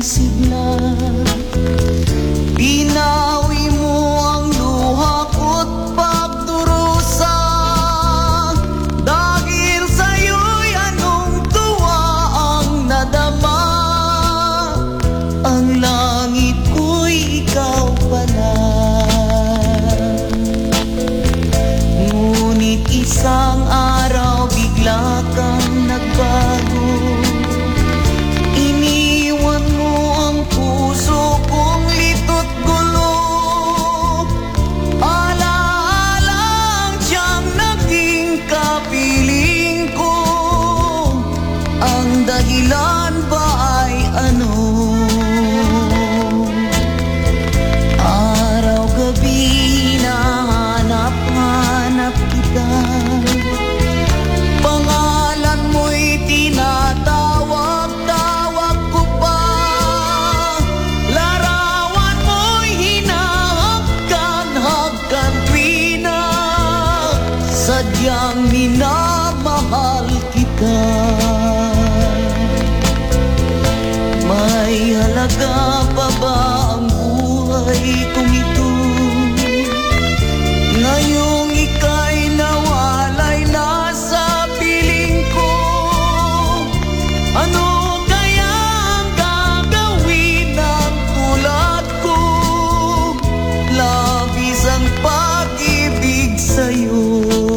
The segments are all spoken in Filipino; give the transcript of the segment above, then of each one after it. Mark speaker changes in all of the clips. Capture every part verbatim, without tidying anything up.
Speaker 1: sigla. Pinawi mo ang luha ko't pagdurusa, dahil sa'yo'y anong tuwa ang nadama. Ang langit ko'y ikaw pala, ngunit isang araw bigla kang nagbago. Iniwan mo ang puso kong lito't gulo. Alaala ang siyang naging kapiling ko. Ang dahilan ba ay ano? Araw-gabi hinahanap-hanap kita. Pangalan mo'y tinatawag-tawag ko pa. Larawan mo'y hinahagkan-hagkan tuwina. Sadyang minamahal kita. May halaga pa ba ang buhay kong ito? Ngayong ika'y nawalay na sa piling ko. Ano kaya ang gagawin ng tulad ko? Labis ang pag-ibig sa'yo.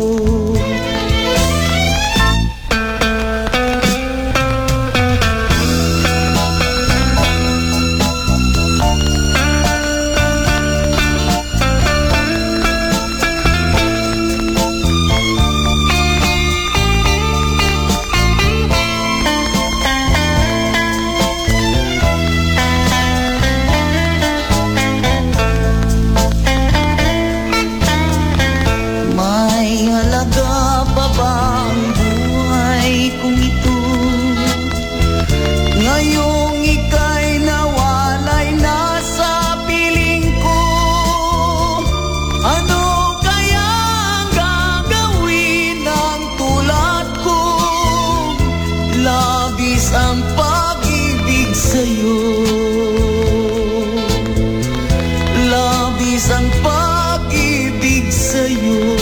Speaker 1: May halaga pa ba ang buhay kong ito? Ngayong ika'y nawalay na sa piling ko. Ano kaya ang gagawin ng tulad ko? Labis ang pag-ibig sa'yo. Labis ang pag-ibig sa'yo.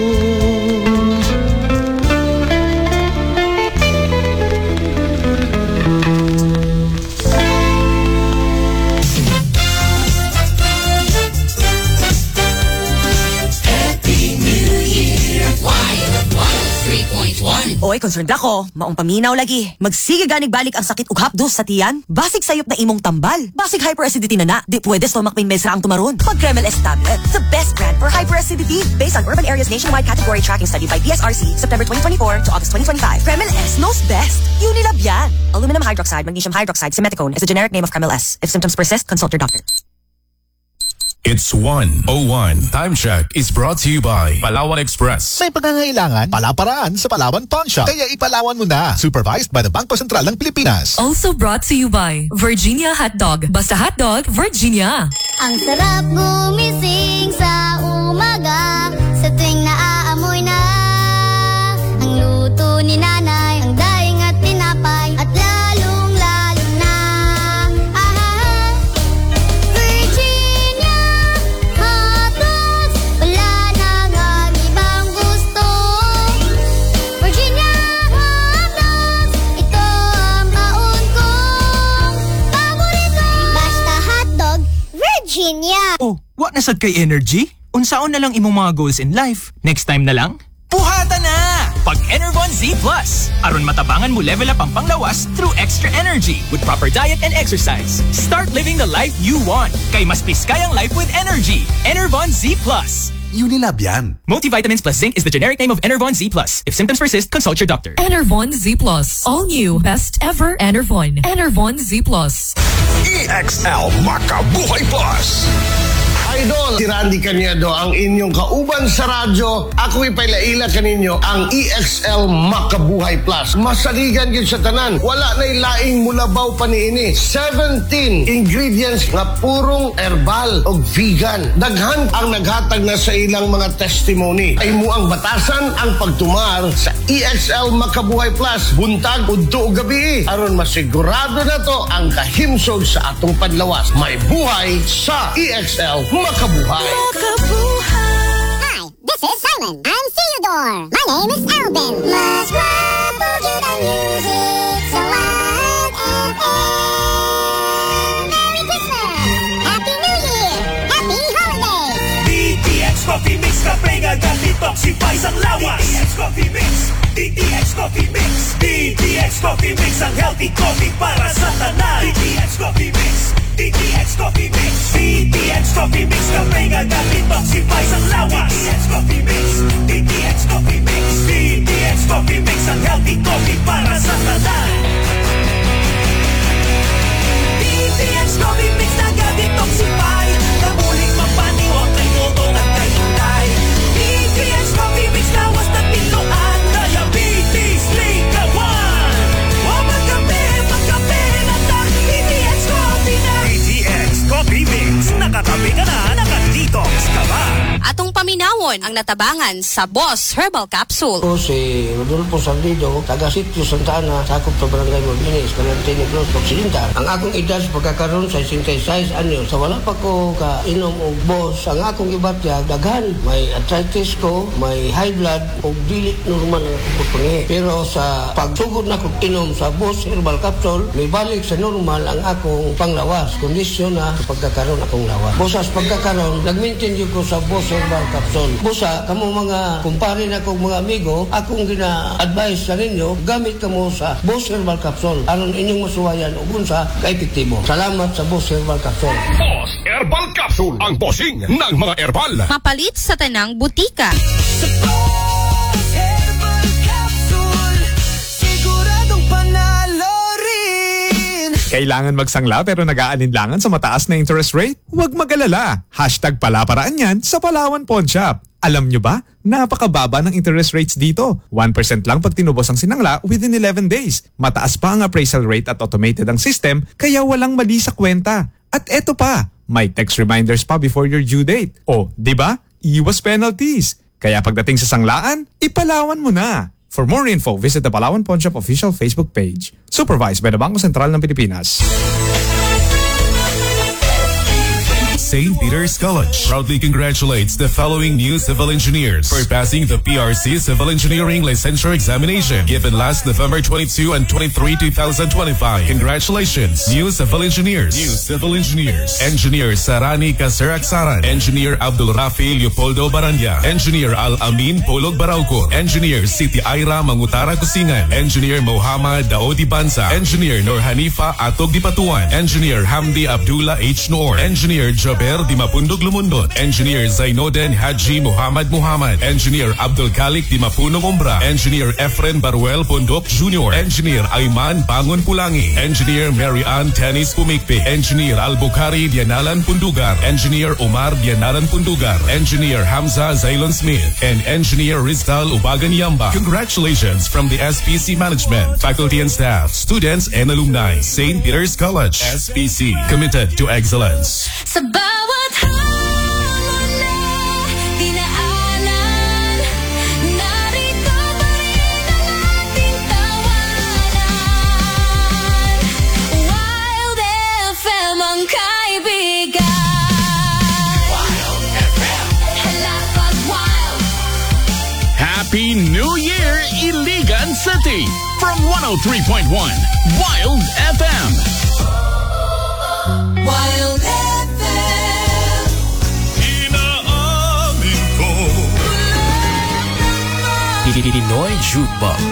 Speaker 2: Oy, concerned ako. Maong paminaw lagi. Magsige ganig balik ang sakit ug hapdos sa tiyan. Basig sayop na imong tambal. Basig hyperacidity na na. Di pwede stomach pain medicine ang tumaron. Pag Kremel S tablet, the best brand for hyperacidity. Based on Urban Areas Nationwide Category Tracking Study by B S R C, September twenty twenty-four to August twenty twenty-five. Kremel S knows best. Unilab yan. Aluminum hydroxide, magnesium hydroxide, simeticone is the generic name of Kremel S. If symptoms persist, consult your doctor.
Speaker 3: It's one oh one. Time check is brought to you by Palawan Express.
Speaker 4: May pangangailangan, palaparaan sa Palawan Pawn Shop. Kaya ipalawan mo na. Supervised by the Bangko Sentral ng Pilipinas.
Speaker 5: Also brought to you by Virginia Hot Dog. Basta Hot Dog, Virginia.
Speaker 6: Ang sarap gumising sa umaga, sa tuwing naaamoy na ang luto ni nanay, ang daing at tinapay, at lalong-lalo na ah, Virginia Hot Dogs, wala nang ang ibang gusto. Virginia Hot Dogs, ito ang baon kong paborito. Basta hotdog, Virginia.
Speaker 7: Oh, wa na sad kay energy? Unsaon na lang imong mga goals in life? Next time na lang? Puhata na! Pag Enervon Z Plus. Aron matabangan mo level up ang panglawas through extra energy with proper diet and exercise. Start living the life you want. Kay mas piskay ang life with energy. Enervon Z Plus.
Speaker 4: Unilab yan.
Speaker 7: Multivitamins plus zinc is the generic name of Enervon Z Plus. If symptoms persist, consult your doctor.
Speaker 5: Enervon Z Plus. All new. Best ever Enervon. Enervon Z Plus.
Speaker 3: E X L Makabuhay Plus.
Speaker 8: Idol, si Randy Cañedo ang inyong kauban sa radyo. Ako ipailaila kaninyo ang E X L Makabuhay Plus. Masaligan yun sa tanan. Wala na ilaing mulabaw pa ni ini. seventeen ingredients nga purong herbal o vegan. Daghan ang naghatag na sa ilang mga testimony. Ay mo ang batasan ang pagtumar sa E X L Makabuhay Plus. Buntag, udto o gabi. Aron masigurado na to ang kahimsog sa atong panlawas. May buhay sa E X L Makabuhay.
Speaker 6: Hi, this is Simon. I'm Theodore. My name is Alvin. Mas guwapo kita music sa Wild F M. Merry Christmas! Happy New Year! Happy Holidays!
Speaker 1: D T X Coffee Mix Kape nga detoxify ang lawas. D T X Coffee Mix, D T X Coffee Mix, D T X Coffee Mix ang healthy coffee para sa tanan. D T X Coffee Mix, D T X Coffee Mix, D T X Coffee Mix Kape nga detoxify ang lawas. D T X Coffee Mix, D T X Coffee Mix, D T X Coffee Mix ang healthy coffee para sa tanan. D T X Coffee Mix na detoxify, kamuling mapaniwag kay Dodong at kay Inday. D T X Coffee Mix lawas na pinuan, diabetes, ligawan. O magkape, magkape na tak, D T X Coffee na. D T X Coffee Mix, nakatabi ka na, nakadetox ka ba?
Speaker 9: Atong paminawon ang natabangan sa Boss Herbal Capsule.
Speaker 10: Ako si Rodolfo Saldido, taga Sitio Santa Ana, sakop sa Barangay Mabinis, Palantay Negros, Occidental. Ang akong edad sa pagkakaroon sa sixty-six anyos, sa wala pa ko ka-inom og Boss, ang akong ibatyag, daghan. May arthritis ko, may high blood, o dili normal ang pagpungi. Pero sa pagsugod na kong inom sa Boss Herbal Capsule, may balik sa normal ang akong panglawas. Kondisyon na sa pagkakaroon akong lawas. Bosa sa pagkakaroon, nag-maintain ko sa Boss Herbal Capsule. Bosa, kamo mga kumpare na kong mga amigo, akong gina-advise sa ninyo, gamit kamo sa Boss Herbal Capsule. Aron inyong masuwayan o bunsa ka-epektibo. Salamat sa Boss Herbal Capsule.
Speaker 3: Boss Herbal Capsule, ang bossing ng mga herbal.
Speaker 9: Mapalit sa tanang butika.
Speaker 1: Sa Boss Herbal Capsule, siguradong panalo rin.
Speaker 11: Kailangan magsangla pero nag-aalinlangan sa mataas na interest rate? Huwag mag-alala. Hashtag palaparaan yan sa Palawan Pawn Shop. Alam nyo ba? Napakababa ng interest rates dito. one percent lang pag tinubos ang sinangla within eleven days. Mataas pa ang appraisal rate at automated ang system kaya walang mali sa kwenta. At eto pa, may text reminders pa before your due date. O, di ba? Iwas penalties. Kaya pagdating sa sanglaan, ipalawan mo na. For more info, visit the Palawan Pawn Shop official Facebook page. Supervised by the Bangko Sentral ng Pilipinas.
Speaker 3: Saint Peter's College proudly congratulates the following new civil engineers for passing the P R C Civil Engineering Licensure Examination given last November twenty-second and twenty-third, twenty twenty-five. Congratulations, new civil engineers. New civil engineers. Engineer Sarani Kaseraksaran. Engineer Abdul Rafi Leopoldo Baranya. Engineer Al-Amin Polog Barauco. Engineer Siti Aira Mangutara Kusingan. Engineer Mohammad Daodi Bansa. Engineer Nur Hanifa Atog Dipatuan. Engineer Hamdi Abdullah H. Noor. Engineer Jaber Di Mapundog Lumundot. Engineer Zainoden Haji Muhammad Muhammad. Engineer Abdul Khalik Di Mapunong Umbra. Engineer Efren Baruel Pundok Junior Engineer Ayman Bangon Pulangi. Engineer Mary Ann Tennis Pumikpi. Engineer Al-Bukhari Dianalan Pundugar. Engineer Omar Dianalan Pundugar. Engineer Hamza Zailon Smith. And Engineer Rizal Ubagan Yamba. Congratulations from the S P C Management, faculty and staff, students and alumni. Saint Peter's College, S P C, committed to excellence.
Speaker 1: Sa bawat hamon na dinaanan, narito pa rin ang ating tawanan. Wild F M ang kaibigan. Wild F M. Hala pag wild.
Speaker 12: Happy New Year, Iligan City! From one oh three point one, Wild F M.
Speaker 1: Wild F M.
Speaker 13: Pinoy Jukebox.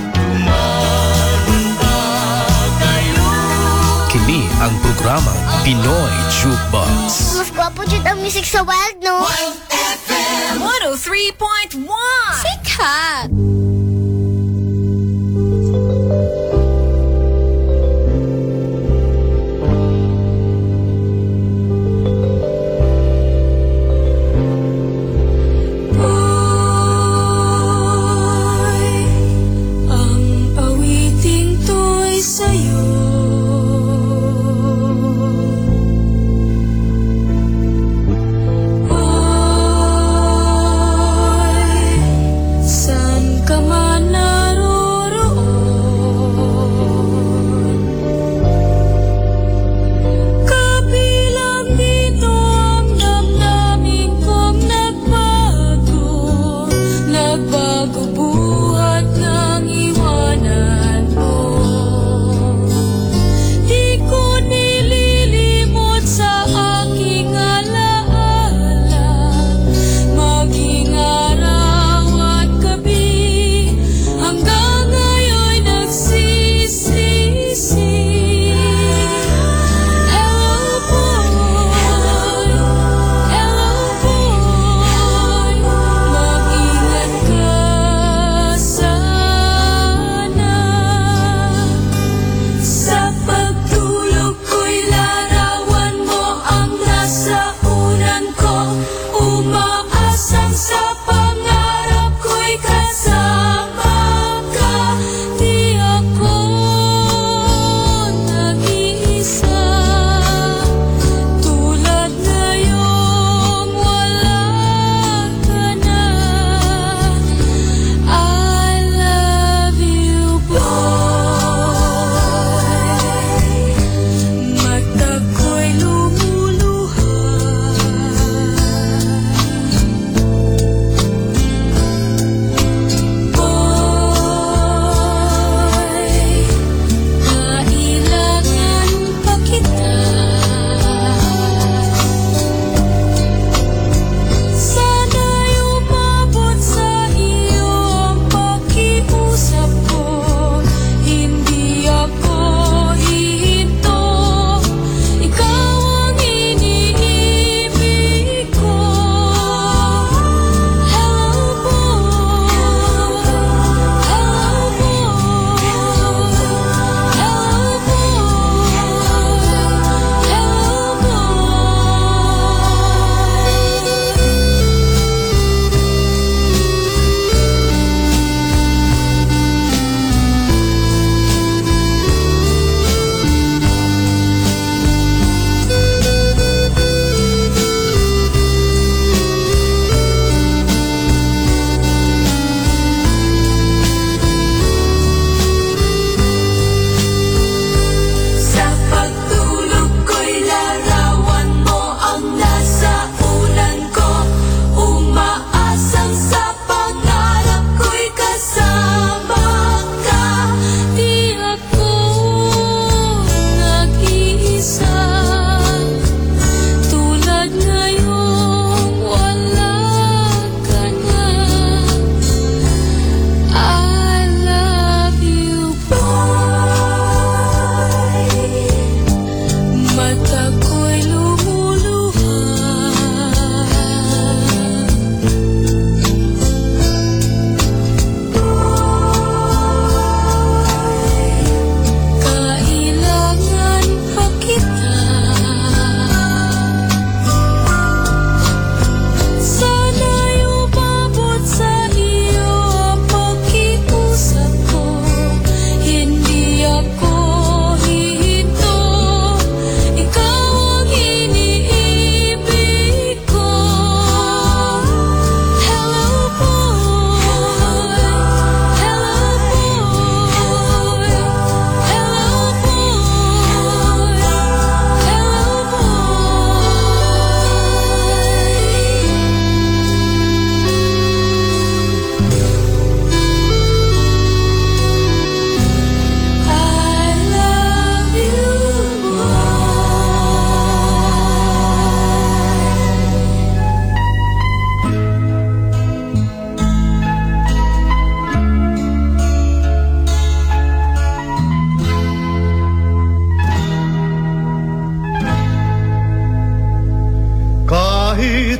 Speaker 13: Kini ang programang Pinoy Jukebox.
Speaker 6: Mas gwapo dyan ang music sa Wild, no?
Speaker 1: Wild F M
Speaker 9: one oh three point one.
Speaker 6: Sikat!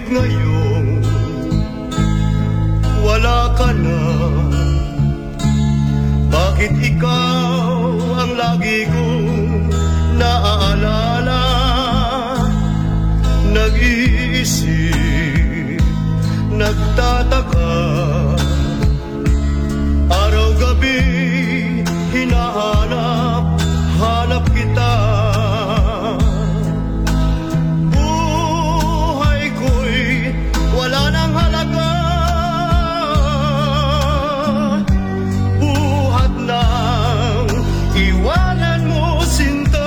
Speaker 14: ngayon wala ka na. Bakit ikaw ang lagi kong naaalala? Nag-iisip, nagtataka, araw-gabi hinahanap, hanap kita. Buhay ko'y wala nang halaga. Buhat nang iwanan mo, sinta.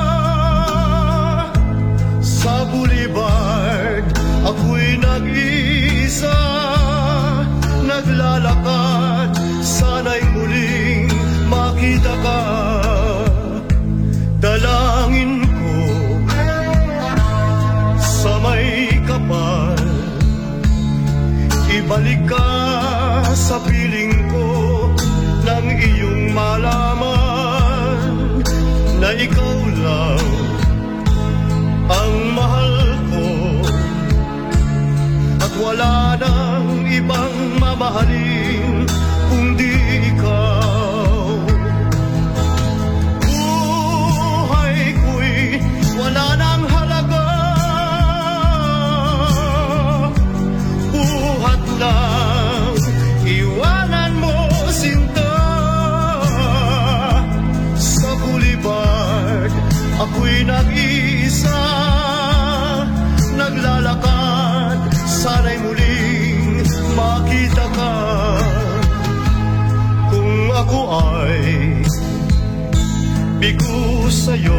Speaker 14: Sa boulevard ako'y nag-iisa, naglalakad, sana'y muling makita ka. Dalangin ko sa may kapal, ibalik ka sa piling ko, nang iyong malaman na ikaw lang ang mahal ko, at wala nang ibang mamahalin kundi ikaw. Buhay ko'y wala nang halaga. Buhat lang iwanan mo, sinta. Sa boulevard ako'y nag-iisa, naglalakad, sana'y muling makita ka. Kung ako ay bigo sa'yo,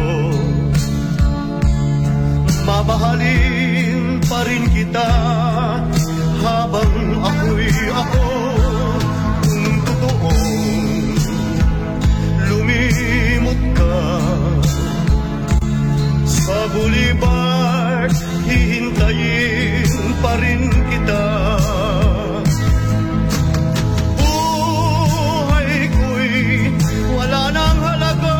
Speaker 14: mamahalin pa rin kita habang ako'y ako. Kung totoong lumimot ka sa boulevard, hihintayin pa rin kita. Buhay ko'y wala nang halaga.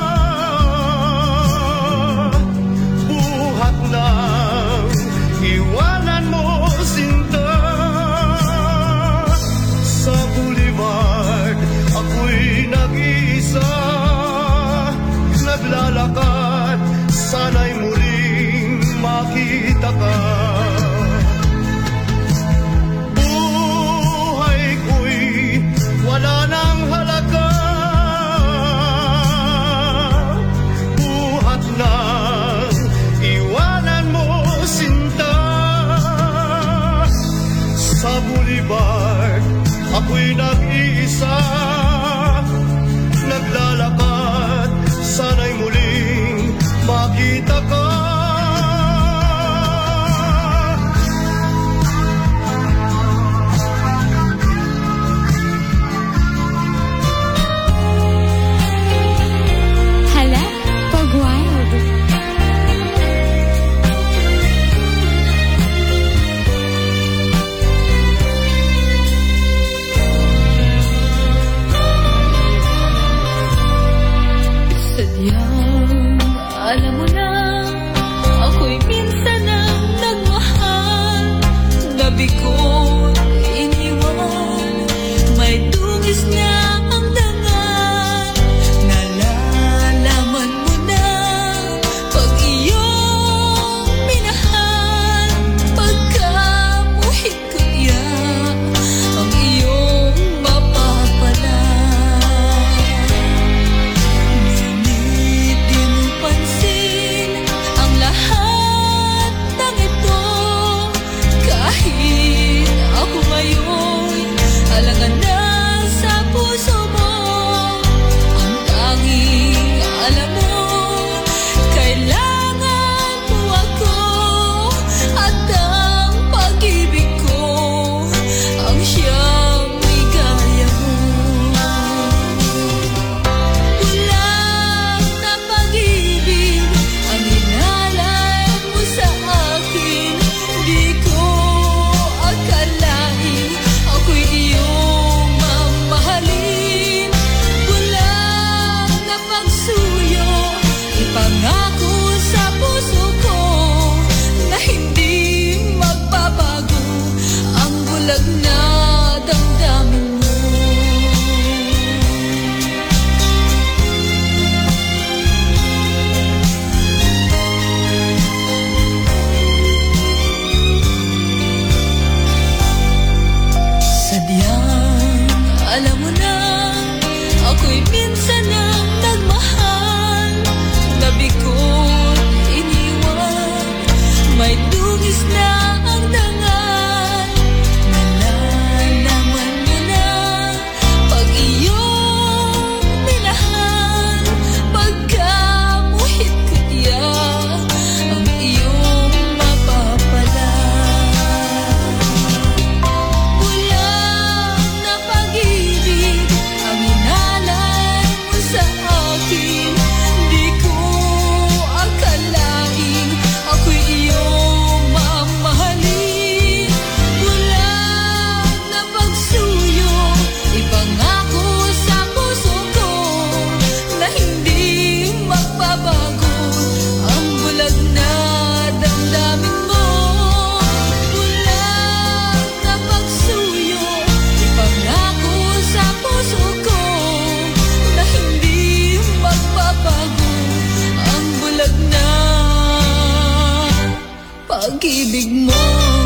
Speaker 14: Buhat nang iwanan mo, sinta. Sa boulevard ako'y nag-iisa, naglalakad, sana'y muling makita ka.
Speaker 15: pag-ibig mo.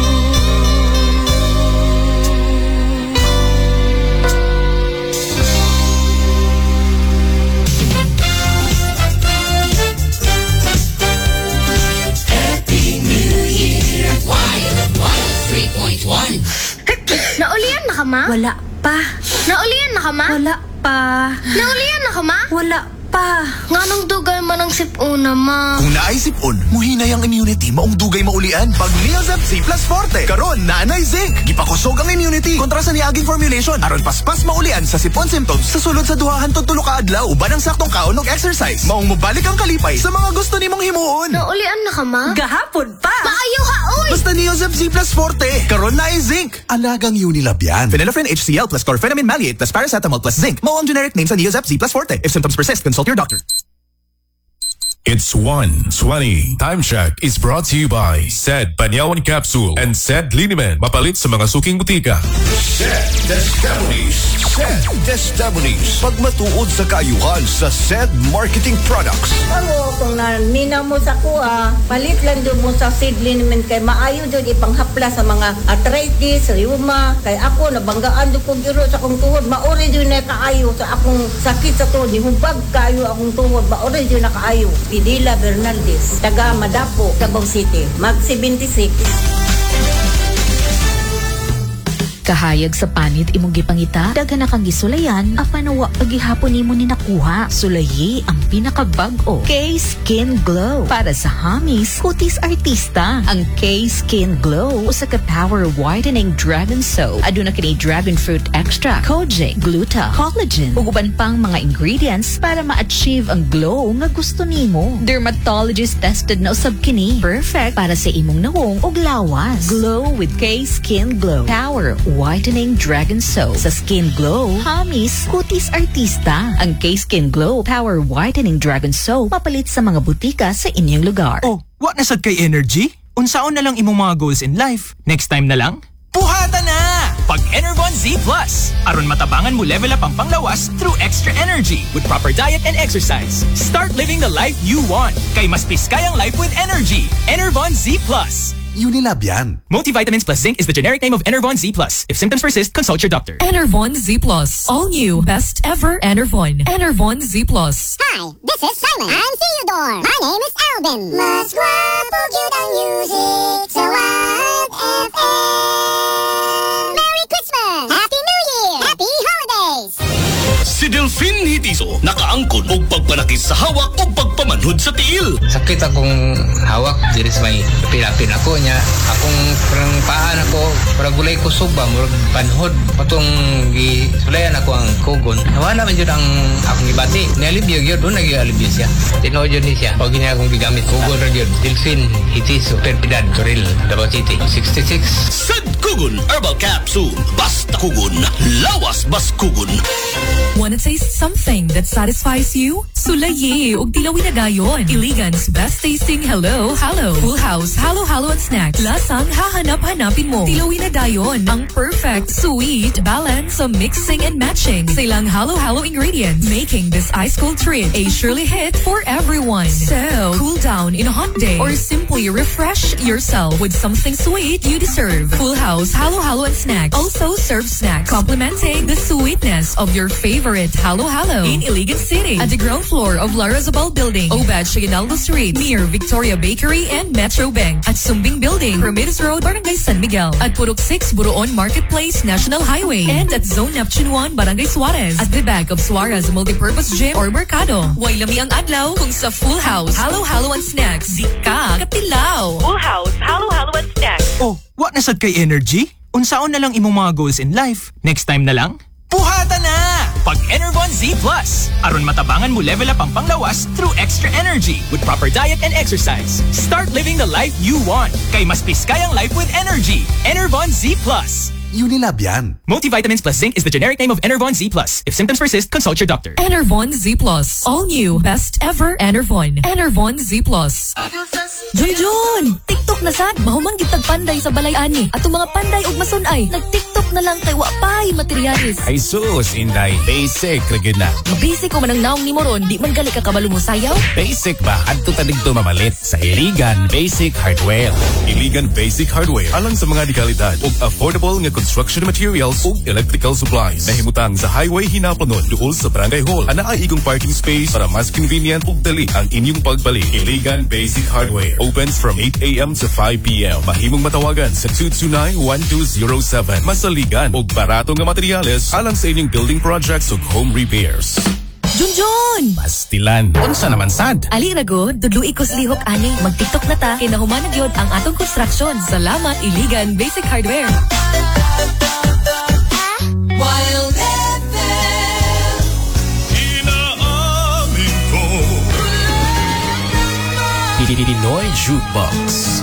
Speaker 6: Naulian na ka, ma?
Speaker 16: Wala pa.
Speaker 6: Naulian na ka, ma?
Speaker 16: Wala pa.
Speaker 6: Naulian na ka, ma?
Speaker 16: Wala pa.
Speaker 6: Nga nang dugay man ang sipuna, ma.
Speaker 17: Kung naay sipon, muhinay ang immunity maong dugay maulian. Pag Neozep C plus Forte, karon naanay zinc. Gipakusog ang immunity kontra sa niaging formulation. Aron paspas maulian sa sipon symptoms sa sulod sa duha hangtod tulo ka adlaw. Uban ang saktong kaon og exercise. Maong mobalik ang kalipay sa mga gusto nimong himuon.
Speaker 6: Naulian na ka, ma?
Speaker 16: Gahapon pa.
Speaker 6: Maayo ka, oy!
Speaker 17: Basta Neozep C plus Forte, karon naay zinc. Alagang Unilab yan. Phenylephrine H C l plus chlorphenamine maleate plus paracetamol plus zinc. Mao ang generic name sa Neozep C plus Forte. If symptoms persist, consult your doctor.
Speaker 3: It's one twenty. Time check is brought to you by Sed Banyawan Capsule and Sed Linimen. Mapalit sa mga suking butika.
Speaker 18: Sed Testimonies. Sed Testimonies. Pagmatuod sa kaayuhan sa Sed Marketing Products.
Speaker 19: Ano, kung naminaw mo sa kuha, palit lang doon mo sa Sed Linimen kay maayo doon ipanghapla sa mga arthritis, rheuma. Kay ako, nabanggaan doon kong giro sa akong tuhod. Maori doon na kaayo sa akong sakit sa tuhod. Hubag kayo akong tuhod. Maori doon na kaayo. Pidila Bernaldez, taga Madapo, Davao City, mag seventy-six.
Speaker 20: Kahayag sa panit imong gipangita, daga na kang gisulayan, apanawa pagihapon nimo ni nakuha. Sulayi ang pinakabag-o K-Skin Glow para sa hamis, kutis artista. Ang K-Skin Glow usa ka power whitening dragon soap. Aduna kini dragon fruit extract, kojic, gluta, collagen, ug uban pang mga ingredients para ma-achieve ang glow nga gusto nimo. Dermatologist tested na usab kini. Perfect para sa imong nawong ug lawas. Glow with K-Skin Glow. Power Whitening Dragon Soap. Sa Skin Glow, hamis, kutis artista. Ang K-Skin Glow Power Whitening Dragon Soap mapalit sa mga butika sa inyong lugar.
Speaker 7: Oh, what nasad kay energy? Unsaon na lang imong mga goals in life? Next time na lang? Puhata na! Pag Enervon Z Plus. Aron matabangan mo level up ang panglawas through extra energy with proper diet and exercise. Start living the life you want. Kay mas piskayang life with energy. Enervon Z Plus.
Speaker 17: Unilab yan.
Speaker 7: Multivitamins plus zinc is the generic name of Enervon Z Plus. If symptoms persist, consult your doctor.
Speaker 5: Enervon Z Plus. All new. Best ever Enervon. Enervon Z Plus.
Speaker 6: Hi, this is Simon. I'm Theodore. My name is Alvin. Mas guwapo gyud ang music sa Wild F M. Merry Christmas! Happy New Year! Happy Holidays!
Speaker 12: Si Delphine Hitiso nakaangkon og pagpanakis sa hawak o pagpamanhod sa tiil.
Speaker 21: Sakit akong hawak, diri sa may pilapin ako niya. Akong parang paan ako, parang gulay ko suba, murag panhod. Patong gisulayan ako ang kugon. Nawala man yun ang akong ibati. Nialibyo yun, doon nag-ialibyo siya. Tinood yun siya. Pag niya akong gigamit, kugon rin yun. Delphine Hitiso, Perpidad, Toril, Davao City, sixty-six.
Speaker 12: Sad Kugon Herbal Capsule. Basta kugon, lawas bas kugon.
Speaker 5: Wanna taste something that satisfies you? Sulaye ug tilawin na dayon. Iligan's best tasting Hello Halo. Full House Halo Halo and Snacks. Lasang hahanap-hanapin mo. Tilawin na dayon. Ang perfect sweet balance of mixing and matching. Sa ilang Halo Halo ingredients, making this ice cold treat a surely hit for everyone. So, cool down in a hot day or simply refresh yourself with something sweet you deserve. Full House Halo Halo and Snacks also serves snacks complementing the sweetness of your favorite Halo Halo in Iligan City at the ground floor of La Rosabal Building, Obad Shiganaldo Street, near Victoria Bakery and Metro Bank, at Sumbing Building, Permitas Road, Barangay San Miguel, at Purok six, Buroon Marketplace, National Highway, and at Zone Neptune one, Barangay Suarez, at the back of Suarez Multipurpose Gym or Mercado. Way lami ang adlaw kung sa Full House Halo Halo and Snacks di ka katilaw. Full House Halo Halo and Snacks.
Speaker 7: Oh, what nasad kay energy? Unsaon na lang imong mga goals in life? Next time na lang? Puhata na! Pag Enervon Z Plus. Aron matabangan mo level up ang panglawas through extra energy with proper diet and exercise. Start living the life you want. Kay mas piskayang life with energy. Enervon Z Plus.
Speaker 17: Unilab yan.
Speaker 7: Multivitamins plus zinc is the generic name of Enervon Z Plus. If symptoms persist, consult your doctor.
Speaker 5: Enervon Z Plus. All new. Best ever Enervon. Enervon Z Plus.
Speaker 16: Junjun! TikTok na sad! Mahumang gitag panday sa balay ani. Atong mga panday ug masun-ay. Nag-TikTok
Speaker 5: na lang kay wapay materialis.
Speaker 3: Ay sus, Inday. Basic, ragid na.
Speaker 5: Mabisi ko man ang naong ni Moron, di man gali ka kabalo mo sayaw?
Speaker 3: Basic ba? Adto tanig to mamalit sa Iligan Basic Hardware. Iligan Basic Hardware alang sa mga dikalidad ug affordable nga construction materials ug electrical supplies. Nahimutang sa Highway Hinaponon duol sa Barangay Hall. Ana ay igong parking space para mas convenient ug dali ang inyong pagbalik. Iligan Basic Hardware opens from eight a.m. to five p.m. Mahimong matawagan sa two two nine, one two zero seven. Masaligan ug barato nga materyales alang sa inyong building projects ug home repairs.
Speaker 5: Junjun!
Speaker 3: Pastilan. Unsa naman sad?
Speaker 5: Ali ragod, dudlu'i ko slihok ani. Mag-tiktok na ta, kinahuman na gyud ang atong construction. Salamat, Iligan Basic Hardware.
Speaker 1: Wild F M. Inaamin ko.
Speaker 13: Pinoy Jukebox.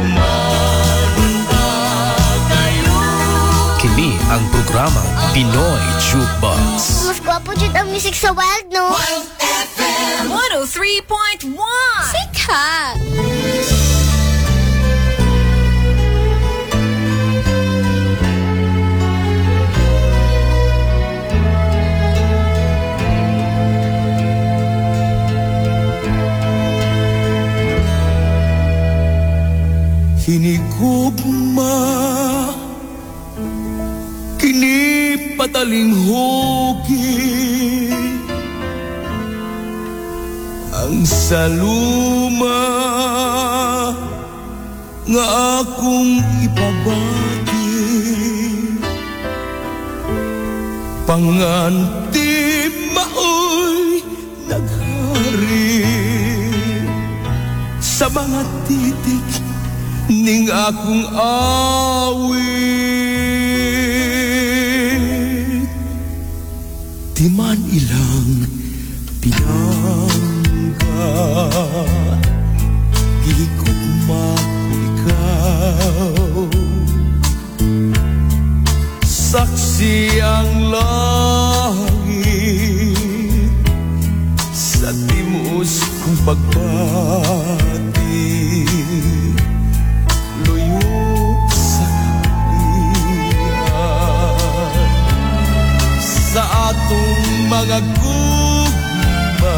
Speaker 13: Kini ang programa Pinoy Jukebox.
Speaker 6: Mas gwapo dyan ang music sa Wild, no?
Speaker 1: Wild F M
Speaker 5: one oh three point one.
Speaker 6: Sikat!
Speaker 14: Hinigugma kini pataling hogi ang saluma nga akong ipabati panganti maoy naghari sa mga titik ning akong awit di man ilang pinangga gigugma ko ikaw saksi ang langit sa timus kong pagbati sa atong mga gugma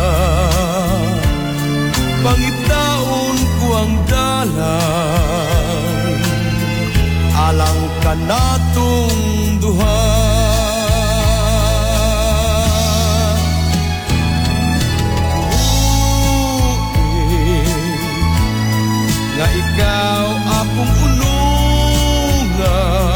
Speaker 14: pangitaon ko ang dalan alang ka natong duha nga ikaw akong unungan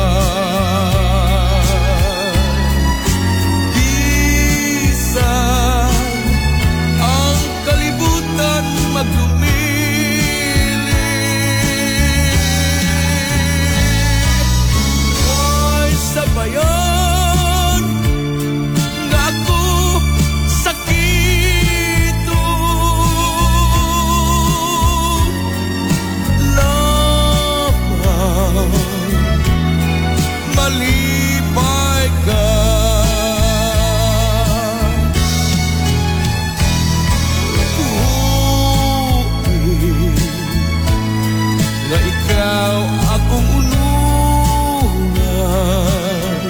Speaker 14: bayan nga ako sakito lamang malipay ka tuwid nga ikaw akong unungan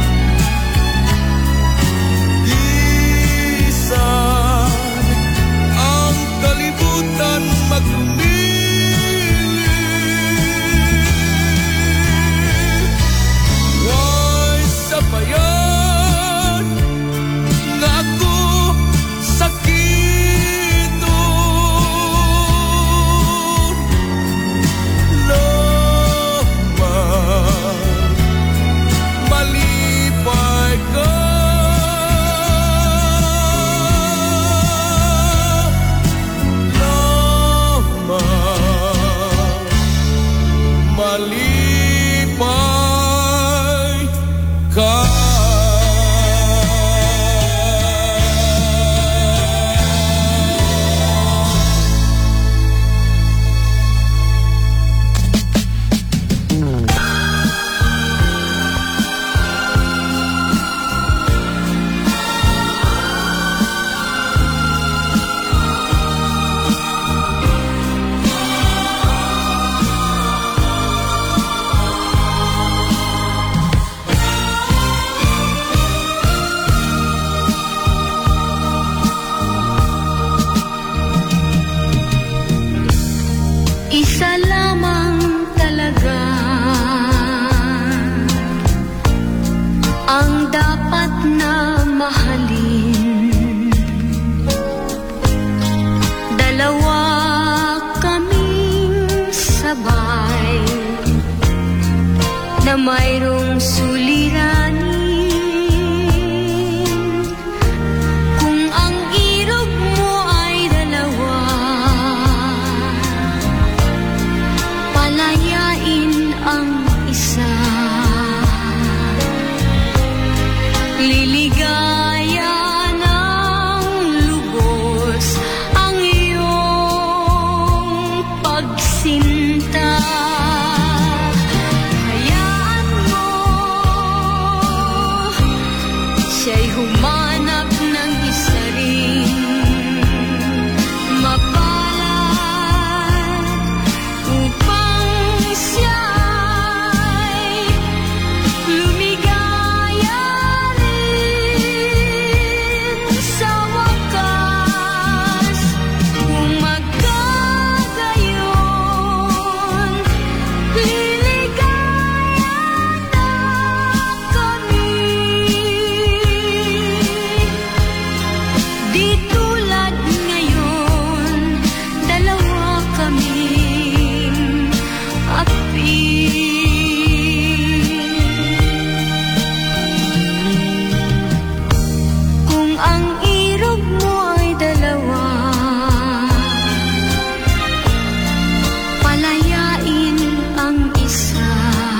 Speaker 14: maglumili Why sa bayan nga ako sakito lamang
Speaker 15: isa lamang talaga ang dapat na mahalin. Dalawa kaming sabay na mayroong suliranin. Kung ang irog mo ay dalawa, palayain ang isa. Liligaya ng lubos ang iyong pagsinta. Hayaan mo siya'y humanap ng isa rin mapalad upang siya'y lumigaya rin sa wakas. Kung magkagayon, liligaya na kami. Di tulad ngayon, dalawa kaming api. Kung ang irog mo ay dalawa, palayain ang isa.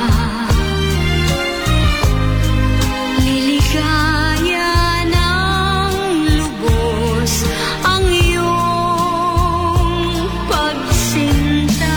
Speaker 15: Liligaya ng lubos ang iyong pagsinta.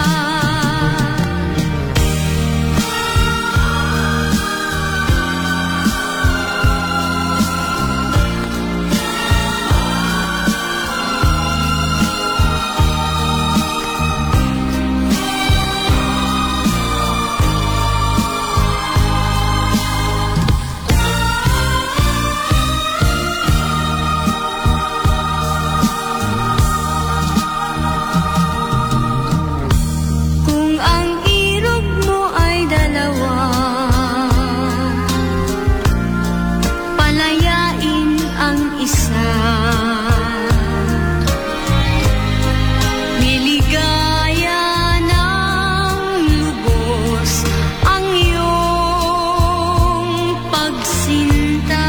Speaker 15: Kung ang irog mo ay dalawa, palayain ang isa. Liligaya ng lubos ang iyong pagsinta.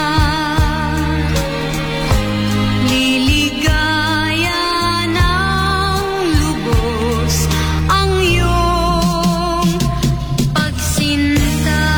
Speaker 15: Liligaya ng lubos ang iyong pagsinta.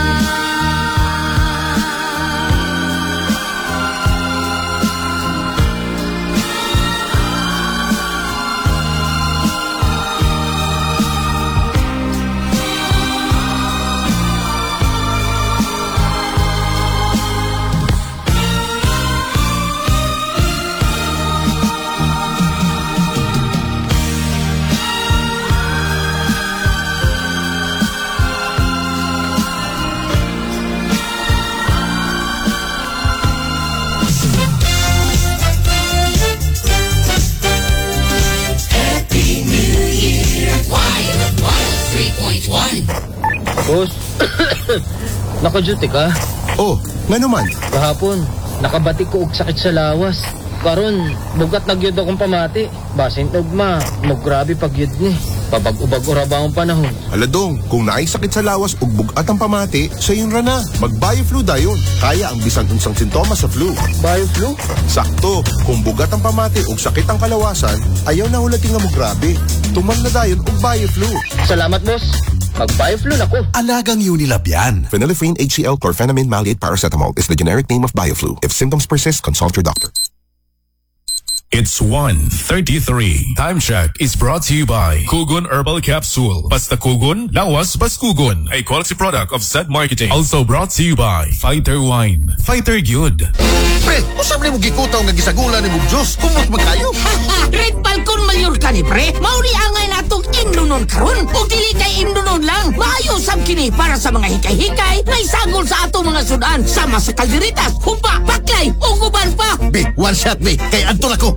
Speaker 16: Happy New Year! Wild, Wild three point one.
Speaker 22: Boss, naka-duty ka?
Speaker 8: Oh, nga naman.
Speaker 22: Kahapon, nakabatik ko og sakit sa lawas. Karon, bugat nagyod akong pamati. Basin ugma, maggrabe pagyod ni. Pabag-ubag ora ba ang panahon?
Speaker 8: Aladong, kung naay sakit sa lawas ug bugat ang pamati, sa yun ra na. Mag-Bioflu dayon. Kaya ang bisan unsang sintomas sa flu.
Speaker 22: Bioflu?
Speaker 8: Sakto, kung bugat ang pamati ug sakit ang kalawasan, ayaw na hulating nga mo grabe. Tuman na dayon ug Bioflu.
Speaker 22: Salamat, boss. Mag-Bioflu na ko.
Speaker 17: Alagang Unilab yan.
Speaker 8: Phenylephrine H C L chlorphenamine maleate paracetamol is the generic name of Bioflu. If symptoms persist, consult your doctor.
Speaker 3: It's one thirty-three. Time check is brought to you by Kugon Herbal Capsule. Basta Kugon, lawas bas Kugon. A quality product of Set Marketing. Also brought to you by Fighter Wine. Fighter Good.
Speaker 17: Pre, usap ni mo gikutaw nga gisagulan ni mong Diyos. Kumot magkayo.
Speaker 23: Red Falcon mayor ka ni pre. Mauri angay natong imnunon karon. O dili kay imnunon lang. Maayo sab kini para sa mga hikay-hikay na isagol sa ato mga sudan. Sama sa kalderitas, humpa, baklay, o guban pa.
Speaker 17: Be, one shot be. Kay adto na ko.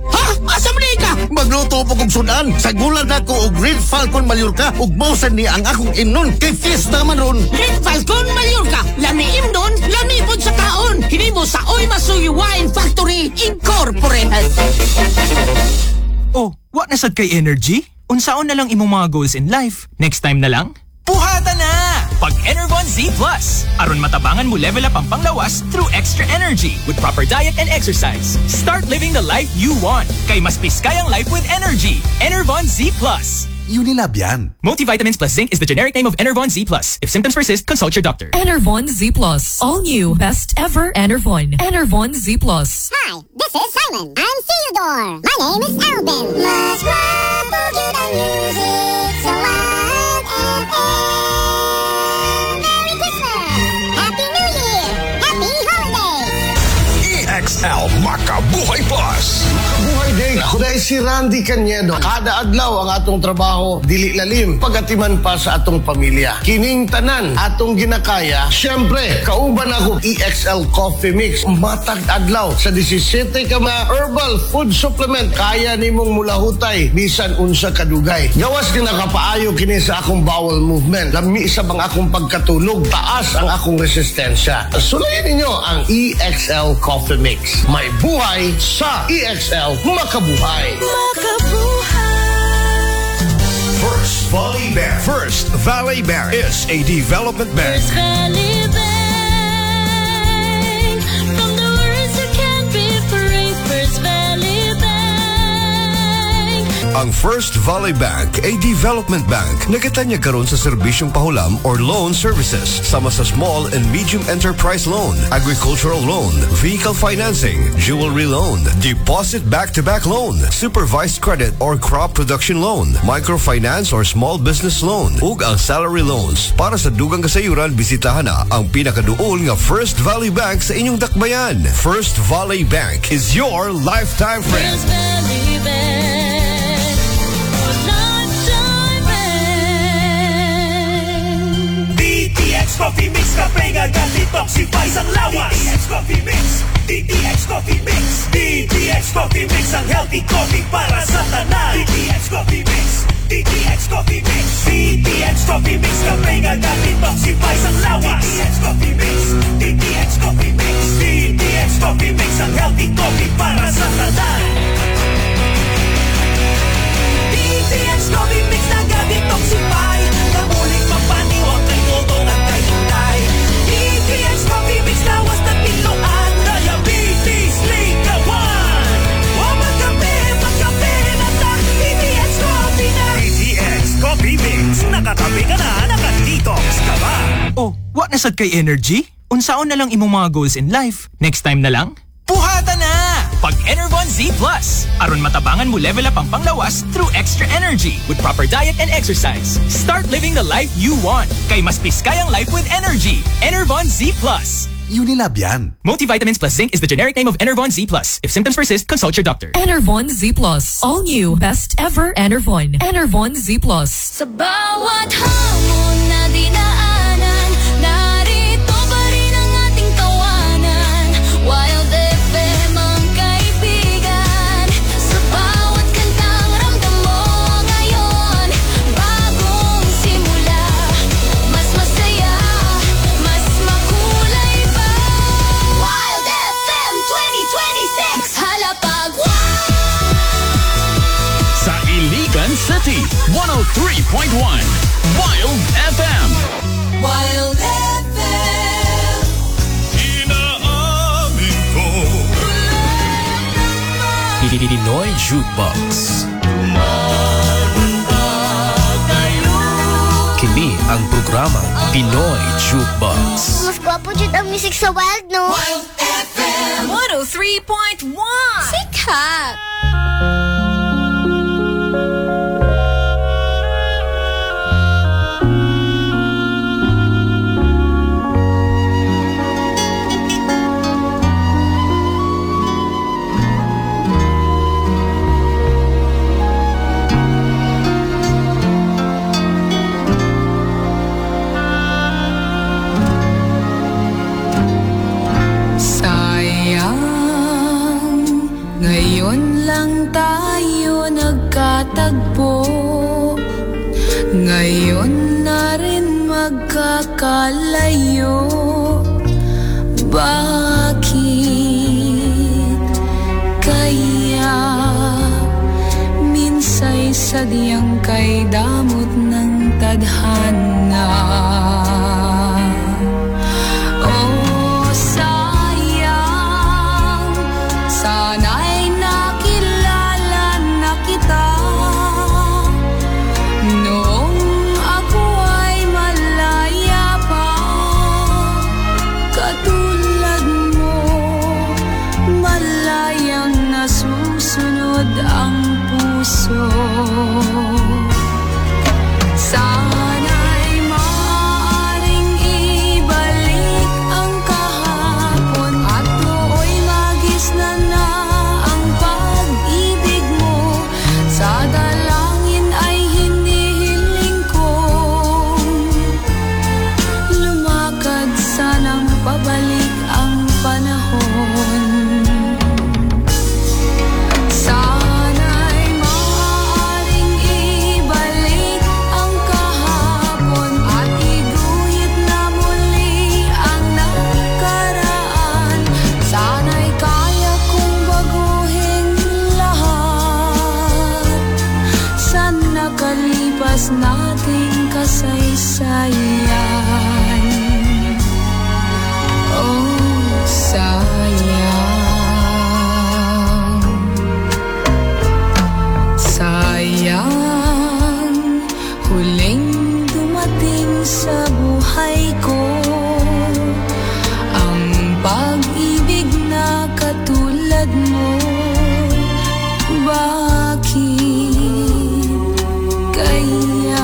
Speaker 23: Ha? Asa man ka?
Speaker 8: Magluto po kong sudan. Sa gulan ako og Red Falcon Mallorca ug mausan ni ang akong imnon kay fiesta man ron.
Speaker 23: Red Falcon Mallorca. Lami imnon, lami pod sa kaon. Hinimo sa Oy Masuy Wine Factory Incorporated.
Speaker 7: Oh, what na sad kay energy? Unsaon na lang imong mga goals in life? Next time na lang? Puhata na! Pag Enervon Z Plus. Aron matabangan mo level up ang panglawas through extra energy with proper diet and exercise. Start living the life you want. Kay mas piskayang life with energy. Enervon Z Plus.
Speaker 17: Unilab yan.
Speaker 7: Multivitamins plus zinc is the generic name of Enervon Z Plus. If symptoms persist, consult your doctor.
Speaker 5: Enervon Z Plus. All new. Best ever Enervon. Enervon Z Plus.
Speaker 6: Hi, this is Simon. I'm Theodore. My name is Alvin. Mas guwapo yun ang music sa Wild F M. Merry Christmas! Happy New Year! Happy Holidays!
Speaker 18: E X L Makabuhay Plus.
Speaker 8: Buhay day. Ako dahil si Randy Cañedo. Kada adlaw ang atong trabaho, dili lalim, pagatiman pa sa atong pamilya. Kining tanan, atong ginakaya. Siyempre, kauban ako E X L Coffee Mix. Matag adlaw sa disisiete ka mga herbal food supplement. Kaya nimong mulahutay, bisan unsa kadugay. Gawas ka nakapaayo kini sa akong bowel movement. Lami sa bang akong pagkatulog. Taas ang akong resistensya. Sulayin ninyo ang E X L Coffee Mix. May buhay sa E X L Makabuhay.
Speaker 18: First Valley Bank. First Valley Bank is a development bank.
Speaker 15: First Valley Bank. From the words that can't be free. First Valley Bank.
Speaker 18: Ang First Valley Bank ay development bank na kitanya karon sa serbisyong pahulam or loan services sama sa small and medium enterprise loan, agricultural loan, vehicle financing, jewelry loan, deposit back-to-back loan, supervised credit or crop production loan, microfinance or small business loan, ug ang salary loans. Para sa dugang kasayuran, bisitahan na ang pinakaduol nga First Valley Bank sa inyong dakbayan. First Valley Bank is your lifetime friend.
Speaker 15: First Valley Bank.
Speaker 1: D T X Coffee Mix Kape nga detoxify ang lawas. D T X Coffee Mix, D T X Coffee Mix, D T X Coffee Mix ang healthy coffee para sa tanan. D T X Coffee Mix, D T X Coffee Mix, D T X Coffee Mix Kape nga detoxify ang lawas. D T X Coffee Mix, D T X Coffee Mix, D T X Coffee Mix ang healthy coffee para sa tanan. D T X Coffee Mix na detoxify, kamuling papaniwag kay tutong at kay tutay. D T X Coffee Mix lawas na piluan, diabetes, ligawan. O magkape, magkape na ta, D T X Coffee na. D T X Coffee Mix, nakatabi ka na, nakadetox ka ba?
Speaker 7: Oh, what na sad kay energy? Unsaon na lang imong mga goals in life? Next time na lang? Puhata na! Pag Enervon Z Plus. Aron matabangan mo level up ang panglawas through extra energy with proper diet and exercise. Start living the life you want. Kay mas piskayang life with energy. Enervon Z Plus.
Speaker 17: Unilab yan.
Speaker 7: Multivitamins plus zinc is the generic name of Enervon Z Plus. If symptoms persist, consult your doctor.
Speaker 5: Enervon Z Plus. All new. Best ever Enervon. Enervon Z Plus.
Speaker 15: Sa bawat hamon na dinaanan, narito pa rin ang ating tawanan. Wild F M ang kaibigan. Sa bawat kantang ramdam mo ngayon, bagong simula, mas masaya, mas makulay pa. Wild F M twenty twenty-six, halapag
Speaker 12: Sa Iligan City, one oh three point one Wild F M.
Speaker 15: Wild F M.
Speaker 18: Inaamin ko.
Speaker 13: Pinoy Jukebox. Kini ang programa Pinoy Jukebox.
Speaker 6: Mas gwapo dyan ang music sa Wild, no?
Speaker 15: Wild F M one oh three point one. Sikat.
Speaker 5: Sayang, ngayon lang
Speaker 2: Ngayon na rin magkakalayo. Bakit kaya minsay sadyang kay damot ng tadhana? Oh, sayang, sana'y nakilala na kita noong ako ay malaya pa. Katulad mo, malayang nasusunod ang puso. Sana'y maaaring ibalik ang kahapon at nooy magisnan na ang pag-ibig mo. Sa dalangin ay hinihiling kong lumakad sanang pabalik ang panahon. Sana'y maaaring ibalik ang kahapon at iguhit na muli ang nakaraan. Sana'y kaya kong baguhin lahat sa nakalipas nating kasaysayan. Oh, sayang, sayang, huling dumating sa buhay ko ang pag-ibig na katulad mo. Bakit kaya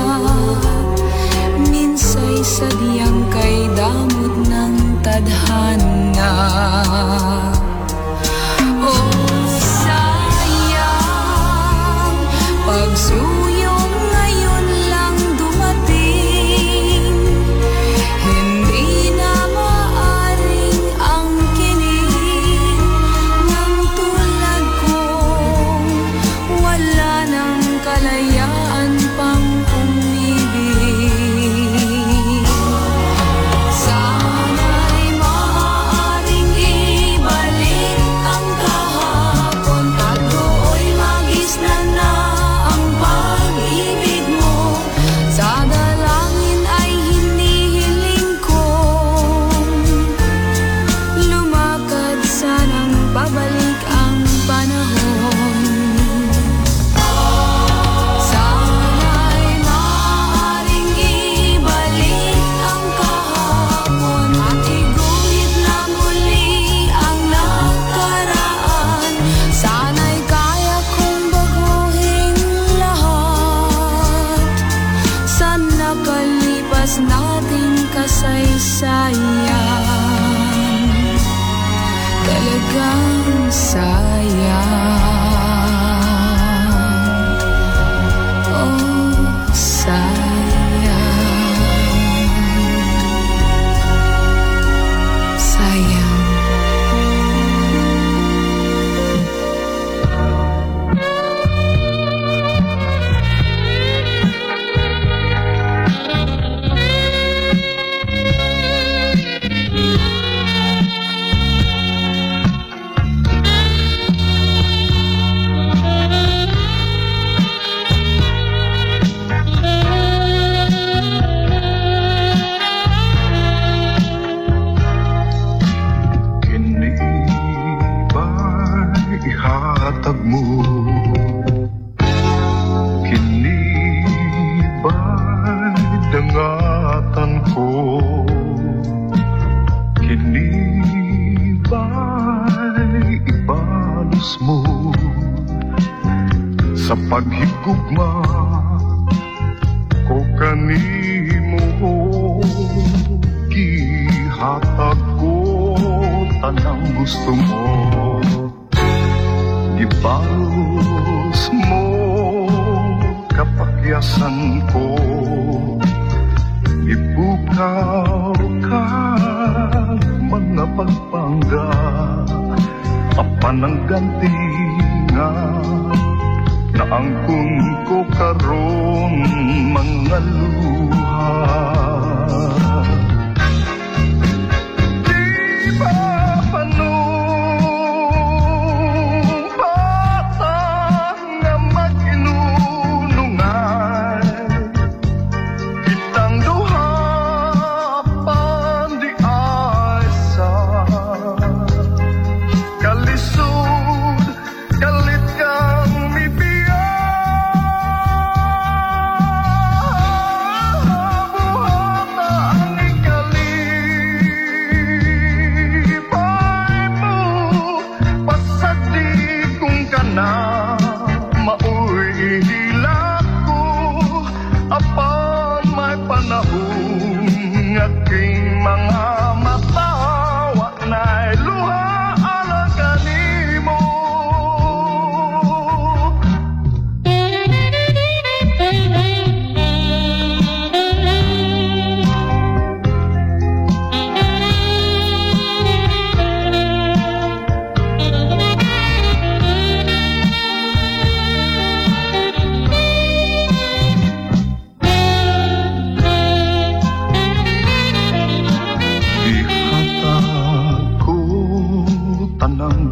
Speaker 2: minsay sadyang kay damot ng tadhana? Oh, sayang, pagsuyong ngayon lang dumating. Hindi na maaring angkinin ng tulad kong wala ng kalayaan pang umibig. Sana'y maaaring ibalik ang kahapon at dooy magisnan na ang pag-ibig mo. Sa dalangin ay hinihiling kong lumakad sanang pabalik ang panahon. Sana'y maaaring ibalik ang kahapon at iguhit na muli ang nakaraan. Sana'y kaya kong baguhin lahat sa nakalipas nating kasaysayan. Talagang sayang, oh, sayang, sayang.
Speaker 14: Ihatag mo kini ba'y dangatan ko, kini ba'y ibalos mo sa paghigugma ko kanimo. Gihatag ko tanang gusto mo, ibalos mo kapakyasan ko. Ibukaw ka mga pagpangga, apan ang ganti nga naangkon ko karon mga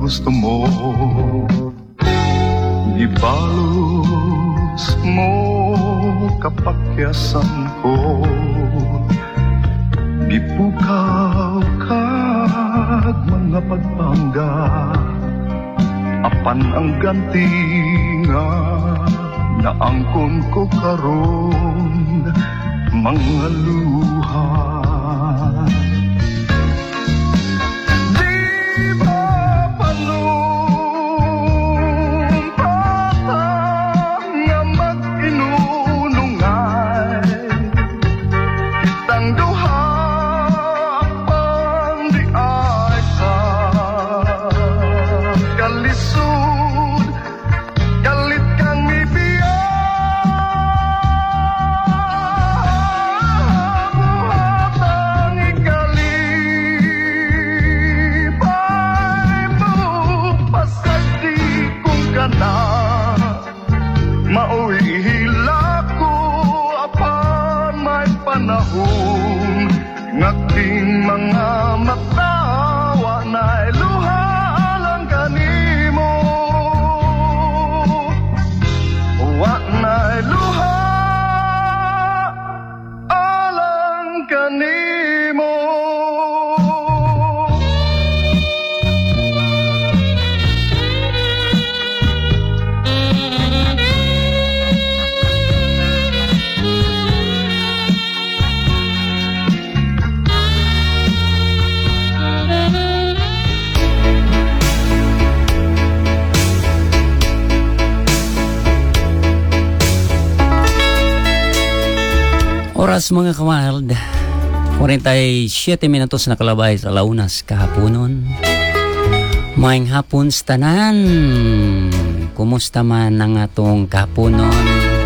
Speaker 14: gusto mo. Ibalos mo kapakyasan ko. Ipukaw kag mga pagpangga. Apan ang ganti nga naangkon ko karon mga luha. Ngaking mga mata wa na'y luha lang kanimo. Wa na'y luha alang kanimo.
Speaker 4: Oras mga kawild, forty-seven minutos na kalabay sa launas kahaponon. Maayong hapon sa tanan. Kumusta man ang atong kahaponon?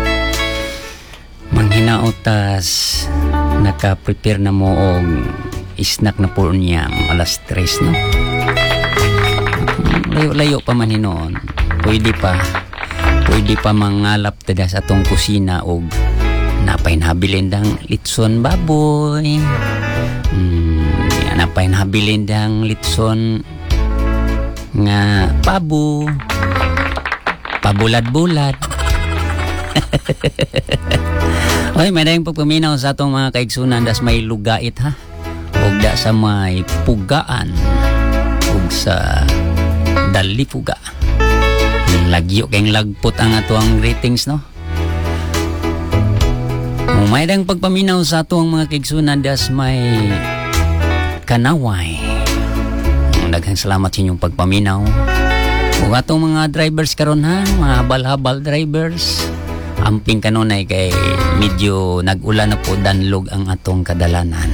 Speaker 4: Manghinaotas, naka-prepare na mo og snack na po niya alas tres, no? Layo-layo pa man hinoon. Pwede pa. Pwede pa mangalap tada sa atong kusina og napay nabilin dang litson baboy. Hmm, napay nabilin dang litson nga pabo. Pabulad-bulad. Oy, may dayang pagpaminaw sa atong mga kaigsunan das may lugait ha. Og da sa may pugaan. Og sa dalipuga. Lagyo kayong lagpot ang atuang ratings, no? May dang pagpaminaw sa atong mga kaigsunan das may kanaway. Daghang salamat sa inyong pagpaminaw. Kung atong mga drivers karon ha, mga habal-habal drivers, amping kanunay kay medyo nag-ulan na po danlog ang atong kadalanan.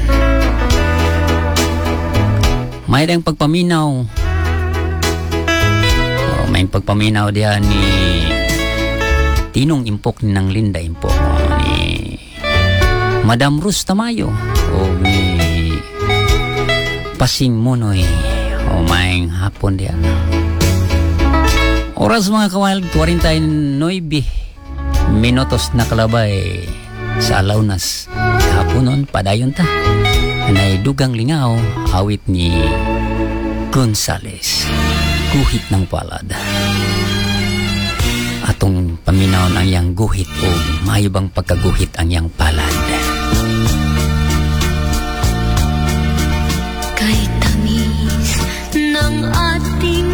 Speaker 4: May dang pagpaminaw. Oh, may pagpaminaw diyan ni Tinong Impok ni Nang Linda Impok, ni Madam Rus Tamayo o ni Pasing Munoy o maing hapon diyan. Oras mga kawild, forty-nine minutos na kalabay sa alaunas haponon padayon ta. Anay dugang lingaw awit ni Gonzales, guhit ng palad. Atong paminaw ang iyang guhit o mayubang pagkaguhit ang iyang palad.
Speaker 2: Kay tamis ng ating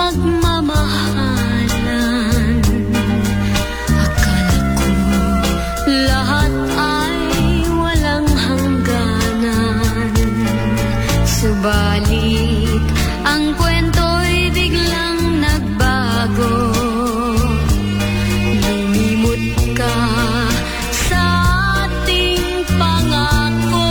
Speaker 2: pagmamahalan, akala ko lahat ay walang hangganan. Subalit ang kwento'y biglang nagbago. Lumimot ka sa ating pangako.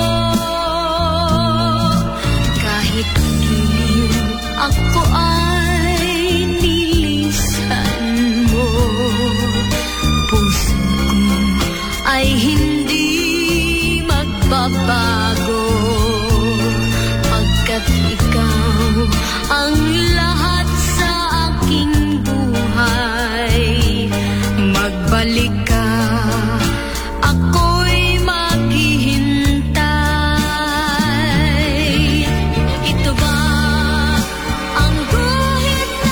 Speaker 2: Kahit giliw ako ay nilisan mo, puso ko ay hindi magbabago. Pagkat ikaw ang lahat sa aking buhay, magbalik ka, ako'y maghihintay. Ito ba ang guhit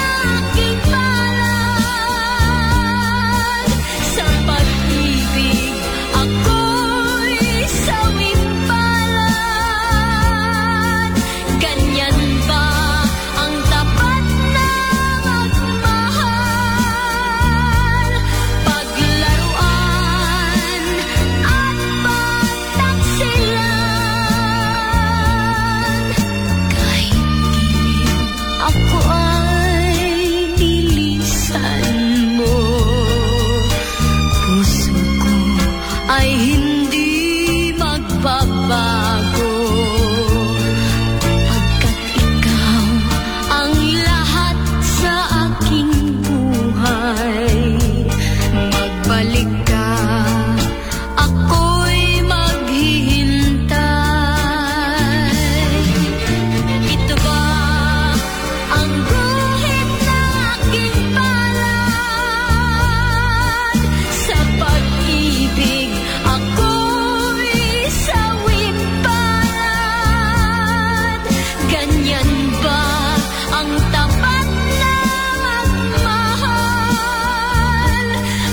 Speaker 2: magbabago. Pagkat ikaw ang lahat sa aking buhay. Magbalik ka, ako'y maghihintay. Ito ba ang guhit na aking palad? Sa pag-ibig ako'y sawit palad. Ganyan ba ang tapat na magmahal?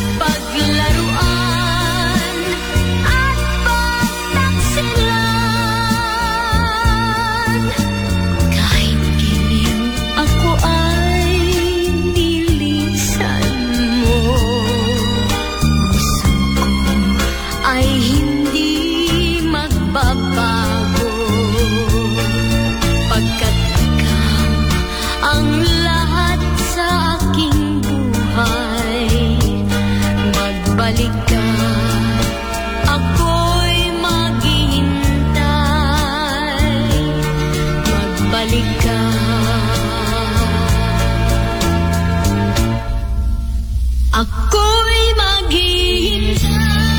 Speaker 2: Paglaruan at pagtaksilan. Kahit giling ako ay nilisan mo. Puso ko ay hindi magbabago. Pagkat ikaw ang lahat sa aking buhay. Magbalik ka, ako'y maghihintay. Magbalik ka. Ako'y maghihintay.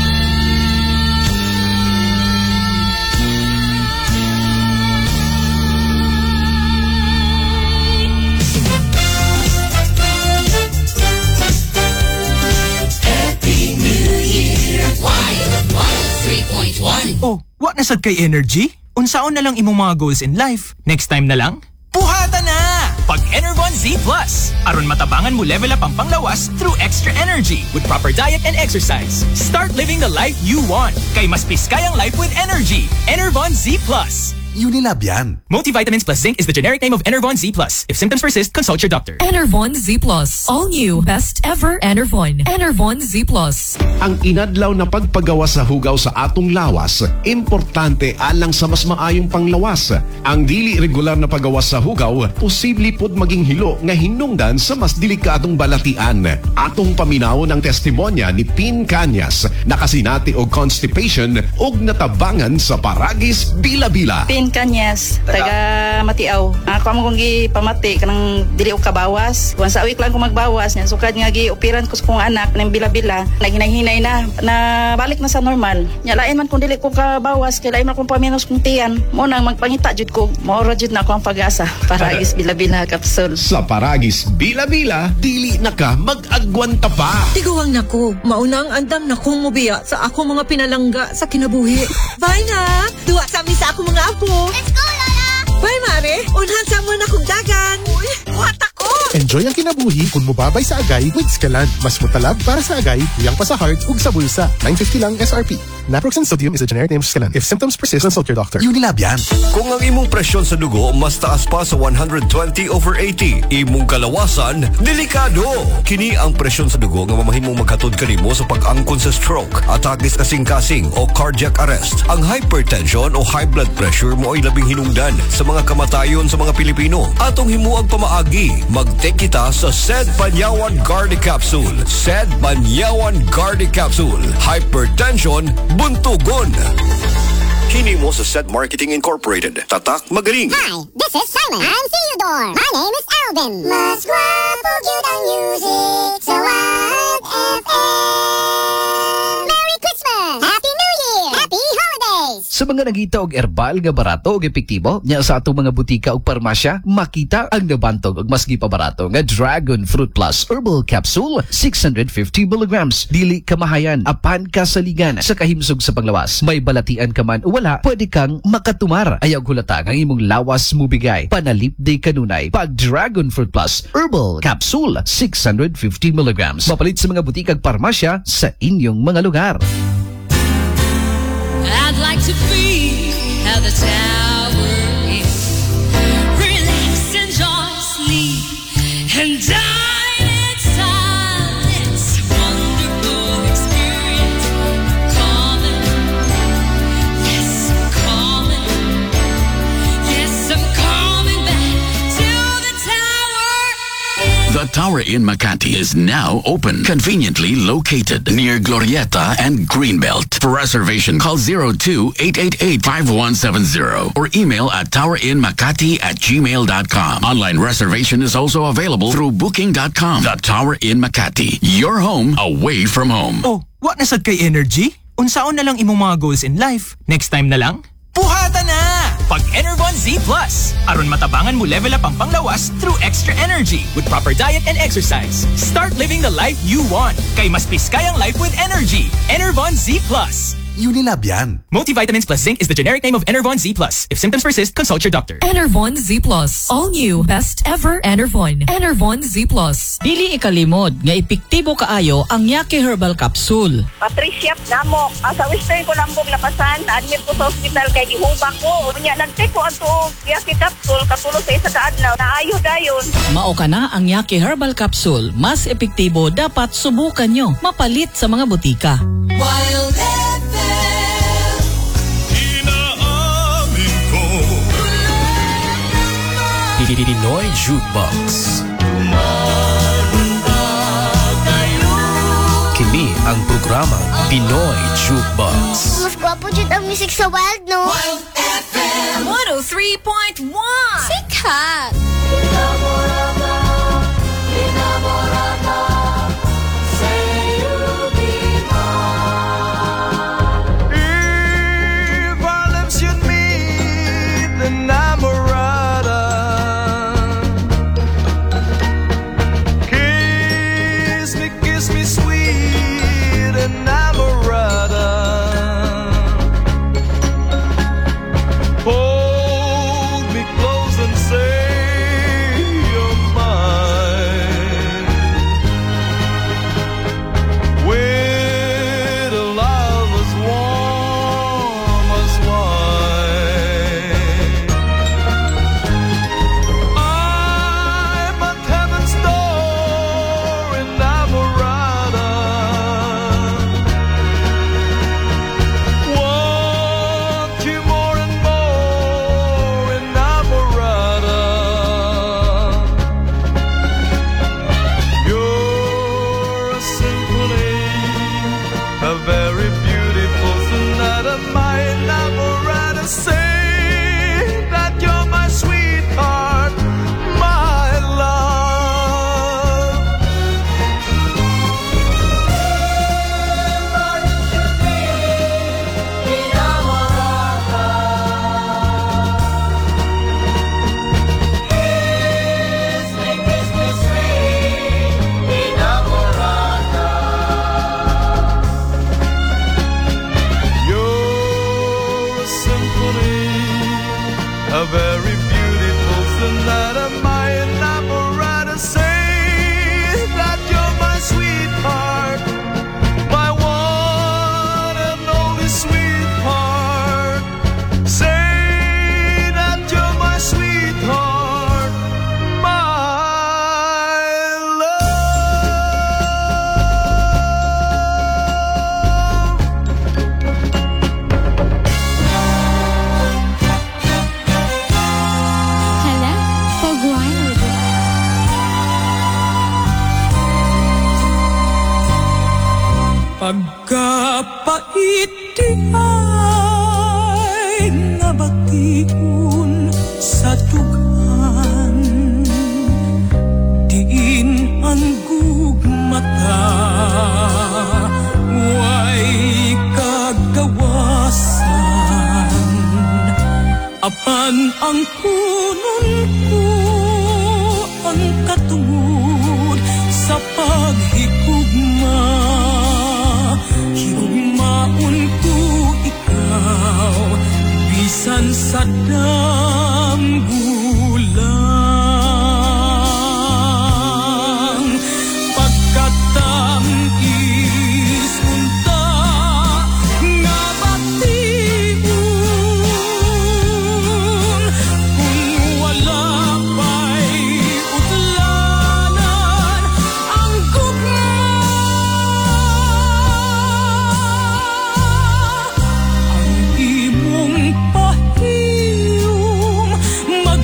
Speaker 16: Happy New Year, Wild one oh three point one.
Speaker 7: Oh, what nasad kay energy? Unsaon na lang imong mga goals in life? Next time na lang? Puhata na! Pag Enervon Z Plus. Aron matabangan mo level up ang panglawas through extra energy with proper diet and exercise. Start living the life you want. Kay mas piskayang life with energy. Enervon Z Plus.
Speaker 17: Unilab yan.
Speaker 7: Multivitamins plus zinc is the generic name of Enervon Z Plus. If symptoms persist, consult your doctor.
Speaker 5: Enervon Z Plus. All new. Best ever Enervon. Enervon Z Plus.
Speaker 9: Ang inadlaw na pagpagawa sa hugaw sa atong lawas, importante alang sa mas maayong panglawas. Ang dili regular na pagawas sa hugaw, posible pod maging hilo nga hinungdan sa mas delikadong balatian. Atong paminawon ang testimonya ni Pin Cañas, nakasinati og constipation og natabangan sa Paragis Bila-Bila.
Speaker 10: Pin Cañas, taga Matiaw. Ako amo kong gipamati kanang dili og kabawas. Once a week lang ko magbawas niya. Sukad nga gi-operan ko sa kong anak ng Bila-Bila. Naghinay-hinay na, na balik na sa normal. Nya lain man kung dili ko kabawas, kay lain man kung paminos kong tiyan. Mo nang magpangita jud ko. Maura jud na ako ang pag-asa. Paragis Bila-Bila capsule.
Speaker 9: Sa Paragis Bila-Bila, dili na ka mag-agwanta pa.
Speaker 11: Tiguang nako, maunang andam na kong mubiya sa ako mga pinalangga sa kinabuhi. Bye na! Duwa sa amin sa ako mga apo.
Speaker 6: Let's go, Lola!
Speaker 11: Bye, Mare! Unhan sa mo na kong dagan! Uy, what ako?
Speaker 24: Enjoy ang kinabuhi kung mubabay sa agay with Scalan. Mas mutalab para sa agay, tuyang pa sa heart ug sa bulsa. nine fifty lang S R P. Naproxen sodium is a generic name of Scalan. If symptoms persist, consult your doctor.
Speaker 17: Unilab yan.
Speaker 18: Kung ang imong presyon sa dugo mas taas pa sa one twenty over eighty, imong kalawasan, delikado. Kini ang presyon sa dugo nga mamahimong maghatod kanimo sa pag-angkon sa stroke, atakis kasing-kasing o cardiac arrest. Ang hypertension o high blood pressure mo ay labing hinungdan sa mga kamatayon sa mga Pilipino. Atong himuag pamaagi, mag-take kita sa S E D Banyawan Gardi Capsule. S E D Banyawan Gardi Capsule. Hypertension, buntugon. Hini mo sa S E D Marketing Incorporated. Tatak magaling.
Speaker 6: Hi, this is Simon. I'm Theodore. My name is Alvin. Mas guwapo gyud ang music sa Wild F M. Merry Christmas! Happy New Year! Happy Holidays!
Speaker 25: Sa mga nagita og herbal nga barato og epektibo nya sa atong mga butika og parmasya, makita ang nabantog og mas gipabarato nga Dragon Fruit Plus Herbal Capsule six hundred fifty milligrams. Dili kamahayan apan kasaligan sa kahimsog sa panglawas. May balatian ka man o wala, pwede kang makatumar. Ayaw hulata ang imong lawas mubigay. Panalipday kanunay pag Dragon Fruit Plus Herbal Capsule six hundred fifty milligrams. Mapalit sa mga butika og parmasya sa inyong mga lugar.
Speaker 2: I'd like to be how the tower is. Relax, enjoy, sleep, and die in silence. Wonderful experience. Calling. Yes, I'm calling. Yes, I'm coming back to the tower.
Speaker 12: The Tower Inn Makati is now open, conveniently located near Glorieta and Greenbelt. For reservation, call zero two eight eight eight five one seven zero or email at towerinmakati at gmail dot com. Online reservation is also available through booking dot com. The Tower Inn Makati, your home away from home.
Speaker 7: Oh, what nasad kay Energy? Unsaon na lang imong mga goals in life? Next time na lang? Puhata na! Pag Enervon Z Plus. Aron matabangan mo level up ang panglawas through extra energy with proper diet and exercise. Start living the life you want. Kay mas piskayang life with energy. Enervon Z Plus.
Speaker 17: Unilab yan.
Speaker 7: Multivitamins plus zinc is the generic name of Enervon Z Plus. If symptoms persist, consult your doctor.
Speaker 5: Enervon Z Plus. All new. Best ever Enervon. Enervon Z Plus.
Speaker 3: Dili ikalimod nga epektibo kaayo ang Yake Herbal Capsule.
Speaker 19: Patricia Namo, sa Western Colombo napasan, na-admit ko sa hospital kay gihubak ko. Unya nagtake ko ato Yake Capsule katulo sa isa ka adlaw. Naayo dayon.
Speaker 3: Mao kana ang Yake Herbal Capsule. Mas epektibo, dapat subukan nyo. Mapalit sa mga butika.
Speaker 16: Wild
Speaker 13: Pinoy Jukebox. Kini ang programa Pinoy Jukebox.
Speaker 6: Mas gwapo dyan ang music sa Wild, no?
Speaker 16: Wild F M
Speaker 5: one oh three point one.
Speaker 6: Sikat!
Speaker 16: Pagkapait di ay nabatiun sa tugan, diin ang gugmata, way kagawasan, apan ang kunon ko ang katungod sa paghigugma. Higugmaon ko ikaw, bisan sa dambulang. Pagkatamis unta nga batiun, kung wala pa'y utlanan ang gugma. Ang imong pahiyom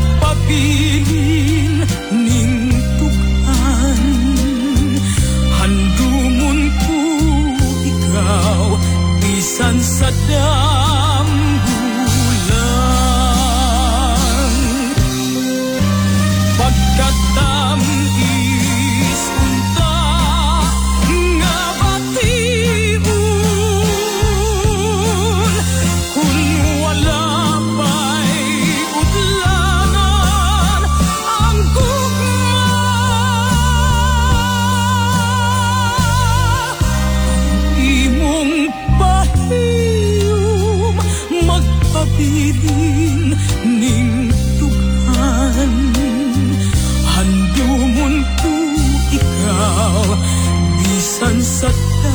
Speaker 1: bilin ning tugan. Handumon ko ikaw, bisan sa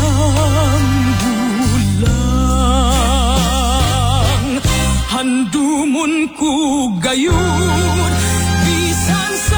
Speaker 1: tanggulang. Handumon ko gayon, bisan sa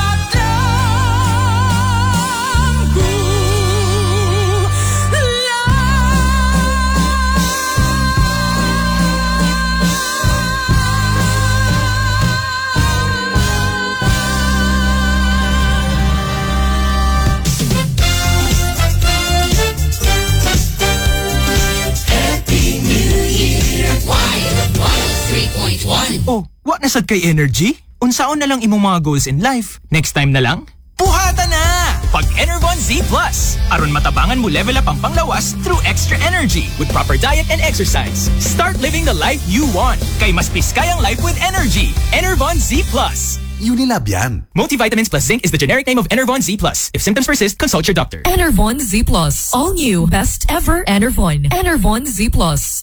Speaker 7: Oh, wa na sad kay energy? Unsaon na lang imong mga goals in life? Next time na lang? Puhata na! Pag Enervon Z Plus. Aron matabangan mo level up ang panglawas through extra energy with proper diet and exercise. Start living the life you want. Kay mas piskay ang life with energy. Enervon Z Plus.
Speaker 17: Unilab yan.
Speaker 7: Multivitamins plus zinc is the generic name of Enervon Z Plus. If symptoms persist, consult your doctor.
Speaker 5: Enervon Z Plus. All new. Best ever Enervon. Enervon Z Plus.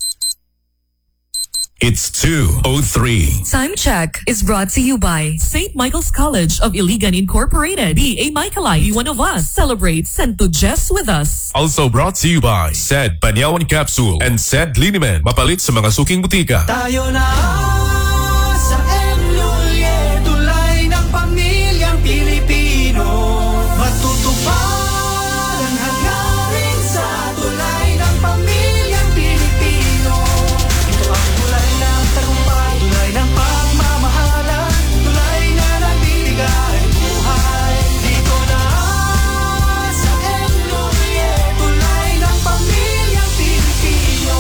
Speaker 13: It's two oh three.
Speaker 5: Time check is brought to you by Saint Michael's College of Iligan Incorporated. Be a Michaelite, be one of us. Celebrate Santo Jess with us.
Speaker 13: Also brought to you by Said Panyawan Capsule and Said Linimen. Mapalit sa mga suking butika.
Speaker 1: Tayo na sa Enlulye, tulay ng pamilyang Pilipino. Matutupad ang hangarin sa tulay ng pamilyang Pilipino. Ito ang tulay ng tagumpay, tulay ng pagmamahalan, tulay na nagbibigay buhay. Dito na sa Enlulye, tulay ng pamilyang Pilipino.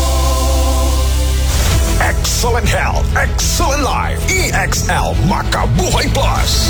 Speaker 17: Excellent health, excellent life. E X L Makabuhay Plus.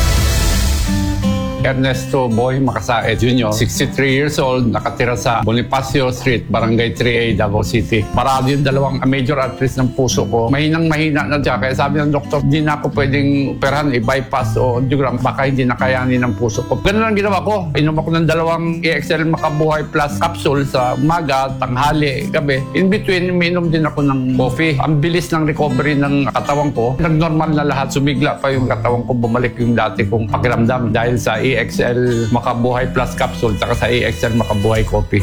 Speaker 8: Ernesto Boy Macasaet Junior, sixty-three years old, nakatira sa Bonifacio Street, Barangay three A, Davao City. Parado yung dalawang major arteries ng puso ko. Mahinang mahina na siya. Kaya sabi ng doktor, hindi na ako pwedeng operahan, i-bypass o angiogram. Baka hindi nakayanin ng puso ko. Ganun ang ginawa ko. Inom ako ng dalawang E X L Makabuhay Plus capsule sa umaga, tanghali, gabi. In between, uminom din ako ng coffee. Ang bilis ng recovery ng katawan ko. Nag-normal na lahat. Sumigla pa yung katawan ko. Bumalik yung dati kong pakiramdam dahil sa E X L Makabuhay Plus capsule saka sa E X L Makabuhay coffee.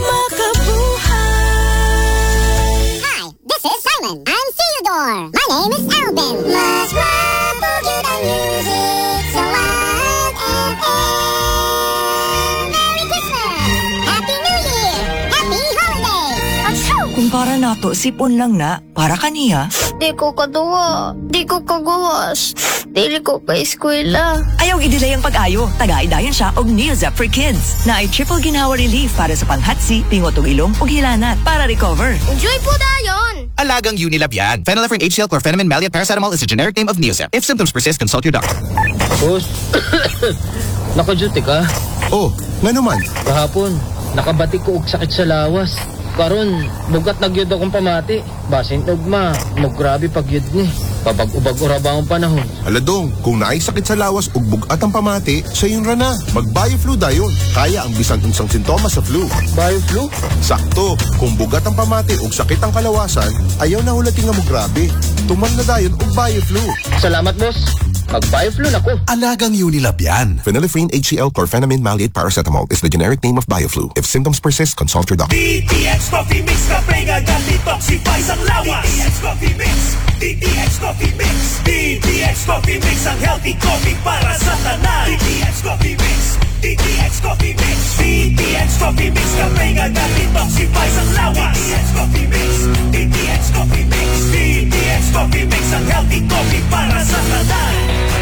Speaker 6: Hi, this is Simon. I'm Theodore. My name is Alvin. Mas mapugid ang music sa Wild F M. Merry Christmas! Happy New Year! Happy Holidays! Achoo!
Speaker 20: Kumpara nato, sipon lang na. Para kaniya.
Speaker 21: Di ko kaduwa. Di ko kagawas. Dili ko pa eskwela.
Speaker 20: Ayaw idilay ang pag-ayo. Taga-idayan siya og Neozep for Kids na ay triple ginawa relief para sa panghatsi, pingot og ilong ug hilanat para recover.
Speaker 21: Enjoy po dayon!
Speaker 17: Alagang Unilab yan. Phenylephrine, H C L, chlorpheniramine, Maleate, paracetamol is the generic name of Neozep. If symptoms persist, consult your doctor.
Speaker 22: Boss, naka-duty ka?
Speaker 17: Oh, nga naman.
Speaker 22: Kahapon, nakabatik ko og sakit sa lawas. Karon, bugat nagyod akong pamati. Basin ugma, maggrabe pagyod ni. Pabag-ubag ura ba ang panahon?
Speaker 17: Aladong, kung naay sakit sa lawas ug bugat ang pamati, sa yun rana. Mag-bioflu dayon. Kaya ang bisan unsang sintomas sa flu.
Speaker 22: Bioflu?
Speaker 17: Sakto, kung bugat ang pamati ug sakit ang kalawasan, ayaw na hulating nga mo grabe. Tuman na dayon ug bioflu.
Speaker 22: Salamat, boss. Mag-bioflu na ko.
Speaker 17: Alagang Unilab yan. Phenylephrine, H C L, chlorpheniramine, Maleate, paracetamol is the generic name of bioflu. If symptoms persist, consult your doctor.
Speaker 1: D T X Coffee Mix na pega detoxify ang lawas. D T X Coffee Mix. D T X Coffee Mix. D T X Coffee Mix ang healthy coffee para sa tanan. D T X Coffee Mix. D T X Coffee Mix. D T X Coffee Mix na pega detoxify ang lawas. D T X Coffee Mix. D T X Coffee Mix. D T X Coffee Mix ang healthy coffee para sa tanan.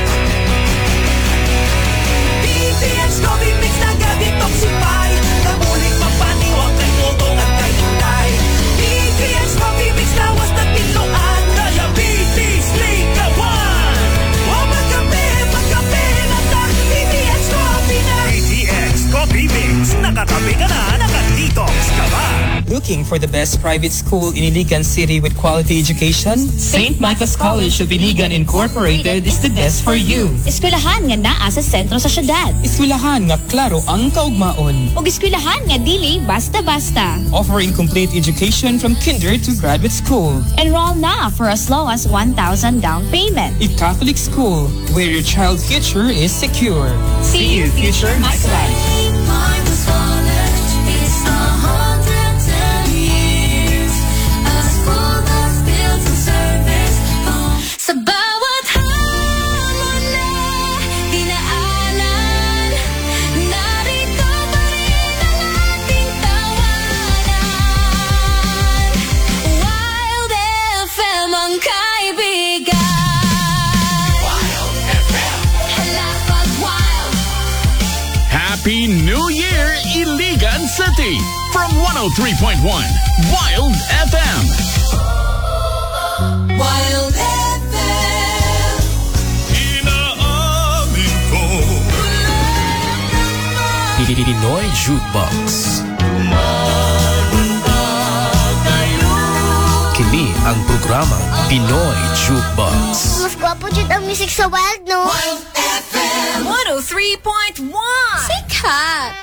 Speaker 1: D T X Coffee Mix na detoxify. Namuling magpaniwag kay tutong at kay inday. D T X Coffee Mix lawas na tinuan. Diabetes, ligawan. O magkape, magkape na ta. D T X Coffee na. D T X Coffee Mix. Nakakape ka na, nakadetox ka ba?
Speaker 23: Rookie
Speaker 4: looking for the best private school in Iligan City with quality education? Saint Michael's College of Iligan Incorporated is the best for you.
Speaker 10: Eskwelahan nga naa sa sentro sa syudad.
Speaker 4: Eskwelahan nga klaro ang kaugmaon.
Speaker 10: Ug eskwelahan nga dili basta-basta.
Speaker 4: Offering complete education from kinder to graduate school.
Speaker 10: Enroll na for as low as one thousand down payment.
Speaker 4: A Catholic school where your child's future is secure.
Speaker 10: See your future, my life.
Speaker 2: Sa bawat hamon na dinaanan, narito pa rin ang ating tawanan. Wild F M ang kaibigan.
Speaker 12: Wild F M.
Speaker 2: Halapag Wild.
Speaker 12: Happy New Year, Iligan City! From one oh three point one, Wild F M.
Speaker 2: Wild F M.
Speaker 25: Pinoy Jukebox. Kini ang programa Pinoy Jukebox.
Speaker 21: Mas gwapo dyan ang music sa Wild, no?
Speaker 2: Wild F M one oh three point one. Sikat.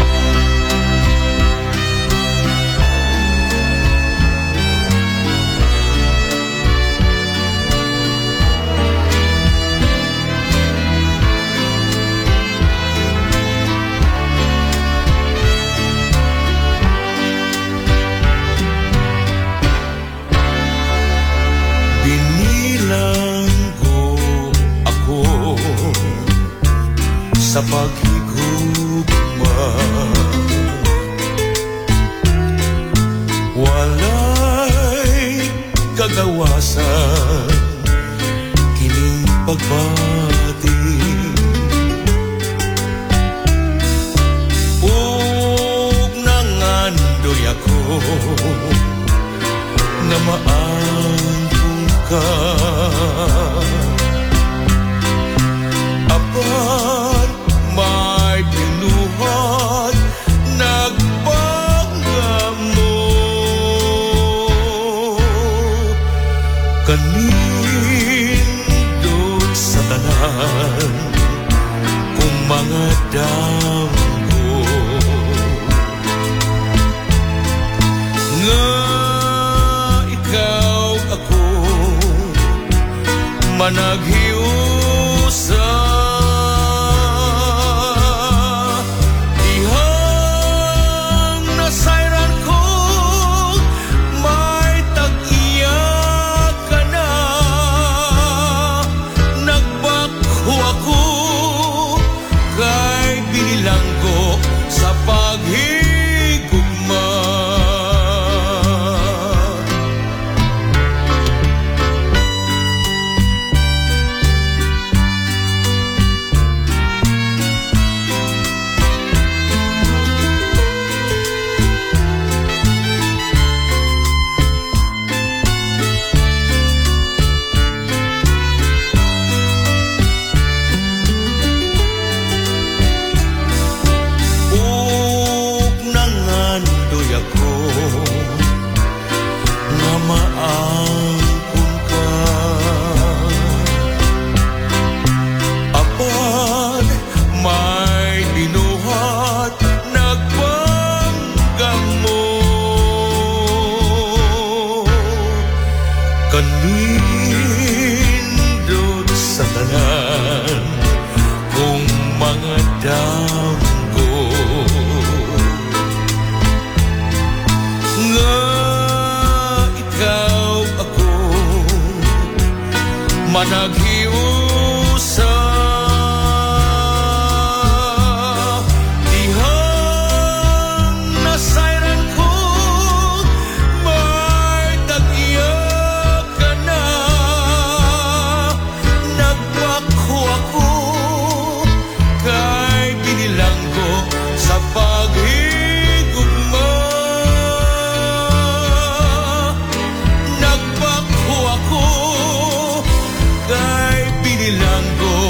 Speaker 1: Sa paghigugma, walay kagawasan kining pagbati. Ug nangandoy ako nga maangkong ka. Apan may pinuhat nagpangamo kanindot sa tanan kung mga damgo nga ikaw ako managhiusa. Kanindot sa tanan kung mga damgo nga ikaw ako managhiusa. Nagpako ako kay pinilang ko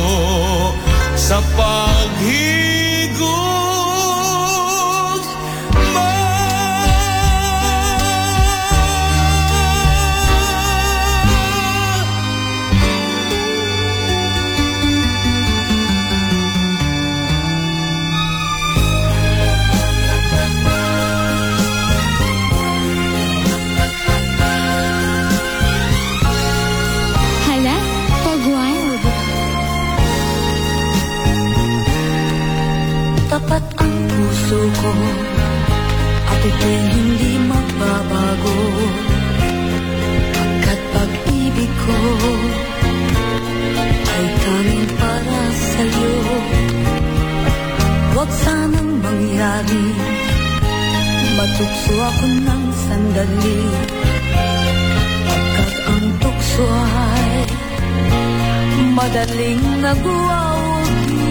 Speaker 9: marami, matukso ako ng sandali. Pagkat ang tukso ay madaling nagwawagi.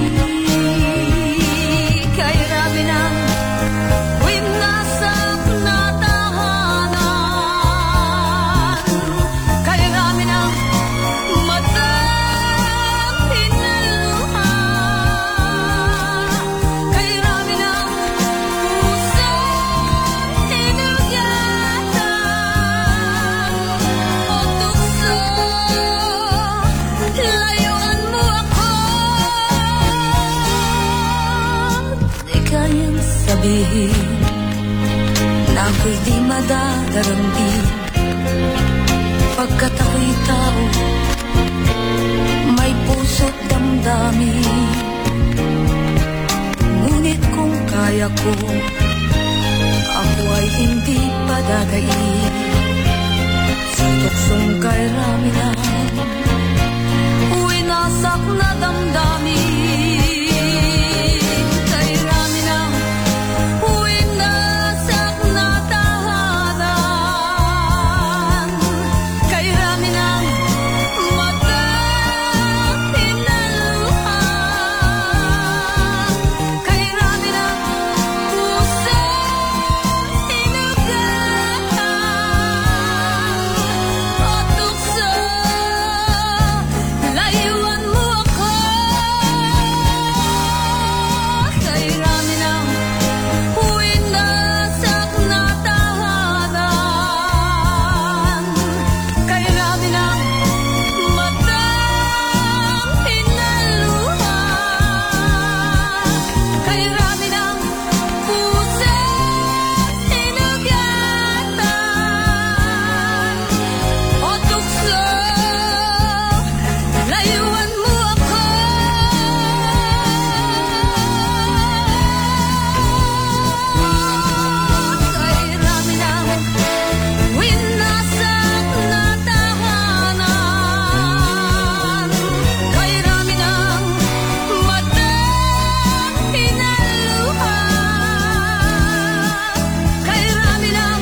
Speaker 9: Kay rami ng winasak na tahanan, kay rami ng matang pinaluha, kay rami ng pusong tinugatan o tukso. Layuan mo ako, di kayang sabihin na ako'y di madadarandi. Pagkat ako'y tao, may puso't damdamin. Ngunit kung kaya ko, ako ay hindi padadain sa tuksong kay rami lang winasak na damdamin. Kay rami ng winasak na tahanan, kay rami ng matang pinaluha, kay rami ng pusong tinugatan o tukso. Layuan mo ako, kay rami ng winasak na tahanan, kay rami ng matang pinaluha, kay rami ng pusong tinugatan o tukso. Layuan mo ako, kay rami ng winasak na tahanan, kay rami ng matang pinaluha, kay rami ng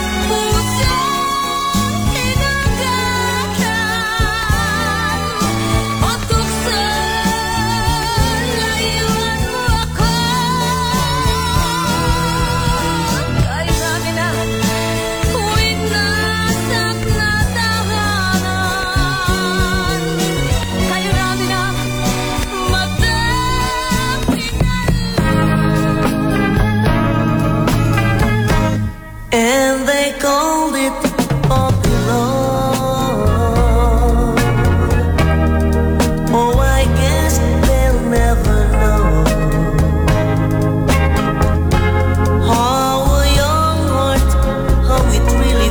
Speaker 9: pusong tinugatan o tukso. Layuan mo ako, kay rami ng winasak na tahanan, kay rami ng matang
Speaker 16: And they called it popular. Oh, I guess they'll never know how a young heart, how it really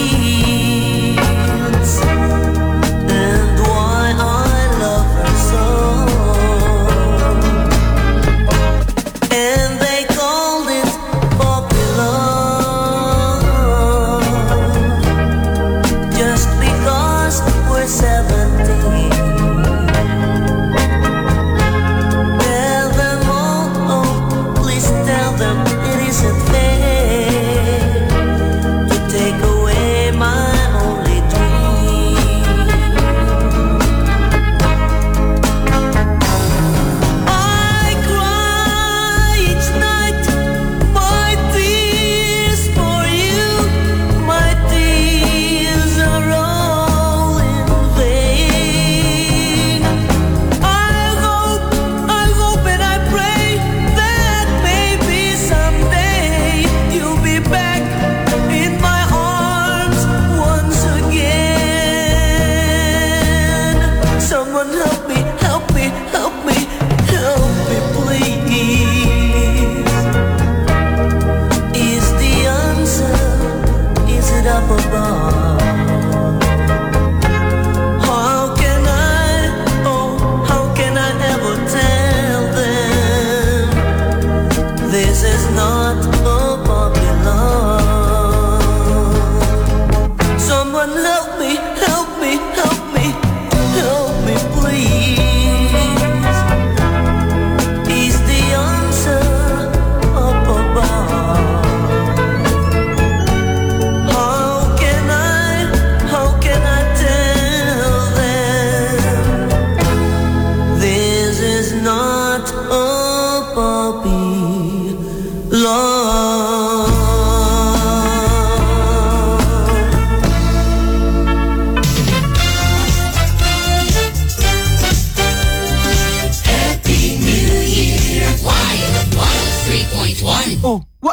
Speaker 16: feels, and why I love her so. And they called it popular. Just because we're seventeen. Tell them all, oh, please tell them it isn't fair to take away my only dream. I cry each night, my tears for you, my tears are all in vain.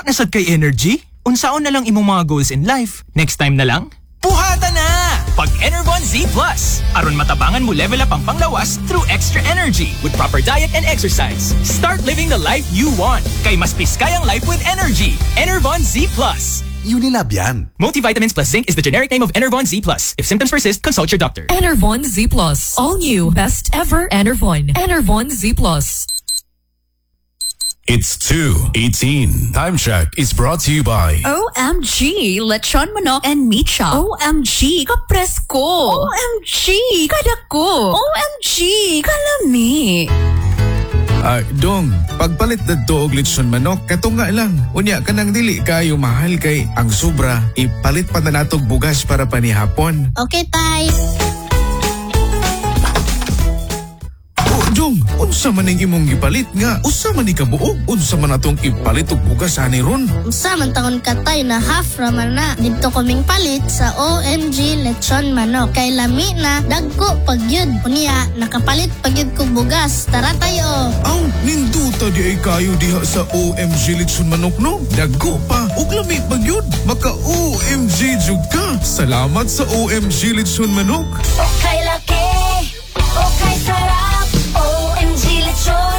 Speaker 7: Nasad kay energy? Unsaon na lang imong mga goals in life? Next time na lang? Puhata na! Pag Enervon Z Plus. Aron matabangan mo level up ang panglawas through extra energy with proper diet and exercise. Start living the life you want. Kay mas piskay ang life with energy. Enervon Z Plus.
Speaker 17: Unilab yan.
Speaker 7: Multivitamins plus zinc is the generic name of Enervon Z Plus. If symptoms persist, consult your doctor.
Speaker 5: Enervon Z Plus. All new. Best ever Enervon. Enervon Z Plus.
Speaker 13: It's two eighteen. Time check is brought to you by
Speaker 2: O M G, lechon manok and meat chop. O M G, kapresko. O M G, kadako. O M G, kalami.
Speaker 11: Ah, dong, pagpalit na to og lechon manok, kato nga lang. Unya ka nang dili kayo mahal kay ang sobra, ipalit pa na natog bugas para panihapon.
Speaker 21: Okay, tay.
Speaker 11: Dong, unsa man ang imong gipalit nga? Unsa man ikabuok? Unsa man atong ipalit og bugas ani ron?
Speaker 21: Unsa man taon katay na half raman na. Dito kaming palit sa O M G lechon manok. Kay lami na dagko pagyud. Unya nakapalit pagyud kog bugas. Tara tayo.
Speaker 11: Aw, ninduta di ay kayo diha sa O M G lechon manok no? Dagko pa ug lami pagyud. Maka O M G jud ka. Salamat sa O M G lechon manok.
Speaker 9: Okay laki, okay sarap. O M G lechon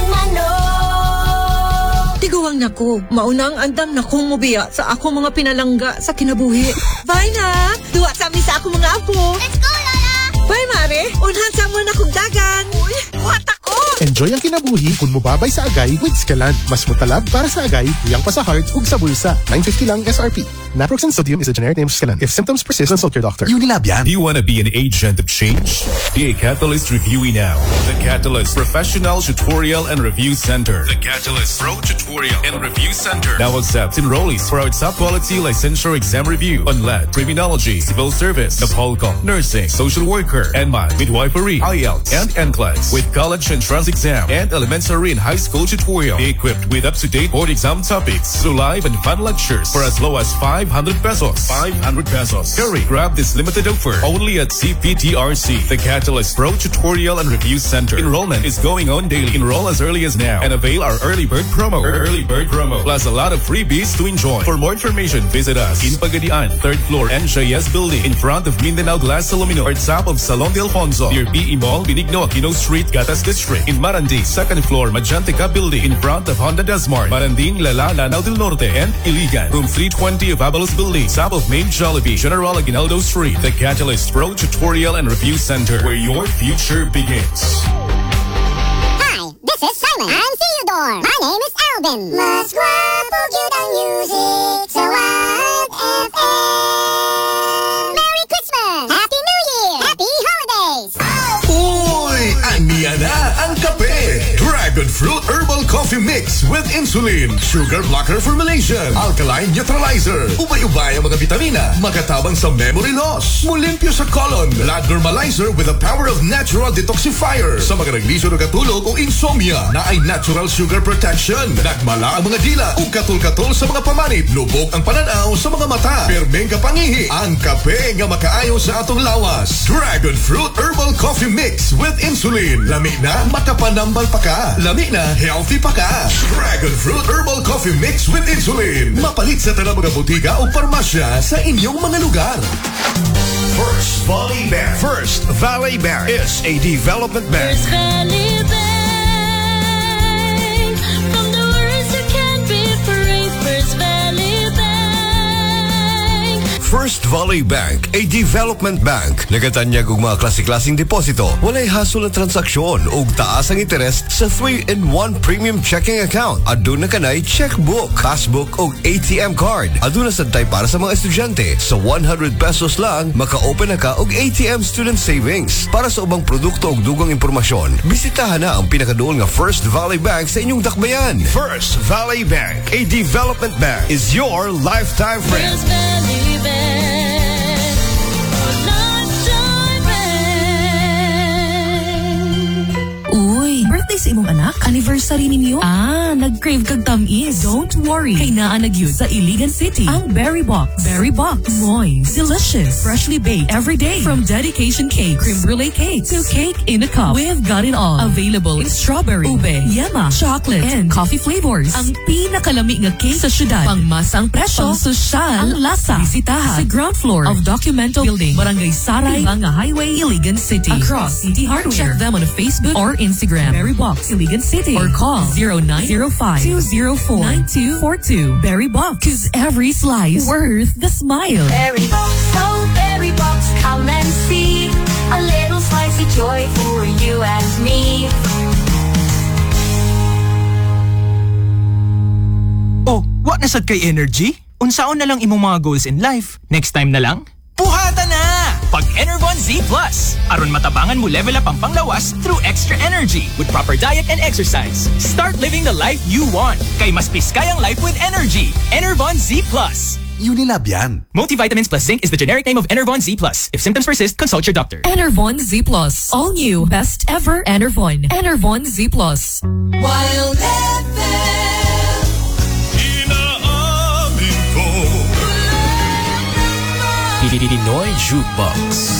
Speaker 9: manok.
Speaker 14: Tiguang nako, maunang andam na kong mubiya sa ako mga pinalangga sa kinabuhi. Bye na! Duwa sa amin sa ako mga apo.
Speaker 21: Let's go, Lola!
Speaker 14: Bye, Mare! Unhan sa mo na kong dagan. Uy, buhat ako!
Speaker 15: Enjoy ang kinabuhi kung mubabay sa agay with Scalan. Mas mutalab para sa agay, tuyang pa sa heart ug sa bulsa. nine fifty lang S R P. Naproxen sodium is a generic name of Scalan. If symptoms persist, consult your doctor.
Speaker 17: Unilab yan.
Speaker 13: Do you want to be an agent of change? Be a Catalyst reviewee now. The Catalyst Professional Tutorial and Review Center. The Catalyst Pro Tutorial and Review Center now accepts enrollees for our top quality licensure exam review on L A D, Criminology, Civil Service, Napolcom, Nursing, Social Worker, N M A, Midwifery, I E L T S, and N C L E S with college entrance exam and elementary and high school tutorial. Be equipped with up-to-date board exam topics through live and fun lectures for as low as five hundred pesos. five hundred pesos. Hurry, grab this limited offer only at C P T R C, the Catalyst Pro Tutorial and Review Center. Enrollment is going on daily. Enroll as early as now and avail our early bird promo. Early bird promo. Plus a lot of freebies to enjoy. For more information, visit us in Pagadian, third floor N J S building in front of Mindanao Glass Alumino or top of Salon de Alfonso near B E Mall, Benigno, Aquino Street, Gatas District. In Marandi, second floor Majantica building in front of Honda Desmart, Maranding, Lala, Lanao del Norte, and Iligan. Room three twenty of Avalos Building, south of Main Jollibee, General Aguinaldo Street. The Catalyst Pro Tutorial and Review Center, where your future begins.
Speaker 6: Hi, this is Simon. I'm Theodore. My name is Alvin. Mas guwapo gyud ang music sa Wild F M. Merry Christmas! Happy New Year! Happy Holidays!
Speaker 17: Uy! Aniya na ang kape! Dragon Fruit Herbal Coffee Mix with insulin, sugar blocker formulation, alkaline neutralizer, ubay-ubay ang mga vitamina, makatabang sa memory loss, mulimpyo sa colon, blood normalizer with the power of natural detoxifier, sa mga naglisyo ng katulog o insomnia na ay natural sugar protection, nagmala ang mga dila o katul-katul sa mga pamanit, lubog ang pananaw sa mga mata, permeng kapangihi, ang kape nga makaayo sa atong lawas. Dragon Fruit Herbal Coffee Mix with insulin. Lami na, makapanambal pa ka. Lami na, healthy pa ka. Dragon Fruit Herbal Coffee Mix with insulin. Mapalit sa tanang mga butika o parmasya sa inyong mga lugar.
Speaker 18: First Valley Bank. First Valley Bank is a development bank.
Speaker 9: First Valley Bank. From the words you can't be free. First Valley Bank.
Speaker 18: First Valley Bank, a development bank. Nagatanyag og mga klase-klaseng deposito. Walay hasol na transaksyon ug taas ang interest sa three in one premium checking account. Aduna kanay checkbook, passbook ug A T M card. Aduna sad tay para sa mga estudyante. Sa one hundred pesos lang, maka-open na ka og A T M student savings. Para sa ubang produkto ug dugang impormasyon, bisitahan na ang pinakaduol nga First Valley Bank sa inyong dakbayan. First Valley Bank, a development bank, is your lifetime friend.
Speaker 9: First Valley Bank.
Speaker 5: Uy, birthday sa imong anak? Ani anniversary ninyo? Ah, nag-crave kag tamis. Don't worry. Kay naa nagyud sa Iligan City ang Berry Box. Berry Box. Moist, delicious, freshly baked every day. From dedication cake, creme brulee cake to cake in a cup. We've got it all. Available in strawberry, ube, yema, chocolate, and coffee flavors. Ang pinakalami nga cake sa syudad. Pangmasang presyo, pang sosyal, ang lasa. Bisitahan sa ground floor of Documento Building, Barangay Saray, Ibanga Highway, Iligan City. Across City Hardware. Check them on Facebook or Instagram. Berry Box, Iligan City. Or call zero nine zero five, two zero four, nine two four two. Berry Box. Cause every slice worth the smile.
Speaker 9: Berry Box, oh Berry Box, come and see a little slicey joy for you and me.
Speaker 7: Oh, what nasad kay energy? Unsaon na lang imong mga goals in life? Next time na lang? Puhata na! Pag Enervon Z Plus. Aron matabangan mo level up ang panglawas through extra energy with proper diet and exercise. Start living the life you want. Kay mas piskayang life with energy. Enervon Z Plus.
Speaker 17: Unilab yan.
Speaker 7: Multivitamins plus zinc is the generic name of Enervon Z Plus. If symptoms persist, consult your doctor.
Speaker 5: Enervon Z Plus. All new. Best ever Enervon. Enervon Z Plus.
Speaker 9: Wild F M.
Speaker 13: Inaamin ko. Pinoy Jukebox.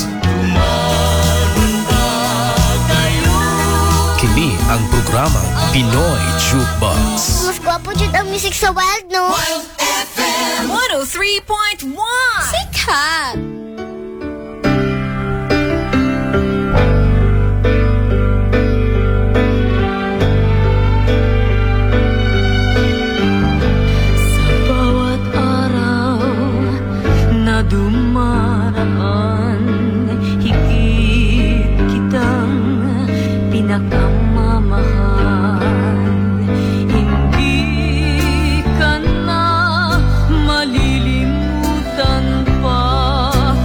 Speaker 13: Kini ang programa Pinoy Jukebox.
Speaker 6: Mas gwapo dyan ang music sa Wild, no?
Speaker 9: Wild F M one oh three point one.
Speaker 6: Sikat!
Speaker 9: Bawat araw na dumaraan, higit kitang pinakamamahal. Hindi ka na malilimutan pa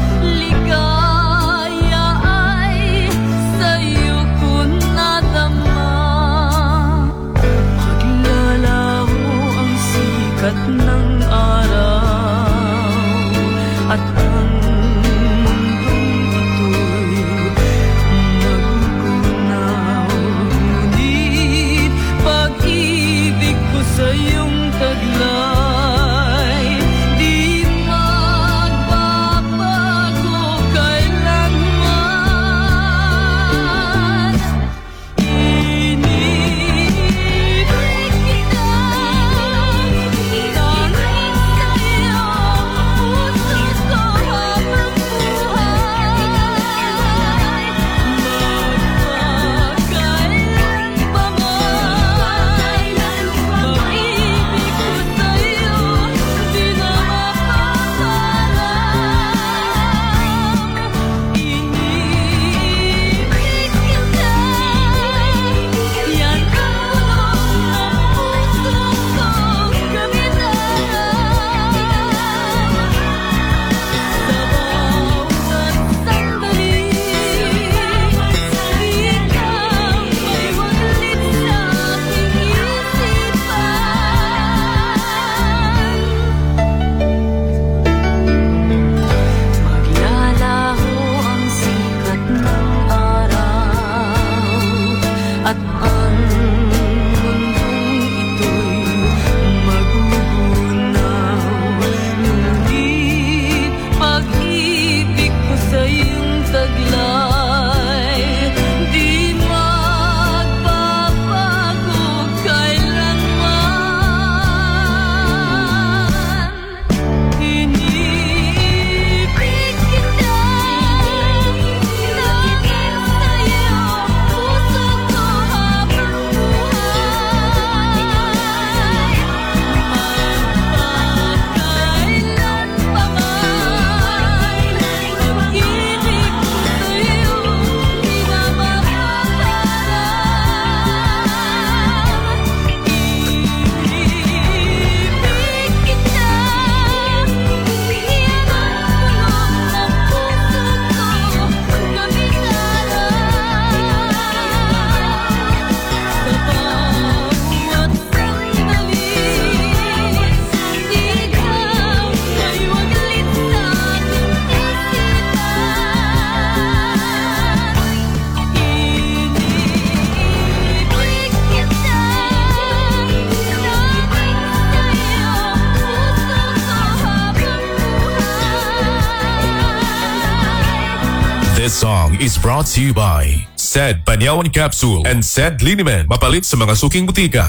Speaker 13: song is brought to you by Sed Panyawan Capsule and Sed Liniment. Mapalit sa mga suking butika.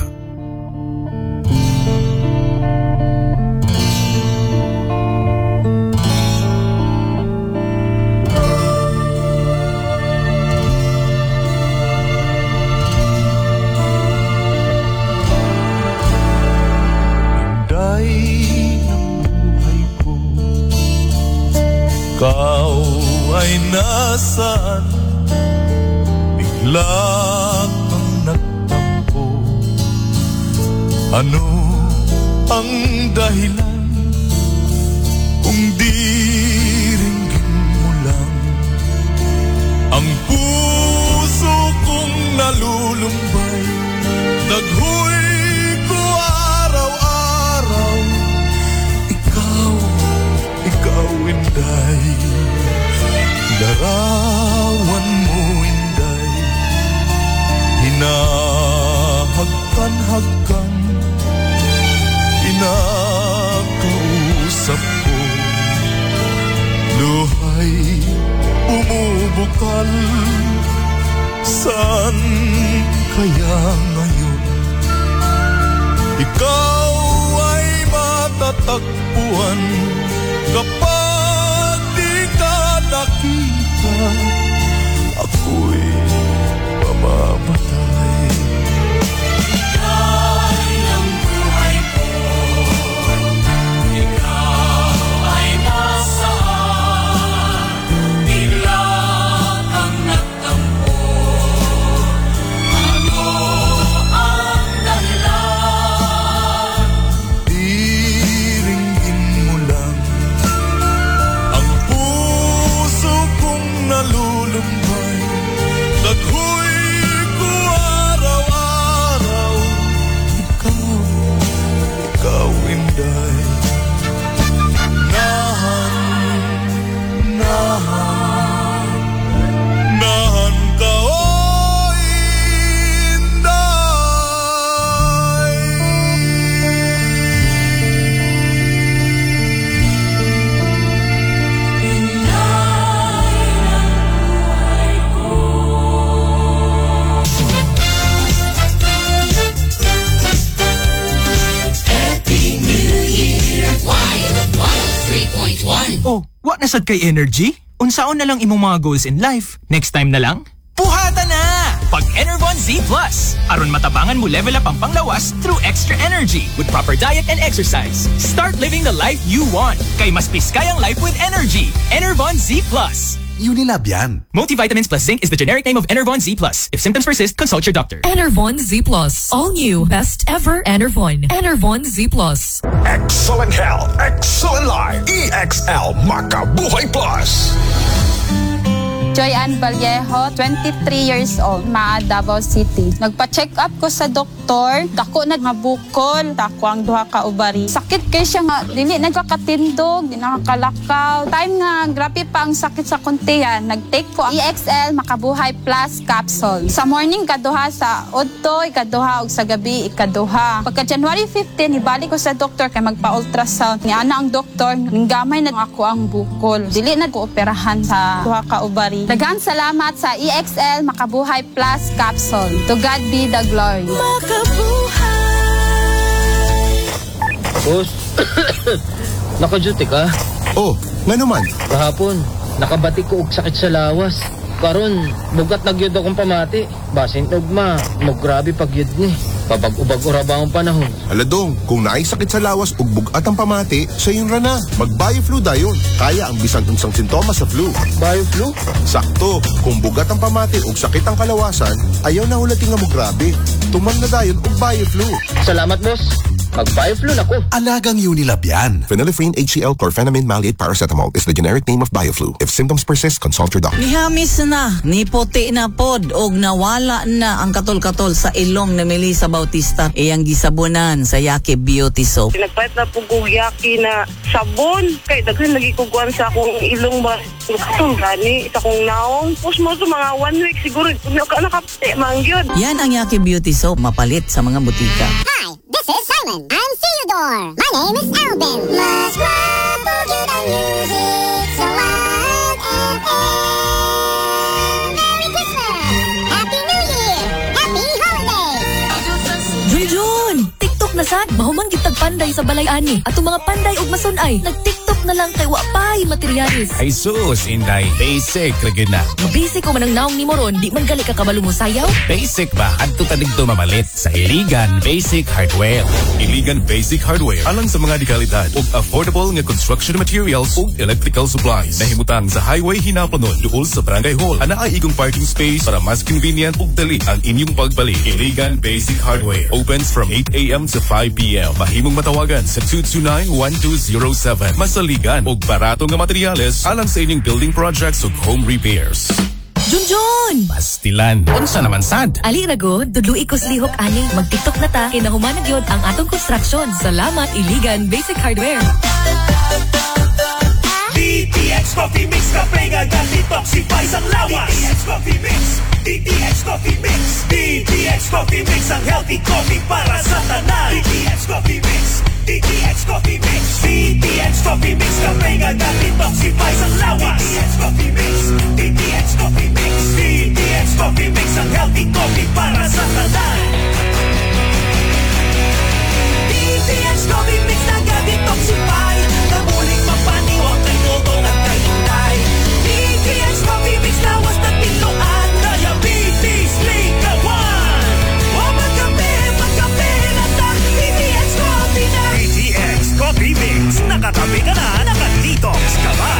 Speaker 1: Ikaw ay nasaan? Bigla kang nagtampo. Ano ang dahilan? Kung di ringgin mo lang ang puso kong nalulumbay. Daghoy ko araw-araw. Ikaw, ikaw Inday. Larawan mo Inday. Hinahagkan-hagkan, inakausap ko. Luhay bumubukal. Saan kaya ngayon? Ikaw ay matatagpuan kapag di ka nakita. Ako'y mamamatay. Ika'y ang buhay ko. Ikaw ay nasaan? Bigla kang nagtampo. Ano ang dahilan? Iringgin mo lang ang puso kong nalulumbay. Daghoy ko araw-araw. Ikaw, ikaw Inday. Nahan, nahan, nahan ka o Inday.
Speaker 16: Happy New Year. Y one oh three point one.
Speaker 7: Oh, wa na sad kay energy? Unsaon na lang imong mga goals in life? Next time na lang? Puhata na! Pag Enervon Z Plus. Aron matabangan mo level up ang panglawas through extra energy with proper diet and exercise. Start living the life you want. Kay mas piskay ang life with energy. Enervon Z Plus.
Speaker 17: Unilab yan.
Speaker 7: Multivitamins plus zinc is the generic name of Enervon Z Plus. If symptoms persist, consult your doctor.
Speaker 5: Enervon Z Plus. All new. Best ever Enervon. Enervon Z Plus.
Speaker 3: Excellent health, excellent life. E X L Makabuhay Plus.
Speaker 10: Joy Ann Vallejo, twenty-three years old, Maa, Davao City. Nagpa-check up ko sa doktor, dako na mabukol, dako ang duha ka ubari. Sakit kay siya nga, dili nagkakatindog, di nakakalakaw. Time nga, grabe pa ang sakit sa kuntiyan, nag-take ko ang E X L Makabuhay Plus capsule. Sa morning, kaduha sa udto, ikaduha, ug sa gabi, ikaduha. Pagka January fifteen, ibalik ko sa doktor kay magpa-ultrasound. Ni ana ang doktor, ninggamay na ako ang bukol. Dili na ko operahan sa duha ka ubari. Daghang salamat sa E X L Makabuhay Plus capsule. To God be the glory.
Speaker 22: Makabuhay! Boss, naka-duty ka?
Speaker 17: Oh, nga naman.
Speaker 22: Kahapon, nakabati ko og sakit sa lawas. Karon, bugat na gyud akong pamati. Basin ugma, mo grabe pag yun ni. Papag-ubag ura ba ang panahon?
Speaker 17: Aladong, kung naay sakit sa lawas ug bugat ang pamati, sa yun ra na. Mag-Bioflu dayon. Kaya ang bisan unsang sintomas sa flu.
Speaker 22: Bioflu?
Speaker 17: Sakto, kung bugat ang pamati ug sakit ang kalawasan, ayaw na hulating nga mo grabe. Tuman na dayon og Bioflu.
Speaker 22: Salamat, boss. Mag-Bioflu na ko.
Speaker 17: Alagang Unilab yan. Phenylephrine H C L Chlorphenamine Maleate Paracetamol is the generic name of Bioflu. If symptoms persist, consult your doctor.
Speaker 8: Nihamis na, niputi na pod, og nawala na ang katol-katol sa ilong na Melissa Bautista. Iyang gisabunan sa Yaki Beauty Soap.
Speaker 19: Nagpahit na po kong Yaki na sabon. Kay daghan lagi kukuhan sa akong ilong ba. Katong gani, sa akong naong. Pus mo to mga one week siguro. Nakapite, mangyod.
Speaker 8: Yan ang Yaki Beauty Soap, mapalit sa mga butika.
Speaker 6: Hi, this is Simon. I'm Theodore. My name is Alvin. Mas guwapo yun ang music sa Y F M.
Speaker 5: sad, mahumang gitag panday sa balay ani. Atong mga panday ug masun-ay, nag-TikTok na lang kay wa pay materialis.
Speaker 13: Ay sus, Inday. Basic, lagyan na.
Speaker 5: Basic ko man ang naong ni Moron, di man gali ka kabalo mo sayaw?
Speaker 13: Basic ba? Adto ka digto mamalit sa Iligan Basic Hardware. Iligan Basic Hardware alang sa mga dikalidad ug affordable nga construction materials ug electrical supplies. Nahimutan sa Highway Hinapanon duol sa Barangay Hall. Ana ay igong parking space para mas convenient ug dali ang inyong pagbalik. Iligan Basic Hardware opens from eight a.m. to five p.m. Mahimong matawagan sa two two nine, one two zero seven. Masaligan ug barato nga materyales alang sa inyong building projects ug home repairs.
Speaker 5: Junjun!
Speaker 13: Pastilan. Unsa naman sad?
Speaker 5: Ali rago, dudlu'i ko slihok ani. Mag-TikTok na ta, kinahumanag yun ang atong construction. Salamat, Iligan Basic Hardware.
Speaker 1: D T X Coffee Mix Kape nga detoxify ang lawas. D T X Coffee Mix, D T X Coffee Mix, D T X Coffee Mix ang healthy coffee para sa tanan. D T X Coffee Mix, D T X Coffee Mix, D T X Coffee Mix Kape nga detoxify ang lawas. D T X Coffee Mix, D T X Coffee Mix, D T X Coffee Mix ang healthy coffee para sa tanan. D T X Coffee Mix na detoxify, namuling mapaniwag kay Dodong at kay Inday. D T X Coffee Mix lawas na tinuan, diabetes, ligawan. O magkape, magkape na tang D T X Coffee na. D T X Coffee Mix, nakatabi ka na, nakadetox ka ba?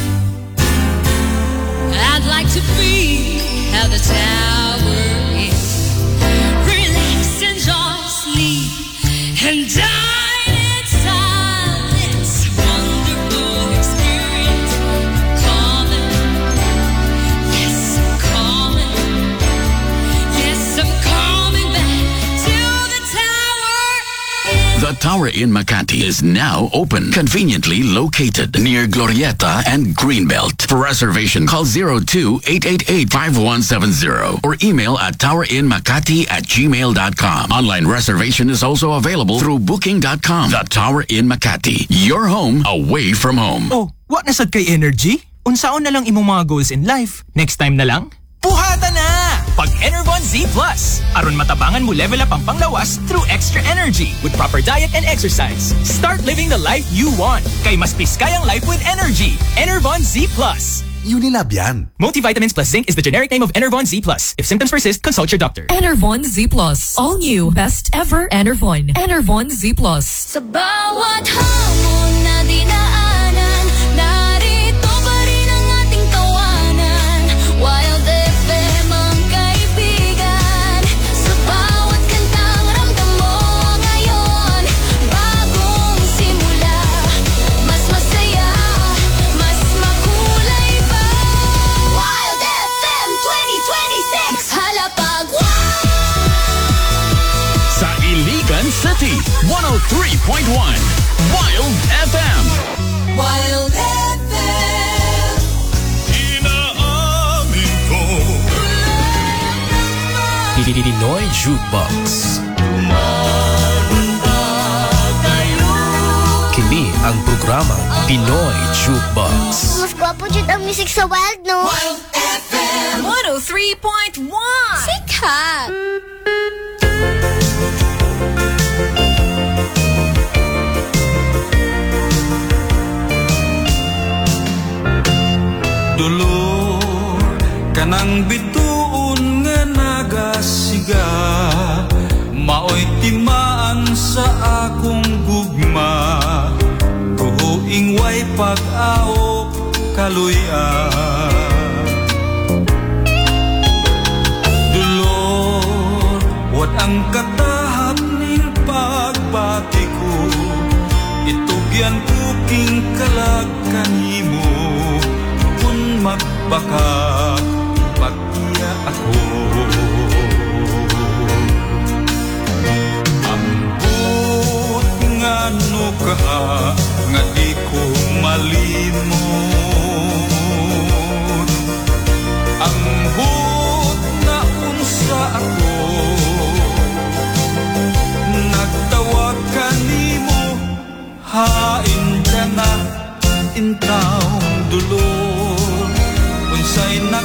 Speaker 16: I'd like to be at the tower is. Relax, enjoy, sleep, and dine in silence. Wonderful experience. Calling. Yes, I'm calling. Yes, I'm coming back to the tower.
Speaker 4: The Tower in Makati is now open, conveniently located near Glorieta and Greenbelt. For reservation, call zero two, eight eight eight, five one seven zero or email at towerinmakati at gmail dot com. Online reservation is also available through booking dot com. The Tower in Makati, your home away from home.
Speaker 7: Oh, what nasad kay energy? Unsaon na lang imong mga goals in life? Next time na lang? Puhata na! Pag Enervon Z Plus. Aron matabangan mo level up ang panglawas through extra energy with proper diet and exercise. Start living the life you want. Kay mas piskay ang life with energy. Enervon Z Plus.
Speaker 17: Unilab yan.
Speaker 7: Multivitamins plus zinc is the generic name of Enervon Z Plus. If symptoms persist, consult your doctor.
Speaker 5: Enervon Z Plus. All new. Best ever Enervon. Enervon Z Plus.
Speaker 16: Sa bawat hamon na dinaanan, narito pa rin ang ating tawanan. Wild F M ang kaibigan. Sa bawat kantang ramdam mo ngayon. Bagong simula, mas masaya, mas makulay pa. Wild F M twenty twenty-six, halapag
Speaker 4: Sa Iligan City, one oh three point one. Wild F M.
Speaker 16: Wild F M.
Speaker 1: Inaamin ko.
Speaker 13: Pinoy Jukebox. Kini ang programa Pinoy Jukebox.
Speaker 6: Mas gwapo dyan ang music sa Wild, no?
Speaker 16: Wild F M
Speaker 5: one oh three point one.
Speaker 6: Sikat!
Speaker 12: Dulor kanang bituon nga nagasiga, maoy timaan sa akong gugma, ruhuing way pag-aok kaluyan. Dulor wat ang katahap ning pagbati ko, itugyan ko king kalag kanimo. Magbaka pag-iya ako. Ambot nga no ka nga di ko malimot. Ambot na unsa ako, nagtawag kanimo, hain ka na intaw dulor. Unsay na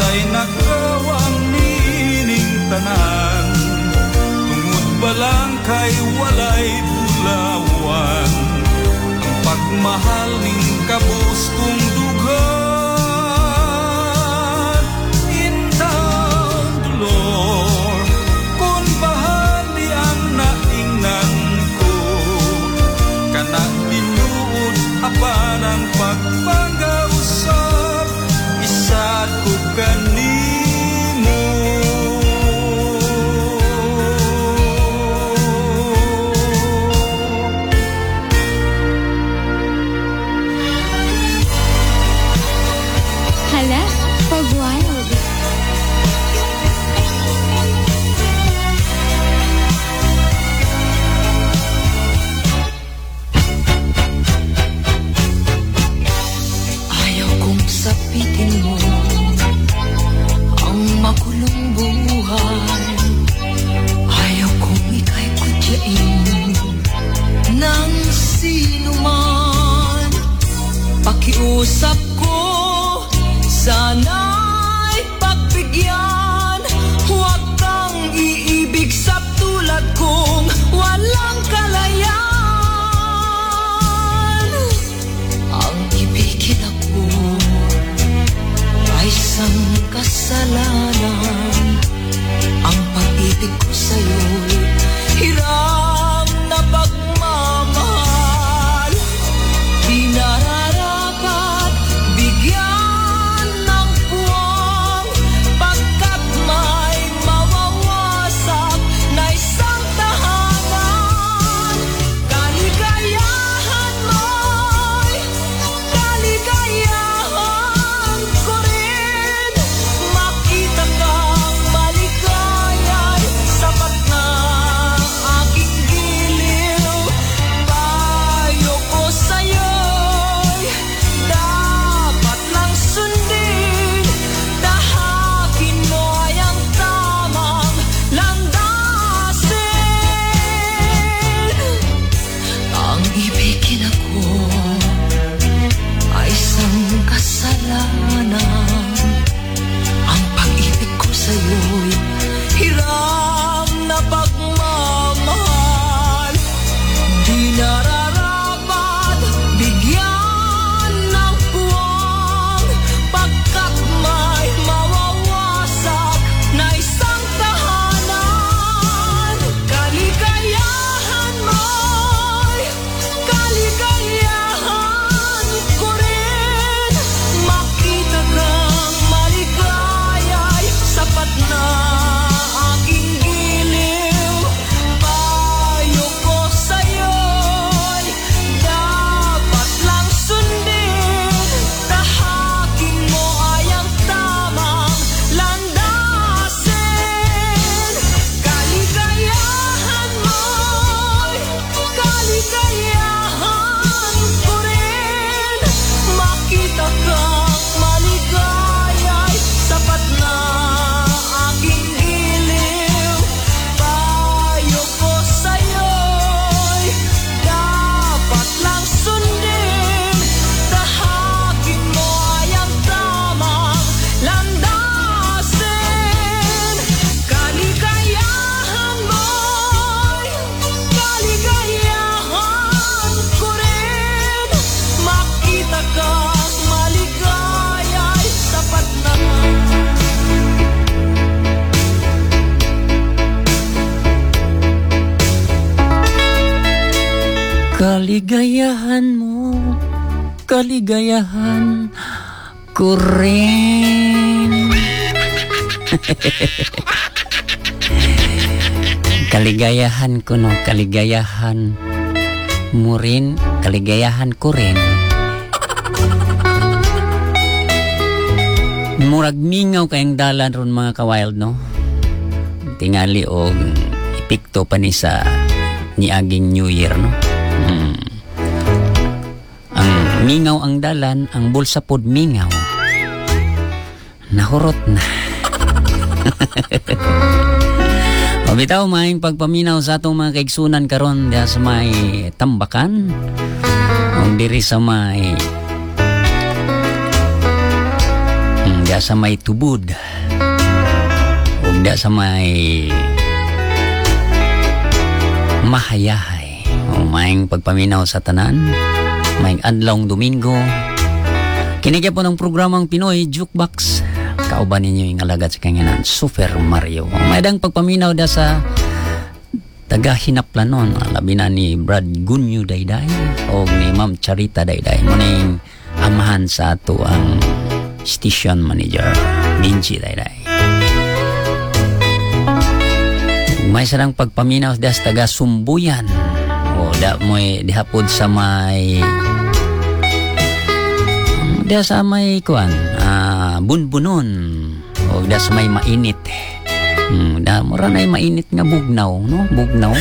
Speaker 12: Kay nakawang nining tanan, tungod balang kay walay bulawan, ang pagmahal ning kabus kong dugan. Intaw dolor, kung bahali ang naingnan ko, kanak binuod apan ang pagpagausap, isat ko kanimo.
Speaker 2: Hala, pag-wild.
Speaker 20: Ayaw kong sapitin mo ang makulong buhay. Ayaw kong ika'y kutyain ng sino man. Pakiusap ko, sana'y pagbigyan. Huwag kang iibig sa tulad kong walang kalayaan. Ang ibigin ako ay isang kasalanan. Ang pag-ibig ko sa'yo'y hirang na pagmamahal. Di nararapat bigyan ng puwang, pagkat may mawawasak na isang tahanan. Kaligayahan mo'y kaligayahan ko rin. Makita kang maligaya'y sapat na aking giliw. Payo ko sa'yo'y dapat lang sundin. Tahakin mo ay ang tamang landasin. Ang ibigin ako ay isang kasalanan. Ang pag-ibig ko sa'yo'y hiram na pagmamahal. Di nararapat bigyan ng puwang, pagkat may mawawasak na isang tahanan. Kaligayahan mo'y kaligayahan ko rin. Makita kang maligaya'y sapat na aking giliw. Payo ko sa'yo'y dapat lang sundin. Tahakin mo ay ang tamang landasin. Kaligayahan mo'y kaligayahan ko rin. Makita kang maligaya'y sapat na aking giliw. Payo ko sa'yo'y dapat lang sundin. Tahakin mo ay ang tamang landasin. Kaligayahan mo'y kaligayahan ko rin. Makita kang maligaya'y sapat na.
Speaker 23: Kaligayahan mo, kaligayahan ko rin. Kaligayahan ko no, kaligayahan mo rin, kaligayahan ko rin. Murag mingaw kayong dalan ron mga ka-wild no. Tingali og ipikto pa ni sa niaging New Year no. Hmm. Ang mingaw ang dalan, ang bulsa pod mingaw. Nahurot na. O bitaw, maing pagpaminaw sa atong mga kaigsunan karon diha sa may Tambakan. O diri sa may hmm, da sa may tubod ug da sa may mahayahay o maing pagpaminaw sa tanan, maing adlawng Domingo. Kinigya po ng programang Pinoy Jukebox. Kauban ninyo yung alagad sa kanginan Super Mario. May dang pagpaminaw da sa taga Hinaplanon, labi na ni Brad Gunyo Dayday o ni Ma'am Charita Dayday. Muning amahan sa ato ang station manager Benji Dayday. May sarang pagpaminaw da sa taga Sumbuyan o da mo'y dihapod sa may da sa may kuan uh, bunbunon o da sa may mainit. Hmm, da mura na mainit nga bugnaw, no? Bugnaw.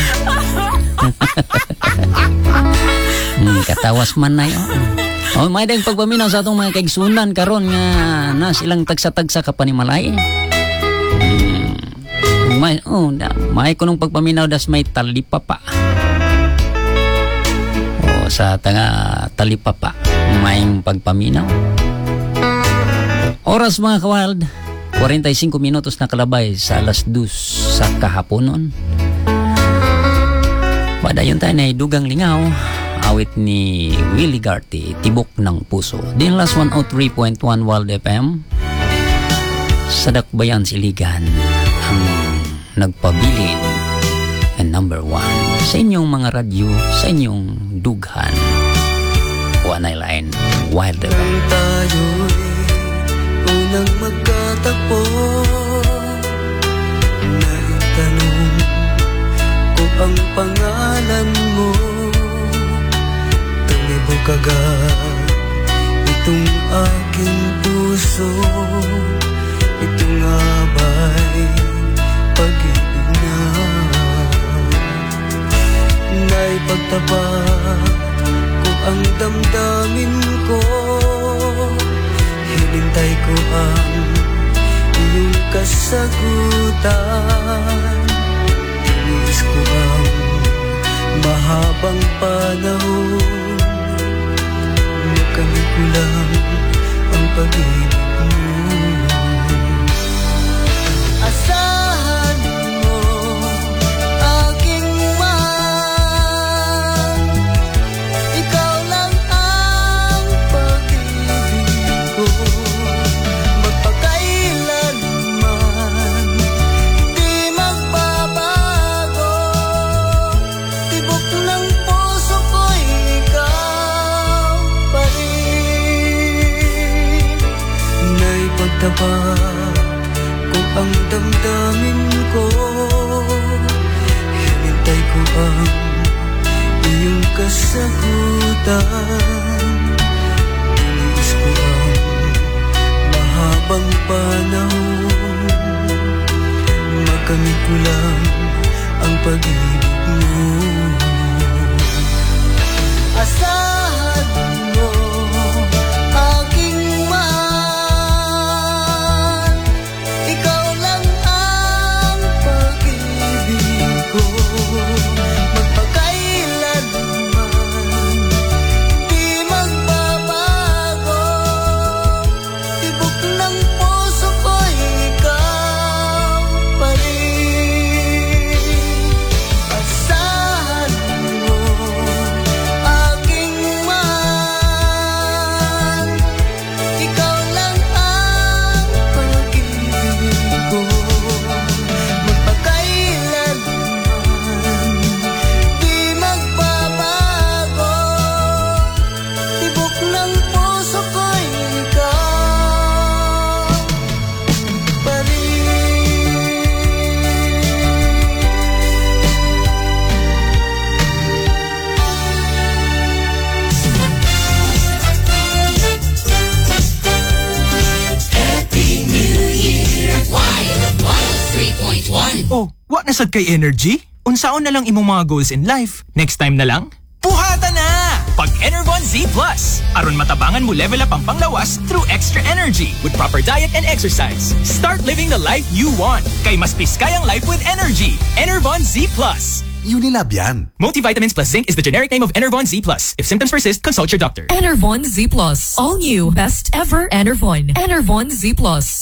Speaker 23: hmm, katawas man na yun. Oh, may dang pagpaminaw sa atong mga kaigsunan karon nga na silang tagsa-tagsa ka panimalay. Hmm, may oh, da, may kunong pagpaminaw das may talipapa. Oh, sa taga talipapa, may pagpaminaw. Oras mga kawild, forty-five minutos na kalabay sa alas dos sa kahaponon. Padayon tayo na Dugang Lingaw, awit ni Willie Garty, Tibok ng Puso. Din last one oh three point one Wild F M. Sa Dakbayan Siligan, ang nagpabilin and number one sa inyong mga radyo, sa inyong dughan. One line, Wild F M.
Speaker 20: Unang magkatagpo, naitanong ko ang pangalan mo. Tumibok agad itong aking puso. Ito nga ba'y pag-ibig na naipagtapat ko ang damdamin ko. Hinintay ko ang iyong kasagutan. Tinis ko ang mahabang panahon. Nakamit ko lang ang pag-ibig mo. Asahan mo aking man. Ikaw lang ang pag-ibig ko. Magpakailanman di magbabago. Tibok ng puso ko'y ikaw pa rin. Naipagtapat ko ang damdamin ko. Hinintay ko ang iyong kasagutan. Tinis ko ang mahabang panahon. Makamit ko lang ang pag-ibig mo. Asahan mo aking man. Ikaw lang ang pag-ibig ko. Magpakailanman di magbabago. Tibok ng puso ko'y ikaw pa rin. Asahan mo aking man. Ikaw lang ang pag-ibig ko. Magpakailanman di magbabago. Tibok ng puso ko'y ikaw pa rin.
Speaker 16: Happy New Year, Wild one oh three point one.
Speaker 7: Oh, wa na sad kay energy? Unsaon na lang imong mga goals in life? Next time na lang? Puhata na! Pag Enervon Z Plus. Aron matabangan mo level up ang panglawas through extra energy with proper diet and exercise. Start living the life you want. Kay mas piskay ang life with energy. Enervon Z Plus.
Speaker 17: Unilab yan.
Speaker 7: Multivitamins plus zinc is the generic name of Enervon Z plus. If symptoms persist, consult your doctor.
Speaker 5: Enervon Z plus. All new. Best ever Enervon. Enervon Z plus.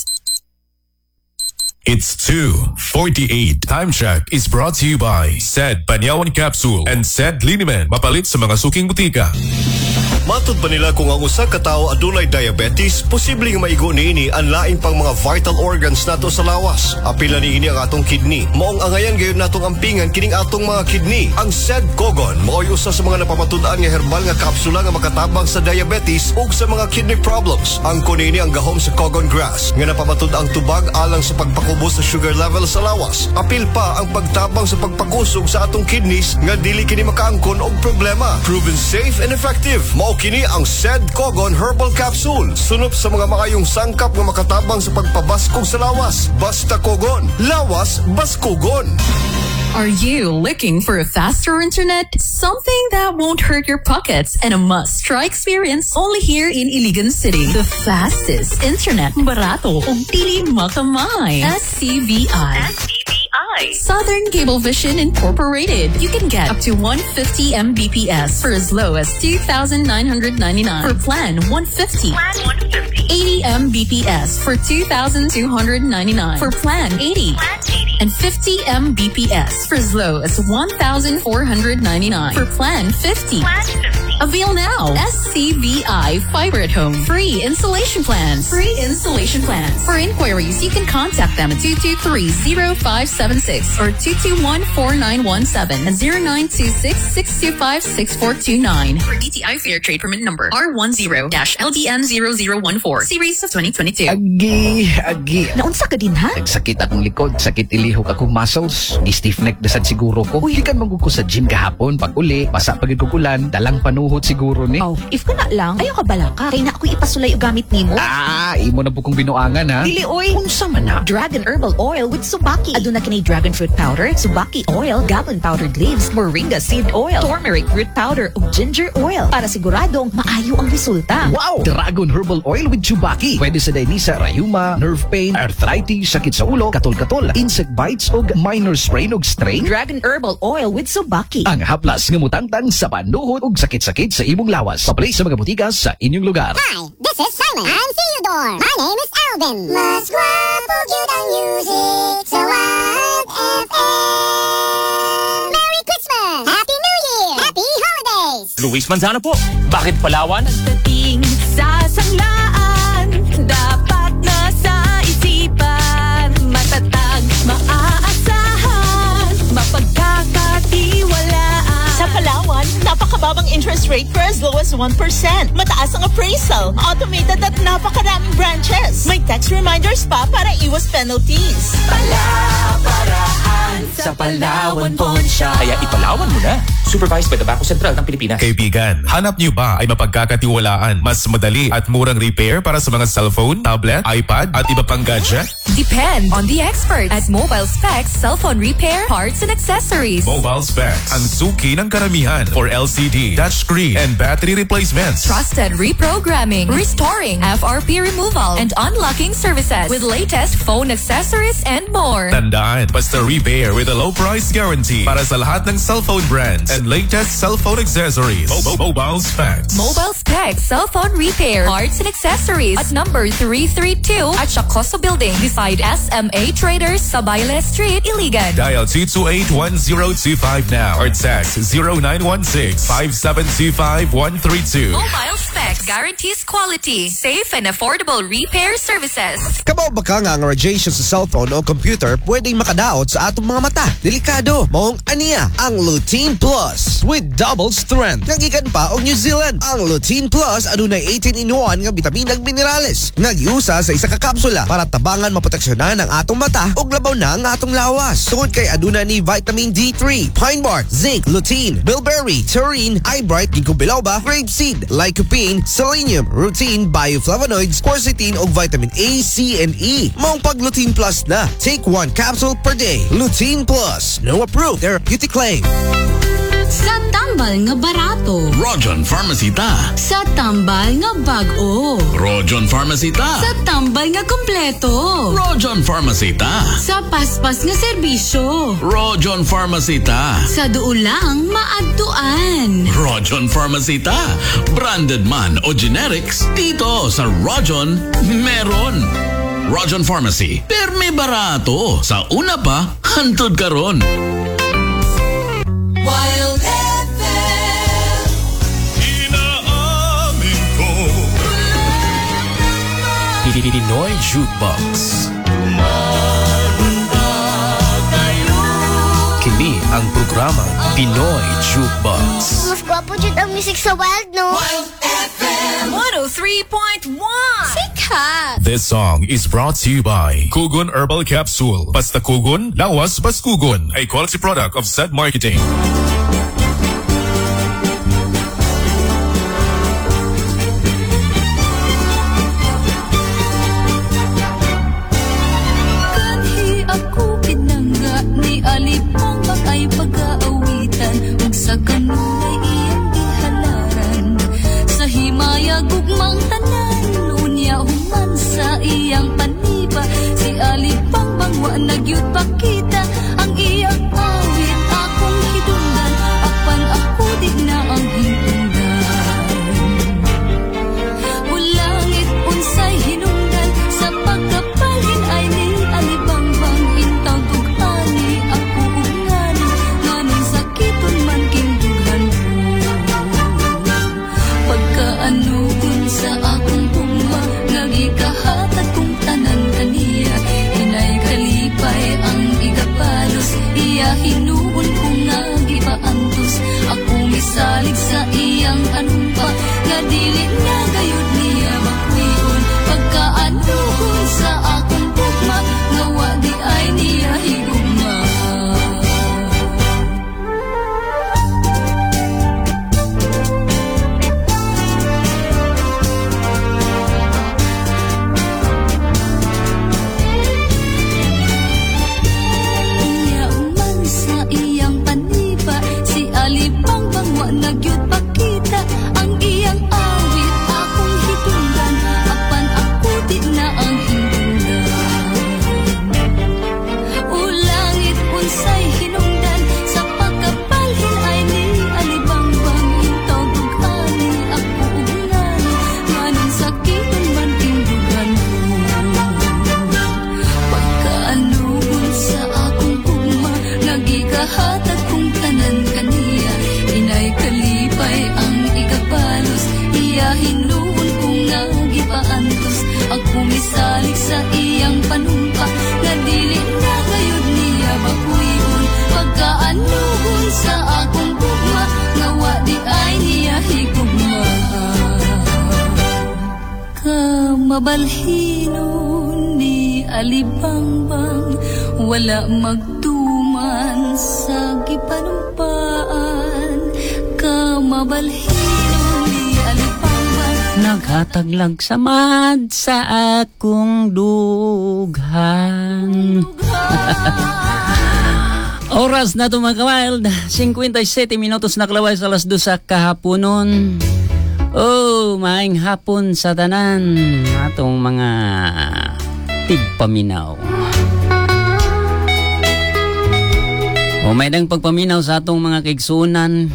Speaker 13: It's two forty-eight. Time check is brought to you by Sed Banyawan Capsule and Sed Linimen. Mapalit sa mga suking butika.
Speaker 18: Matud ba nila kung ang usa ka tawo adunay diabetes, posibleng maigo niini ang laing pang mga vital organs nato sa lawas. Apil na niini ang atong kidney. Maong angayan gayon natong ampingan kining atong mga kidney. Ang Sed Kogon mao'y usa sa mga napamatud-an nga herbal nga kapsula nga makatabang sa diabetes ug sa mga kidney problems. Ang kunini ang gahom sa Kogon grass nga napamatud-ang tubag alang sa pagpakubos sa sugar level sa lawas. Apil pa ang pagtabang sa pagpakusog sa atong kidneys nga dili kini makaangkon og problema. Proven safe and effective. Mao kini ang Sed Kogon Herbal Capsule. Sunop sa mga makayong sangkap nga makatabang sa pagpabaskog sa lawas. Basta Kogon. Lawas, baskogon.
Speaker 5: Are you looking for a faster internet? Something that won't hurt your pockets and a must-try experience only here in Iligan City. The fastest internet. Barato ug dili makamay. S C V I. S C V I. Southern Cablevision Incorporated. You can get up to one hundred fifty megabits per second for as low as two thousand nine hundred ninety-nine. For plan one hundred fifty. Plan one hundred fifty. eighty megabits per second for two thousand two hundred ninety-nine. For plan eighty. Plan eighty. And fifty megabits per second for as low as one thousand four hundred ninety-nine. For plan fifty. Plan fifty. Avail now. S C V I Fiber at Home. Free installation plans. Free installation plans. For inquiries, you can contact them at two two three, zero five seven six or two two one, four nine one seven and zero nine two six, six two five, six four two nine. For D T I Fair Trade Permit Number R ten L D N zero zero one four, Series of twenty twenty-two.
Speaker 11: Agi, agi.
Speaker 14: Naunsa ka din ha?
Speaker 11: Nagsakit akong likod, sakit ilihok akong muscles, ni-stiff neck dasad siguro ko. Uy, kan magug ko sa gym kahapon, pag uli, basa pagid ko kulan, dalang panuhot siguro ni.
Speaker 14: Oh, if ka na lang, ayaw ka bala ka. Kaya na ako'y ipasulay o gamit nimo.
Speaker 11: Ah, imo na po kong binuangan ha.
Speaker 14: Dili oy.
Speaker 11: Unsa man na?
Speaker 14: Dragon Herbal Oil with Subaki. Aduna kini Dragon Fruit Powder, Subaki Oil, Gallon Powdered Leaves, Moringa Seed Oil, Turmeric Root Powder ug Ginger Oil para siguradong maayo ang resulta.
Speaker 11: Wow! Dragon Herbal Oil with Subaki. Pwede sa dainisa, rayuma, nerve pain, arthritis, sakit sa ulo, katol-katol, insect bites ug minor sprain ug strain.
Speaker 14: Dragon Herbal Oil with Subaki.
Speaker 11: Ang haplas nga mutangtang sa panuhot ug sakit-sakit sa imong lawas. Paplay sa mga butika sa inyong lugar.
Speaker 6: Hi, this is Simon. I'm Theodore. My name is Alvin. Mas guwapo gyud ang music sa Wild F M. Merry Christmas! Happy New Year! Happy Holidays!
Speaker 7: Luis Manzano po. Bakit Palawan?
Speaker 5: Pagdating sa sanglaan, dapat nasa isipan, matatag, maaasahan, mapagkakatiwalaan.
Speaker 21: Sa Palawan, napakababang interest rate for as low as one percent. Mataas ang appraisal, automated at napakaraming branches. May text reminders pa para iwas penalties.
Speaker 24: Palaparaan sa Palawan Ponsya.
Speaker 7: Kaya ipalawan mo na. Supervised by the Bangko Sentral ng Pilipinas.
Speaker 13: Kaibigan, hanap niyo ba ay mapagkakatiwalaan, mas madali at murang repair para sa mga cellphone, tablet, iPad at iba pang gadget?
Speaker 5: Depend on the experts at Mobile Specs Cellphone Repair, Parts and Accessories.
Speaker 13: Mobile Specs, ang suki ng karamihan for L C D, touchscreen, and battery replacements.
Speaker 5: Trusted reprogramming, restoring, F R P removal, and unlocking services with latest phone accessories and more.
Speaker 13: Tandaan, basta repair with a low price guarantee para sa lahat ng cellphone brands and latest cellphone accessories. Mo- Mobile Specs.
Speaker 5: Mobile Specs Cellphone Repair, Parts and Accessories at number three thirty-two at Chacoso Building beside S M A Traders, Sabayale Street, Iligan.
Speaker 13: Dial two two eight, one zero two five now or text zero nine one six, five seven two five, one three two.
Speaker 5: Mobile Specs guarantees quality, safe and affordable repair services.
Speaker 25: Kabaw ba ka nga ang radiation sa cellphone o computer pwedeng makadaot sa atong mga mata? Delikado. Maong aniya ang Lutein Plus with double strength. Nagikan pa og New Zealand. Ang Lutein Plus adunay eighteen in one nga bitamin ug minerales. Nagyusa sa isa ka kapsula para tabangan maproteksyonan ang atong mata ug labaw na ang atong lawas. Tungod kay aduna ni vitamin D three, pine bark, zinc, lutein, bilberry, taurine, eyebright, ginkgo biloba, grapeseed, lycopene, selenium, rutin, bioflavonoids, quercetin ug vitamin A, C, and E. Maong pag Lutein Plus na. Take one capsule per day. Lutein Plus. No approved therapeutic claim.
Speaker 3: Sa tambal nga barato.
Speaker 4: Rojon Pharmacy ta.
Speaker 3: Sa tambal nga bag-o.
Speaker 4: Rojon Pharmacy ta.
Speaker 3: Sa tambal nga kompleto.
Speaker 4: Rojon Pharmacy ta.
Speaker 3: Sa paspas nga serbisyo.
Speaker 4: Rojon Pharmacy ta.
Speaker 3: Sa duulang maadtuan.
Speaker 4: Rojon Pharmacy ta. Branded man o generics, dito sa Rojon meron. Rojon Pharmacy, perme barato. Sa una pa, hantod karon.
Speaker 16: Wild F M.
Speaker 13: Inaamin ko. Pinoy Jukebox. Kini ang programa Pinoy Jukebox.
Speaker 6: Mas gwapo dyan ang music sa Wild, no?
Speaker 16: Wild F M.
Speaker 5: one oh three point one.
Speaker 6: Sikat!
Speaker 13: This song is brought to you by Kugon Herbal Capsule. Basta Kugon, lawas bas Kugon. A quality product of Zed Marketing.
Speaker 3: Kanhi ako pinangga ni alipang makay pag-aawitan ug sa kanunay iyang ihalaran sa himaya gugmang tanan unya human sa iyang paniba si alipang bangwa nagyud pakita ang iyang awit akong hidunggan apan ako di na ang hidunggan ulangit unsay hinungdan sa pagkapalhin ay ni alibangbang intaw dugani ako ungani nganong sakiton man kindughan pagkaanugon sa akong puma ngagikahatag kong tanan kaniya inay kalipay ang igapalos iya hinuon ko nga gipaantos ako misalig sa iyang anumpa nga dili niya gayud niya makuyon pagkaanugon sa akong pugma nga wa di ay niya higugma iya man sa iyang paniba si alipang bangwa nagyud pakita ang iyang awit akong hitunggan apan ako di na ang hindunggan ulangit unsay hinungdan sa pagkapalhin ay ni alibangbang intaw dugani ako ugngani nganong sakiton man kindughan pagkaanugon sa akong pugma nagikahatag kong tanan kaniya inay kalipay ang ikapalos iya hinuon ko nga gipaantos ako misalig sa iyang panumpa nga dili na gayud niya makuyon pagkaanugon sa akong pugma nga wa di ay niya higugma kamabalhinon ni alibangbang wala magtuman sa gipanumpaan kamabalhinon ni alibangbang
Speaker 23: Naghataglag samad sa akong dughan. Oras na ito mga ka-wild, fifty-seven minutos na kalaway sa alas dos sa kahaponon. Oh, maayong hapon sa tanan atong mga tigpaminaw. O may dang pagpaminaw sa atong mga kaigsunan,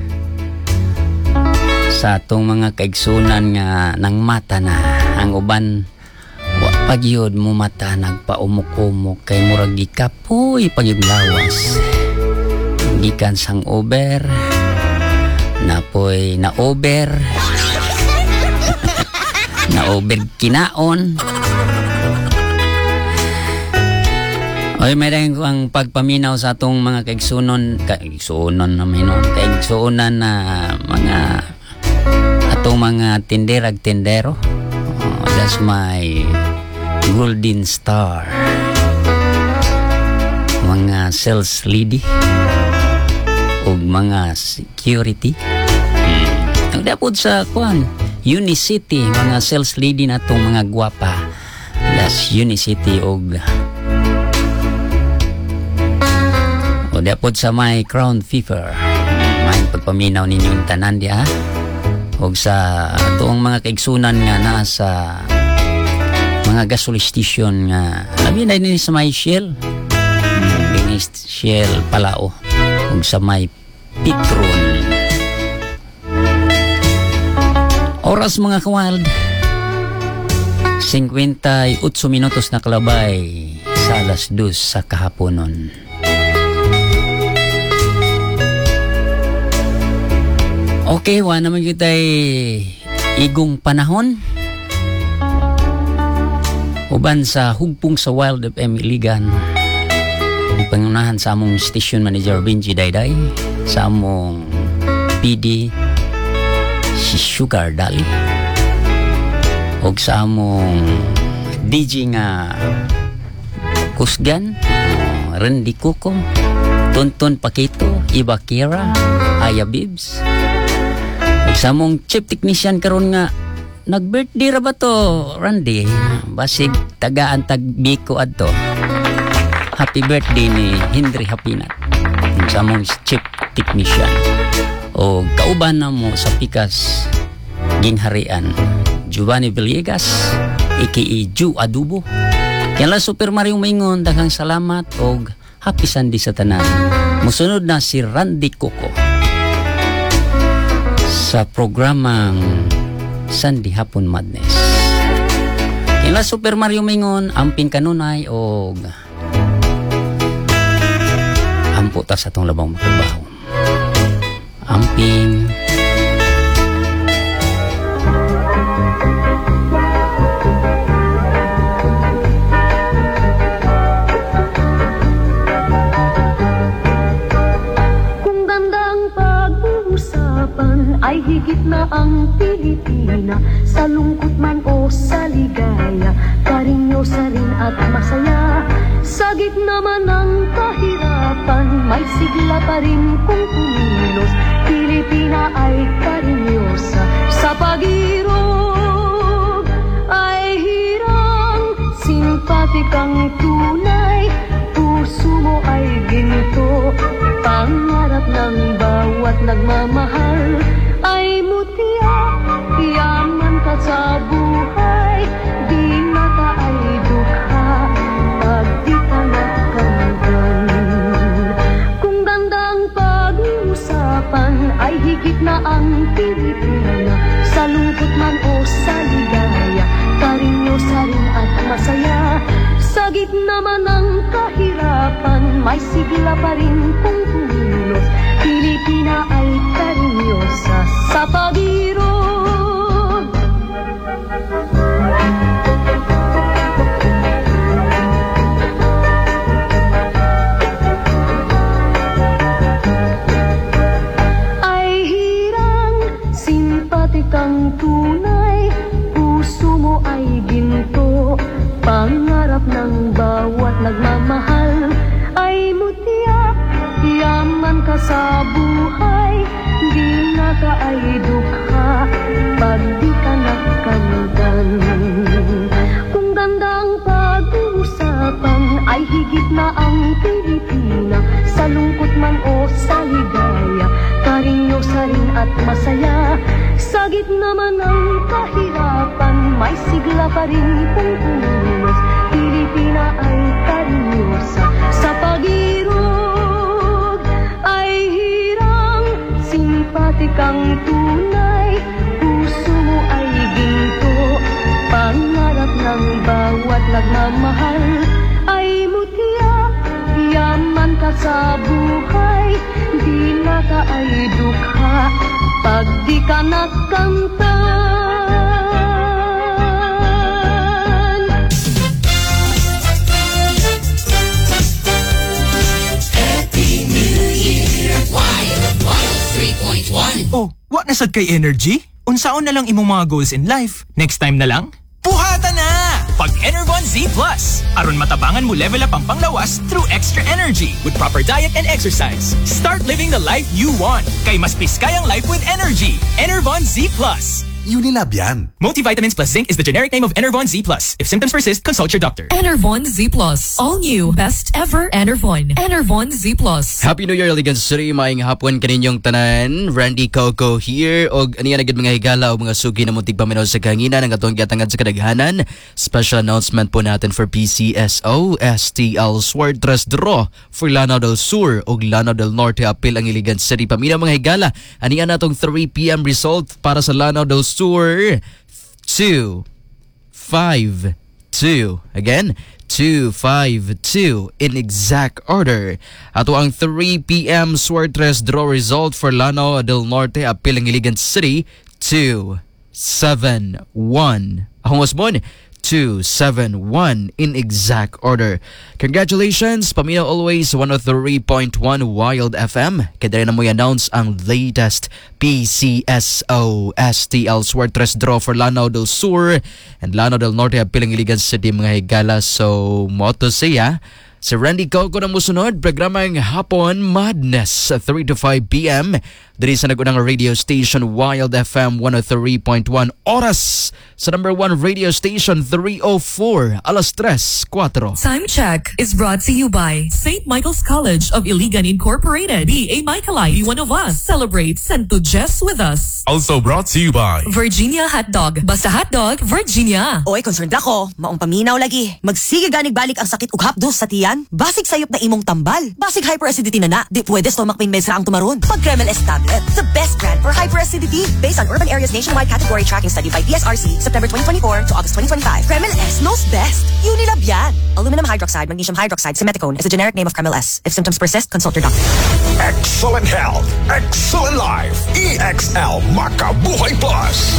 Speaker 23: sa atong mga kaigsunan nga nang mata na ang uban wa pagyod mo mata nagpaumok-umok kay murag gikapoy pagyud lawas gikan sang over napoy na over na over kinaon. Oy, meron ko ang pagpaminaw sa atong mga kaigsunon kaigsunon na minon kaigsunan na mga atong mga tinderag tindero. Oh, that's my golden star. Mga sales lady o mga security. Hmm. Dapod sa kuan Unicity, mga sales lady na itong mga gwapa. That's Unicity o o dapod sa may Crown Fever. may pagpaminaw ninyong tanan di ha. O sa tuong mga kaigsunan nga nasa mga gasoline station nga labi na din sa may Shell. Hmm, Shell Palao. O sa may Petron. Oras mga ka-wild. fifty-eight minutos na kalabay sa alas dos sa kahaponon. Okay, wa naman kita'y igong panahon. Uban sa hugpong sa Wild F M Iligan. Ang pangunahan sa among station manager Benji Dayday, sa among P D si Sugar Dali, o sa among D J nga Kusgan, uh, Randy Kuko, Tonton Pakito, Iba Kira, Aya Bibs, o sa among chief technician karon nga nag-birthday ra ba to, Randy? Basig tagaan tag Biko adto. Happy birthday ni Henry Hapinat, sa among chief technician. O kauban na mo sa pikas gingharian Giovanni Villegas aka Ju Adubo. Yan lang Super Mario Maingon, daghang salamat o happy Sunday sa tanan. Musunod na si Randy Coco sa programang Sunday Hapon Madness. Yan lang Super Mario Maingon, amping kanunay o ampo ta sa itong labang matrabaho. Amping
Speaker 9: kung gandang pag-uusapan ay higit na ang Pilipina, sa lungkot man o sa ligaya, karinyosa rin at masaya. Sa gitna man ng kahirapan, may sigla pa rin kung kumilos. Pilipina ay karinyosa, sa pag-irog ay hirang, simpatikang tunay, puso mo ay ginto, pangarap ng bawat nagmamahal ay mutya, yaman ka sa buhay, di mata ay dukha, pag di ka nakamtan. Kung gandang pag-uusapan ay higit na ang Pilipina, sa lungkot man o sa ligaya, karinyosa rin at masaya. Sa gitna man ng kahirapan, may sigla pa rin kung kumilos. Pilipina ay karinyosa sa pag-irog. Ay hirang, simpatikang tunay, puso mo ay ginto, pangarap ng bawat nagmamahal ay mutya, yaman ka sa buhay, di na ka ay dukha, pag di ka nakamtan. Kung gandang pag-uusapan ay higit na ang Pilipina, sa lungkot man o sa ligaya, karinyosa rin at masaya. Sa gitna man ng kahirapan, may sigla pa rin kung kumilos. Pilipina ay karinyosa, sa pag-irog ay hirang, simpatikang tunay, puso mo ay ginto, pangarap ng bawat nagmamahal ay mutya, yaman ka sa buhay, di na ka ay dukha, pag di ka nakamtan.
Speaker 16: Happy New Year, Wild one oh three point one.
Speaker 7: Oh, wa na sad kay energy? Unsaon na lang imong mga goals in life? Next time na lang? Puhata na! Pag Enervon Z Plus. Aron matabangan mo level up ang panglawas through extra energy with proper diet and exercise. Start living the life you want. Kay mas piskay ang life with energy. Enervon Z Plus.
Speaker 17: Unilab yan.
Speaker 7: Multivitamins plus zinc is the generic name of Enervon Z plus. If symptoms persist, consult your doctor.
Speaker 5: Enervon Z plus. All new. Best ever Enervon. Enervon Z plus.
Speaker 8: Happy New Year, Iligan City. Maayong hapon kaninyong tanan. Randy Coco here. O aniya nagad mga higala o mga sugi na muntig paminaw sa kahanginan ang atong giatangad sa kadaghanan. Special announcement po natin for P C S O, S T L Sword Tres Draw for Lanao del Sur o Lanao del Norte apil ang Iligan City. Paminaw mga higala. Aniya natong three p m result para sa Lanao del Sur. two five two. Again, two five two in exact order. Ato ang three p m Sword Tres Draw result for Lanao del Norte apil ang Iligan City. two seven one. Ang wasmon, two seven one in exact order. Congratulations, paminaw always one oh three point one Wild F M. Kada rin na mo i-announce ang latest P C S O S T L Sword Tres Draw for Lanao del Sur and Lanao del Norte apilang Iligan City mga higala. So, mo to siya. Si Randy Coco na musunod, programang Hapon Madness, three to five p m Diri sa nagunang radio station Wild F M one oh three point one. Oras sa number one radio station three oh four, alas tres, cuatro.
Speaker 5: Time check is brought to you by Saint Michael's College of Iligan Incorporated. Be a Michaelite, be one of us. Celebrate Santo Jess with us.
Speaker 13: Also brought to you by
Speaker 5: Virginia Hotdog. Basta hotdog, Virginia.
Speaker 10: Oy, concerned ako. Maong paminaw lagi. Magsige ganig balik ang sakit ug hapdos sa tiyan. Basig sayop na imong tambal. Basig hyperacidity na na. Di pwede stomach pain meds ra ang tumaron. Pag Kremel S tablet, the best brand for hyperacidity. Based on Urban Areas Nationwide Category Tracking Study by P S R C, September twenty twenty-four to August twenty twenty-five. Kremel S knows best. Unilab yan. Aluminum hydroxide, magnesium hydroxide, simeticone is the generic name of Kremel S. If symptoms persist, consult your doctor.
Speaker 15: Excellent health, excellent life. E X L Makabuhay Plus.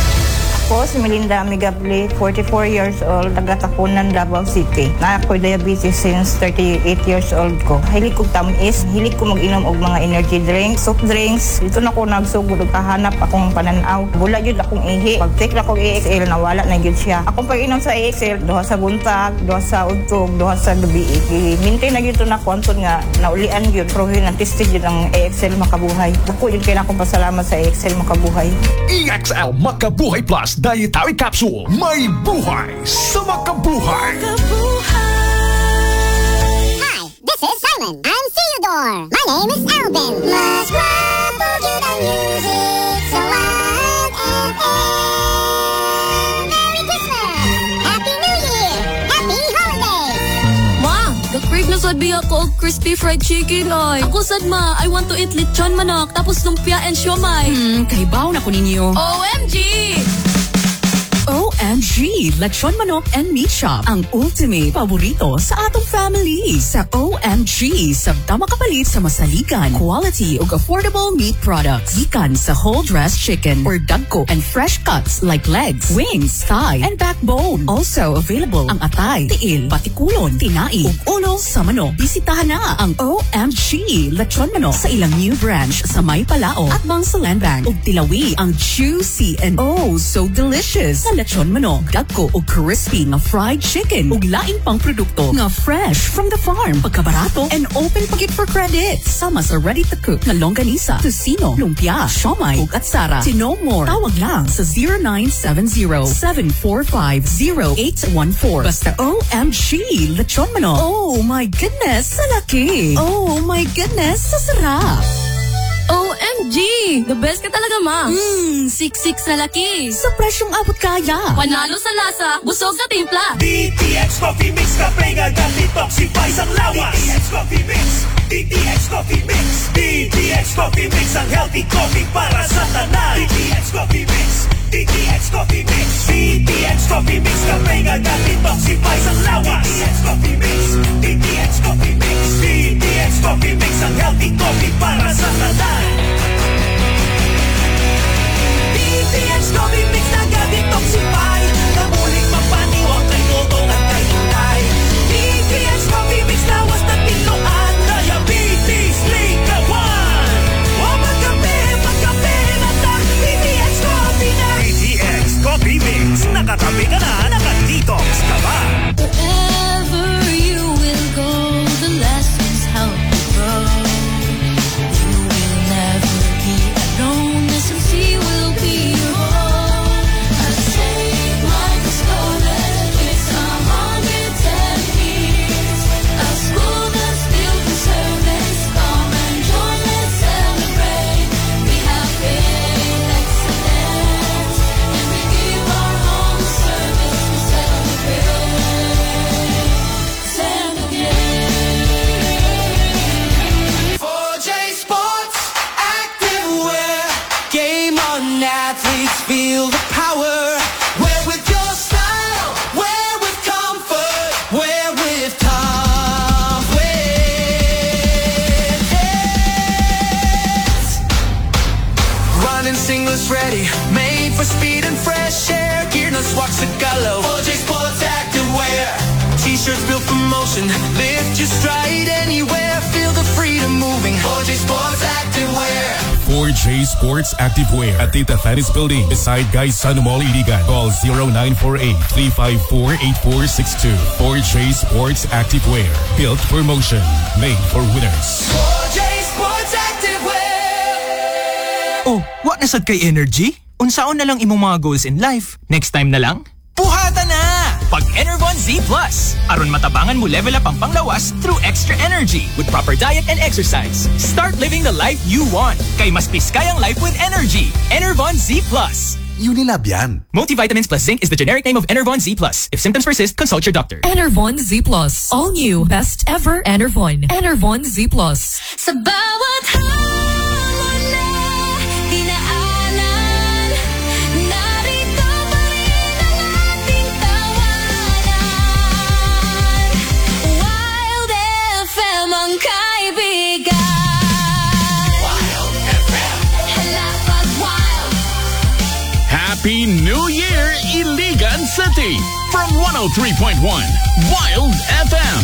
Speaker 19: Ako si Melinda Amigable, forty-four years old, taga-Takunan, Davao City. Na ako'y diabetes since thirty-eight years old ko. Hilig ko tamis, hilig ko mag-inom og mga energy drinks, soft drinks. Dito na ko nagsugod ug kahanap akong pananaw. Bula yun akong ihi. Pag-take na ko E X L, nawala na yun siya. Akong pag-inom sa E X L, duha sa buntag, duha sa udtog, duha sa gabi. I-maintain na yun na kwanton nga, naulian yun. Prohin ang tested yun ang E X L Makabuhay. Dako yun kaya na akong pasalamat sa E X L Makabuhay.
Speaker 15: E X L Makabuhay Plus Dietary Capsule. May buhay sa makabuhay.
Speaker 6: Hi, this is Simon. I'm Theodore. My name is Alvin. Mas guwapo yun ang music sa Wild F M. Merry Christmas! Happy New Year! Happy Holidays!
Speaker 3: Ma, the-crave na sad biya ko og crispy fried chicken ay. Ako sad ma, I want to eat lechon manok tapos lumpia and siomay.
Speaker 14: Hmm, kaibaw na ko ninyo.
Speaker 3: O M G!
Speaker 5: O M G! Lechon Manok and Meat Shop. Ang ultimate paborito sa atong family. Sa O M G, sabta makapalit sa masaligan, quality ug affordable meat products. Gikan sa whole dressed chicken or dagko and fresh cuts like legs, wings, thigh, and backbone. Also available ang atay, tiil, batikulon, tinai, ug ulo sa manok. Bisitahan na ang O M G Lechon Manok sa ilang new branch sa May Palao at Bangsa Land Bank ug Tilawi. Ang juicy and oh so delicious na lechon manok, dagko o crispy nga fried chicken ug laing pang produkto nga fresh from the farm, pagkabarato and open pagit for credit. Sama sa ready to cook nga longganisa, tocino, lumpia, siomay ug atsara. To know more, tawag lang sa zero nine seven zero, seven four five, zero eight one four. Basta O M G Lechon Manok. Oh my goodness, sa laki. Oh my goodness, sa sarap.
Speaker 3: O M G! The best ka talaga, ma! Mmm, siksik sa laki!
Speaker 5: Sa presyong abot kaya!
Speaker 3: Panalo sa lasa, busog sa timpla!
Speaker 1: D T X Coffee Mix Kape nga detoxify ang lawas! D T X Coffee Mix! D T X Coffee Mix! D T X Coffee Mix ang healthy coffee para sa tanan! D T X Coffee Mix! D T X Coffee Mix! D T X Coffee Mix Kape nga detoxify ang lawas! D T X Coffee Mix! D T X Coffee Mix! D T X Coffee Mix ang healthy coffee para sa tanan! D T X Coffee Mix na ga-detoxify Namuling mapaniwag kay lutong at kay ingay D T X Coffee Mix na was na tinuan Diabetes, likawan O magkape, magkape na tag D T X Coffee na D T X Coffee Mix Nakatabi ka na, nakadetox ka ba?
Speaker 3: Wherever you
Speaker 1: sa galaw. four J Sports Activewear. T-shirts built for motion. Lift your stride anywhere. Feel the freedom moving. four J Sports Activewear.
Speaker 13: four J Sports Activewear at Tita Fanny's Building beside Guy San Mall, Iligan. Call zero nine four eight, three five four, eight four six two. four J Sports Activewear. Built for motion. Made for winners.
Speaker 1: four J Sports Activewear.
Speaker 7: Oh, what nasad kay energy? Unsaon na lang imong mga goals in life? Next time na lang? Puhata na! Pag Enervon Z Plus. Aron matabangan mo level up ang panglawas through extra energy with proper diet and exercise. Start living the life you want. Kay mas piskayang life with energy. Enervon Z Plus.
Speaker 17: Unilab yan.
Speaker 7: Multivitamins plus zinc is the generic name of Enervon Z Plus. If symptoms persist, consult your doctor.
Speaker 5: Enervon Z Plus. All new. Best ever Enervon. Enervon Z Plus.
Speaker 3: Sa bawat hamon na dinaanan, narito pa rin ang ating tawanan. Wild F M ang kaibigan.
Speaker 4: Wild F M.
Speaker 3: Hala pag wild.
Speaker 4: Happy New Year, Iligan City! From one oh three point one, Wild F M.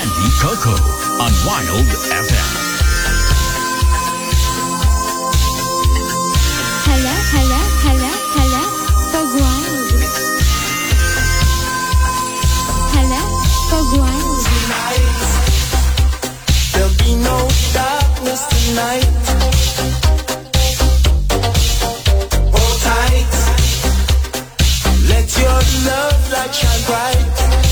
Speaker 4: Randy Coco on Wild F M.
Speaker 6: Hala, hala, hala, hala, pag wild. Hala, pag wild.
Speaker 1: Tonight, there'll be no darkness tonight. Hold tight, let your love light shine bright.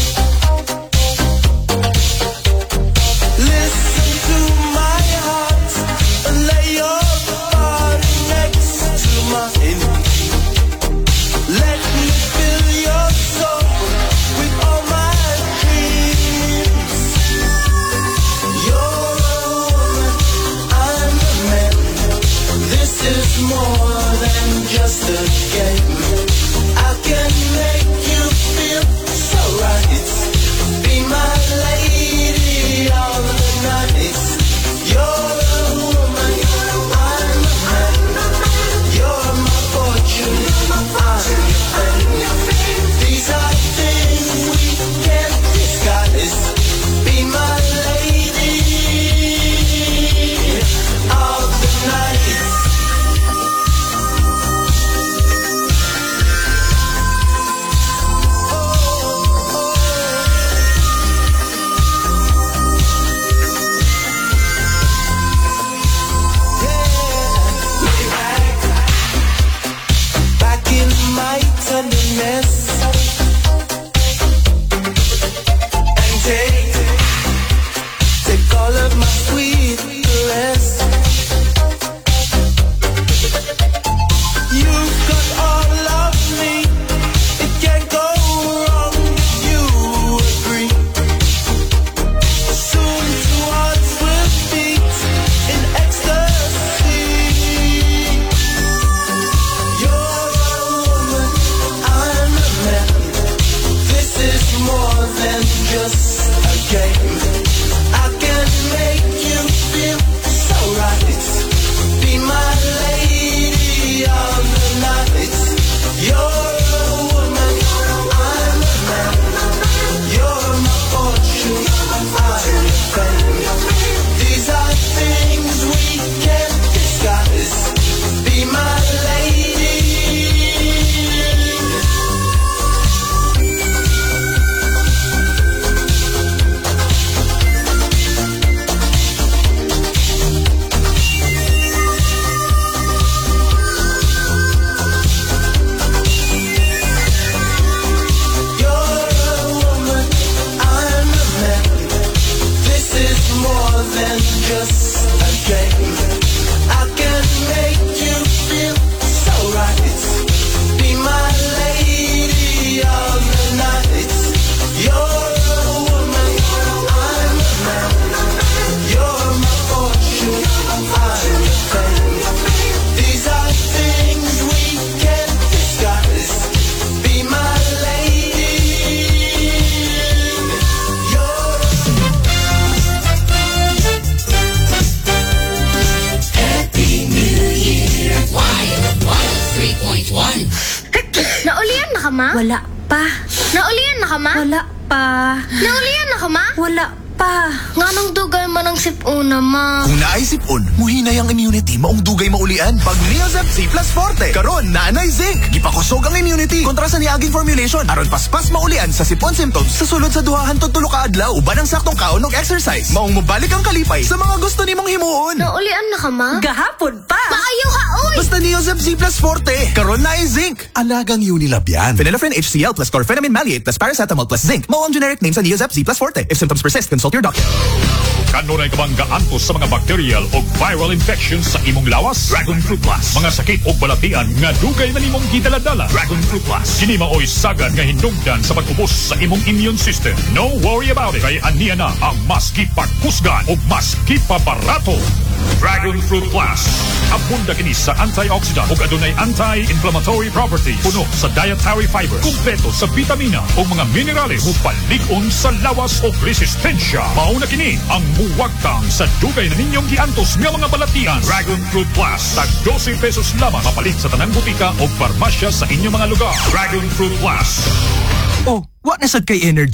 Speaker 1: Listen to my heart and lay your body next to mine. Let me fill your soul with all my dreams. You're a woman, I'm a man. This is more than just a game. I can make you feel so right. Be my lady all the night. You're a woman, I'm a man. You're my fortune, I'm your fame. These are things we can't disguise. Be my lady all the night. Back in my tenderness, and take, take all of my sweet caress. You've got all of me, it can't go wrong if you agree. Soon two hearts will beat in ecstasy. You're a woman, I'm a man. This is more than just a game. I can make you feel so right. Be my lady all the night. You're a woman, I'm a man. You're my fortune, I'm your fame. These are things we can't disguise. Be my lady. You're a woman, I'm a man. This is more than just a game. I can make you feel so right. Be my lady all the night. You're a woman, I'm a man. You're my fortune, I'm your fame. These are things we can't disguise. Be my lady. You're
Speaker 16: Happy New Year. Wild one oh three point one.
Speaker 6: Naulian na ka, ma?
Speaker 14: Wala pa.
Speaker 6: Naulian na ka, ma?
Speaker 14: Wala pa.
Speaker 6: Naulian na ka, ma?
Speaker 14: Wala pa.
Speaker 6: Nga nang dugay man ang sipuna, ma.
Speaker 17: Kung naay sipon, muhinay ang immunity maong dugay maulian. Pag Neozep C Plus Forte, karon naanay zinc. Gipakusog ang immunity kontra sa niaging formulation. Aron paspas maulian sa sipon symptoms sa sulod sa duhahan to tulo ka adlaw uban ang saktong kaon og exercise. Maong mobalik ang kalipay sa mga gusto nimong himuon.
Speaker 6: Naulian na ka, ma?
Speaker 14: Gahapon pa.
Speaker 6: Maayo ka, oy!
Speaker 17: Basta Neozep C Plus Forte, karon naay zinc. Alagang Unilab yan. Phenylephrine H C L plus chlorphenamine maleate plus paracetamol plus zinc. Mao ang generic name sa Neozep C Plus Forte. If symptoms persist, consult your doctor.
Speaker 2: Kanunay kabanggaan to sa mga bacterial o viral infections sa imong lawas? Dragon Fruit Plus. Mga sakit o balatian nga dugay na nimong gidaladala. Dragon Fruit Plus. Kini maoy sagad nga hinungdan sa pag-ubos sa imong immune system. No worry about it. Kay aniya na ang mas gipakusgan o mas gipabarato. Dragon Fruit Plus. Abunda kini sa antioxidant ug adunay anti-inflammatory properties. Puno sa dietary fiber. Kumpleto sa vitamina o mga minerales. Mupalig-on sa lawas o resistensya. Mauna kini ang muwagtang sa dugay na ninyong giantos nga mga balatian. Dragon Fruit Plus. Tag twelve pesos lamang mapalit sa tanang butika o farmasya sa inyong mga lugar. Dragon Fruit Plus.
Speaker 7: Oh, what nasad kay energy?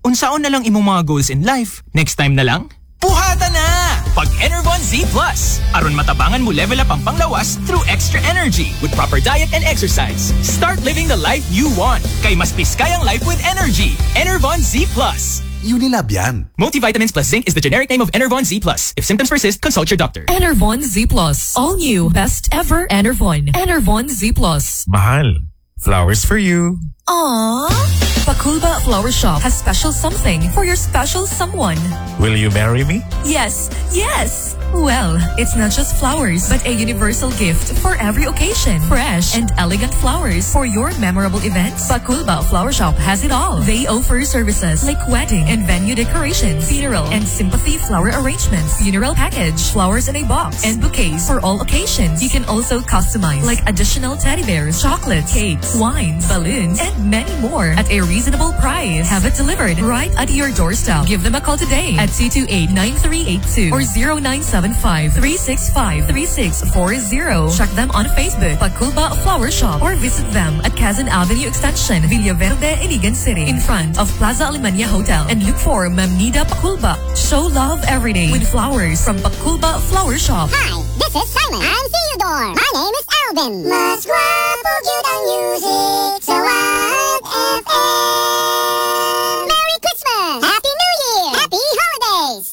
Speaker 7: Unsaon na lang imong mga goals in life? Next time na lang? Puhata na! Pag Enervon Z Plus. Aron matabangan mo level up ang panglawas through extra energy with proper diet and exercise. Start living the life you want. Kay mas piskay ang life with energy. Enervon Z Plus.
Speaker 17: Unilab yan.
Speaker 7: Multivitamins plus zinc is the generic name of Enervon Z Plus. If symptoms persist, consult your doctor.
Speaker 5: Enervon Z Plus. All new. Best ever Enervon. Enervon Z Plus.
Speaker 13: Mahal. Flowers for you.
Speaker 5: Aww. Pakulba Flower Shop has special something for your special someone.
Speaker 13: Will you marry me?
Speaker 5: Yes, yes. Well, it's not just flowers, but a universal gift for every occasion. Fresh and elegant flowers for your memorable events. Pakulba Flower Shop has it all. They offer services like wedding and venue decorations, funeral and sympathy flower arrangements, funeral package, flowers in a box, and bouquets for all occasions. You can also customize like additional teddy bears, chocolates, cakes, wines, balloons, and many more at a reasonable price. Have it delivered right at your doorstep. Give them a call today at two two eight, nine three eight two or zero nine seven five, three six five, three six four zero. Check them on Facebook, Pakulba Flower Shop, or visit them at Quezon Avenue Extension, Villaverde, Iligan City, in front of Plaza Alemania Hotel, and look for Mamnida Pakulba. Show love every day with flowers from Pakulba Flower Shop.
Speaker 6: Hi, this is Simon. I'm Theodore. My name is Alvin. Mas guwapo cute ang music sa Wild F M. Merry Christmas! Happy New Year! Happy Holidays!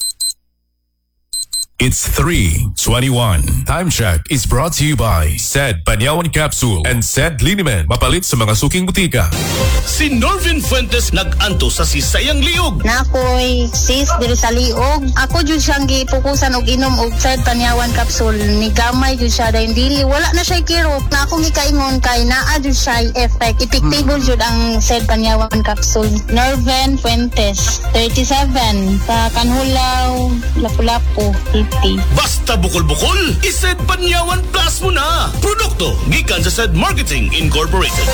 Speaker 13: It's three twenty-one. Time check is brought to you by Said Banyawan Capsule and Said Linimen. Mapalit sa mga suking butika.
Speaker 11: Si Norvin Fuentes nag-anto sa Sisayang Liog.
Speaker 19: Nakoy sis diri sa liog. Ako jud siyang gipukusan og inom og Said Banyawan Capsule. Ni gamay jud siya dahil dili wala na siya kirot. Na akong gikaingon kay naa jud siya effect. Epektibo jud ang Said Banyawan Capsule. Norvin Fuentes, thirty-seven, sa Kanhulaw, Lapu-Lapu.
Speaker 11: Basta bukol-bukol, iSaid Banyawan Plus mo na. Produkto gikan sa Said Marketing Incorporated.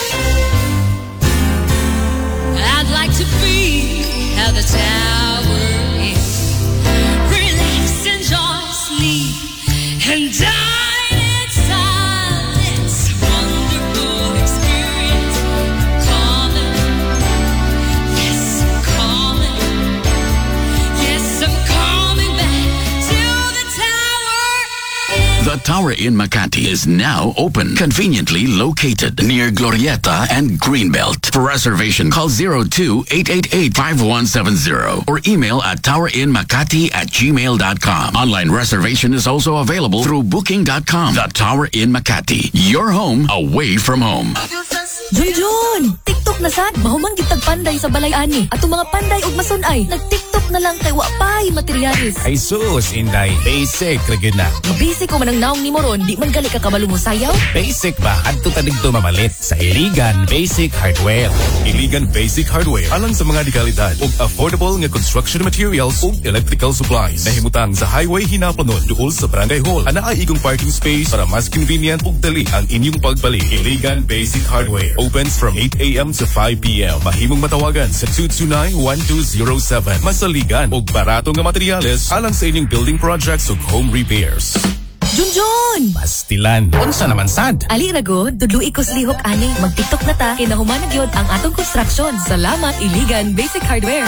Speaker 3: I'd like to be how the tower is. Relax and just sleep and die in silence. Wonderful experience. Calling. Yes, I'm calling. Yes, I'm calling back to the tower.
Speaker 4: The Tower in Makati is now open, conveniently located near Glorieta and Greenbelt. For reservation, call zero two, eight eight eight, five one seven zero or email at towerinmakati at gmail dot com. Online reservation is also available through booking dot com. The Tower in Makati, your home away from home.
Speaker 5: Junjun! TikTok na sad, mahumang gitag panday sa balay ani. Atong mga panday ug masunay, nag-TikTok na lang kay wa pay materialis.
Speaker 13: Ay sus, Inday. Basic, lagyan na.
Speaker 5: Mabisi ko man ang naong ni Moron, di man gali ka kabalo mo sayaw.
Speaker 13: Basic ba? Adto tanig to mamalit sa Iligan Basic Hardware. Iligan Basic Hardware alang sa mga dekalidad ug affordable nga construction materials ug electrical supplies. Nahimutang sa highway hinaplanon duol sa Barangay Hall. Ana ay igong parking space para mas convenient ug dali ang inyong pagbalik. Iligan Basic Hardware opens from eight a.m. to five p.m. Mahimong matawagan sa two two nine, one two zero seven. Masaligan ug barato nga materyales alang sa inyong building projects ug home repairs.
Speaker 5: Junjun!
Speaker 13: Pastilan. Unsa naman sad?
Speaker 5: Ali rago, dudlu'i ko sa lihok ani. Mag-TikTok na ta, kinahumanag yun ang atong construction. Salamat, Iligan Basic Hardware.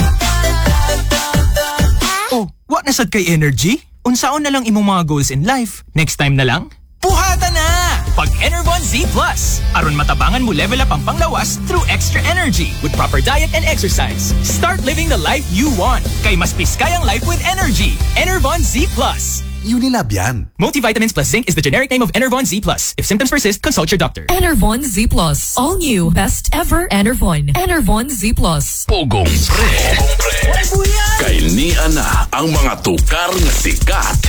Speaker 7: Oh, wa na sad kay energy? Unsaon na lang imong mga goals in life? Next time na lang? Puhata na! Pag Enervon Z Plus. Aron matabangan mo level up ang panglawas through extra energy with proper diet and exercise. Start living the life you want. Kay mas piskay ang life with energy. Enervon Z Plus.
Speaker 17: Unilab yan.
Speaker 7: Multivitamins plus zinc is the generic name of Enervon Z Plus. If symptoms persist, consult your doctor.
Speaker 5: Enervon Z Plus. All new. Best ever Enervon. Enervon Z Plus.
Speaker 4: Pogong Pre. Kay niya na ang mga tukar na sikat.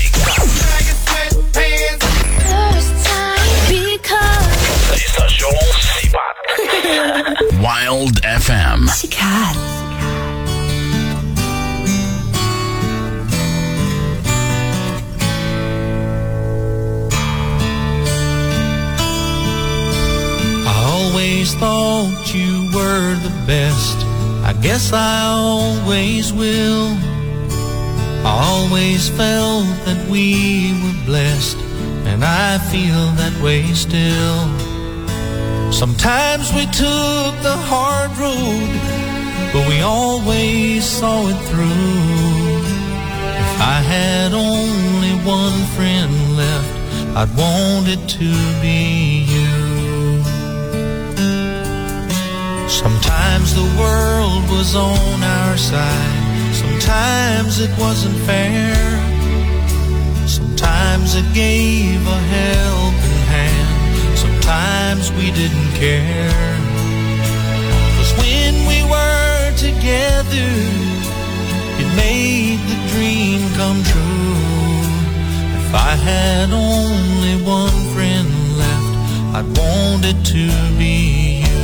Speaker 4: Sa istasyong sipat. Wild F M.
Speaker 5: Sikat.
Speaker 12: Always thought you were the best. I guess I always will. I always felt that we were blessed, and I feel that way still. Sometimes we took the hard road, but we always saw it through. If I had only one friend left, I'd want it to be you. Sometimes the world was on our side, sometimes it wasn't fair, sometimes it gave a helping hand, sometimes we didn't care. 'Cause when we were together, it made the dream come true. If I had only one friend left, I'd want it to be you.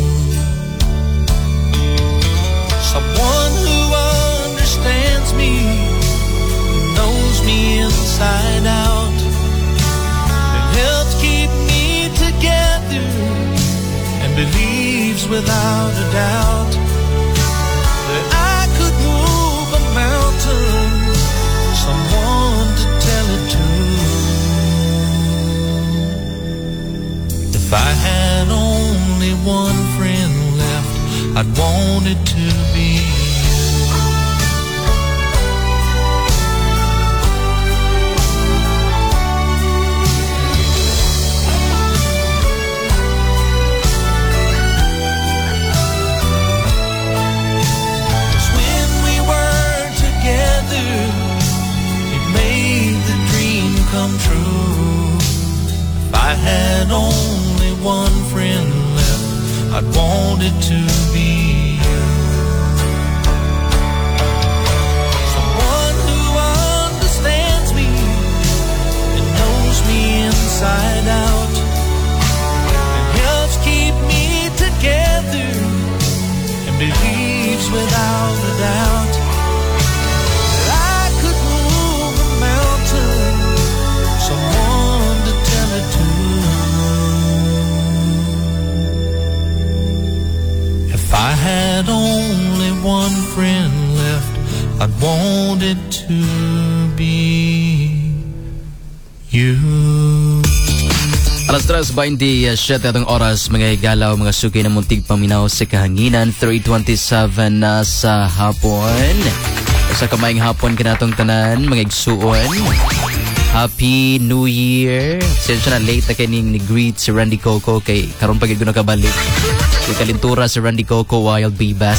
Speaker 12: Someone who understands me, knows me inside out, and helps keep me together, and believes without a doubt that I could move a mountain, someone to tell it to. If I had only one friend left, I'd want it to be come true. If I had only one friend left, I'd want it to be you. Someone who understands me and knows me inside out, and helps keep me together, and believes without a doubt that I could move a mountain, someone to tell it to. If I had only one friend left, I'd want it to be you.
Speaker 8: Alas tres twenty-seven atong oras, mga higala o mga suki na muntig paminaw sa kahanginan. Three twenty-seven na sa hapon. Sa kamayang hapon kinatong tanan, mga igsuon. Happy New Year. Sensya na late na kaning ni-greet si Randy Coco kay karon pagid ko nakabalik. Kay kalintura si Randy Coco Wild Bebas.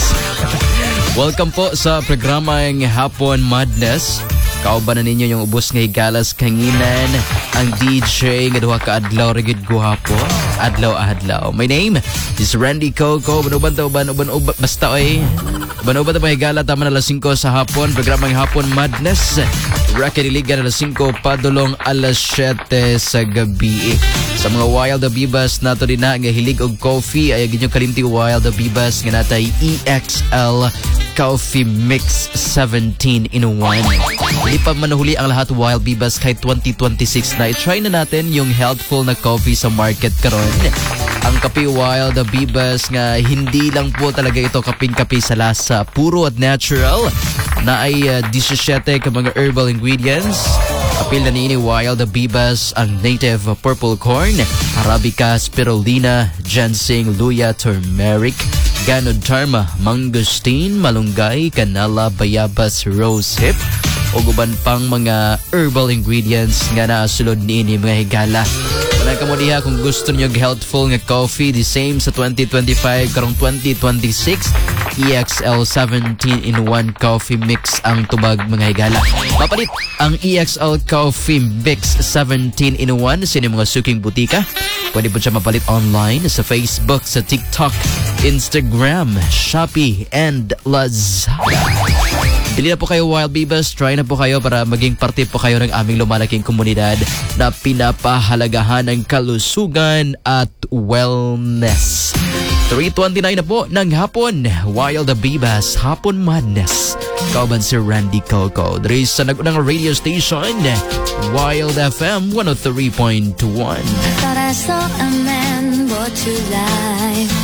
Speaker 8: Welcome po sa programang Hapon Madness. Kauban na ninyo yung ubos nga higalas kanginan, ang D J nga duha ka adlaw rigid guhapo. Adlaw adlaw. My name is Randy Coco. Banuban ta uban uban uban basta oy. Banuban ta higala tama na alas singko sa hapon, programang Hapon Madness. Rakadiligan alas singko padulong alas siyete sa gabi. Sa mga Wild Bebas nato din na nga hilig og coffee ay ginyo kalimti Wild Bebas nga natay E X L Coffee Mix seventeen in one. Hindi pa manahuli ang lahat Wild Bebas kahit twenty twenty-six na. I-try na natin yung healthful na coffee sa market karon. Ang kape Wild Bebas nga hindi lang po talaga ito kaping-kape sa lasa. Puro at natural na ay uh, seventeen ka mga herbal ingredients. Apil na niini Wild Bebas ang native purple corn, Arabica, spirulina, ginseng, luya, turmeric, Ganoderma, mangosteen, malunggay, canela, bayabas, rosehip, o guban pang mga herbal ingredients nga naasulod niini mga higala. Wala ka mo diha kung gusto niyo healthful nga coffee, the same sa twenty twenty-five karong twenty twenty-six, E X L seventeen in one coffee mix ang tubag mga higala. Papalit ang E X L Coffee Mix seventeen in one sa inyong mga suking butika. Pwede po siya mapalit online sa Facebook, sa TikTok, Instagram, Shopee, and Lazada. Dili na po kayo Wild Bebas, try na po kayo para maging parte po kayo ng aming lumalaking komunidad na pinapahalagahan ng kalusugan at wellness. three twenty-nine na po ng hapon, Wild Bebas, Hapon Madness. Kauban si Randy Coco. There is sa nagunang radio station, Wild F M one oh three point one.
Speaker 3: I thought I saw a man brought to life.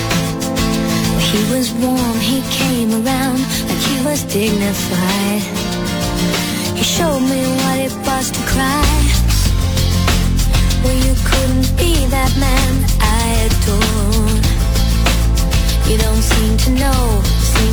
Speaker 3: He was warm, he came around like he was dignified. He showed me what it was to cry. Well, you couldn't be that man I adored. You don't seem to know, seem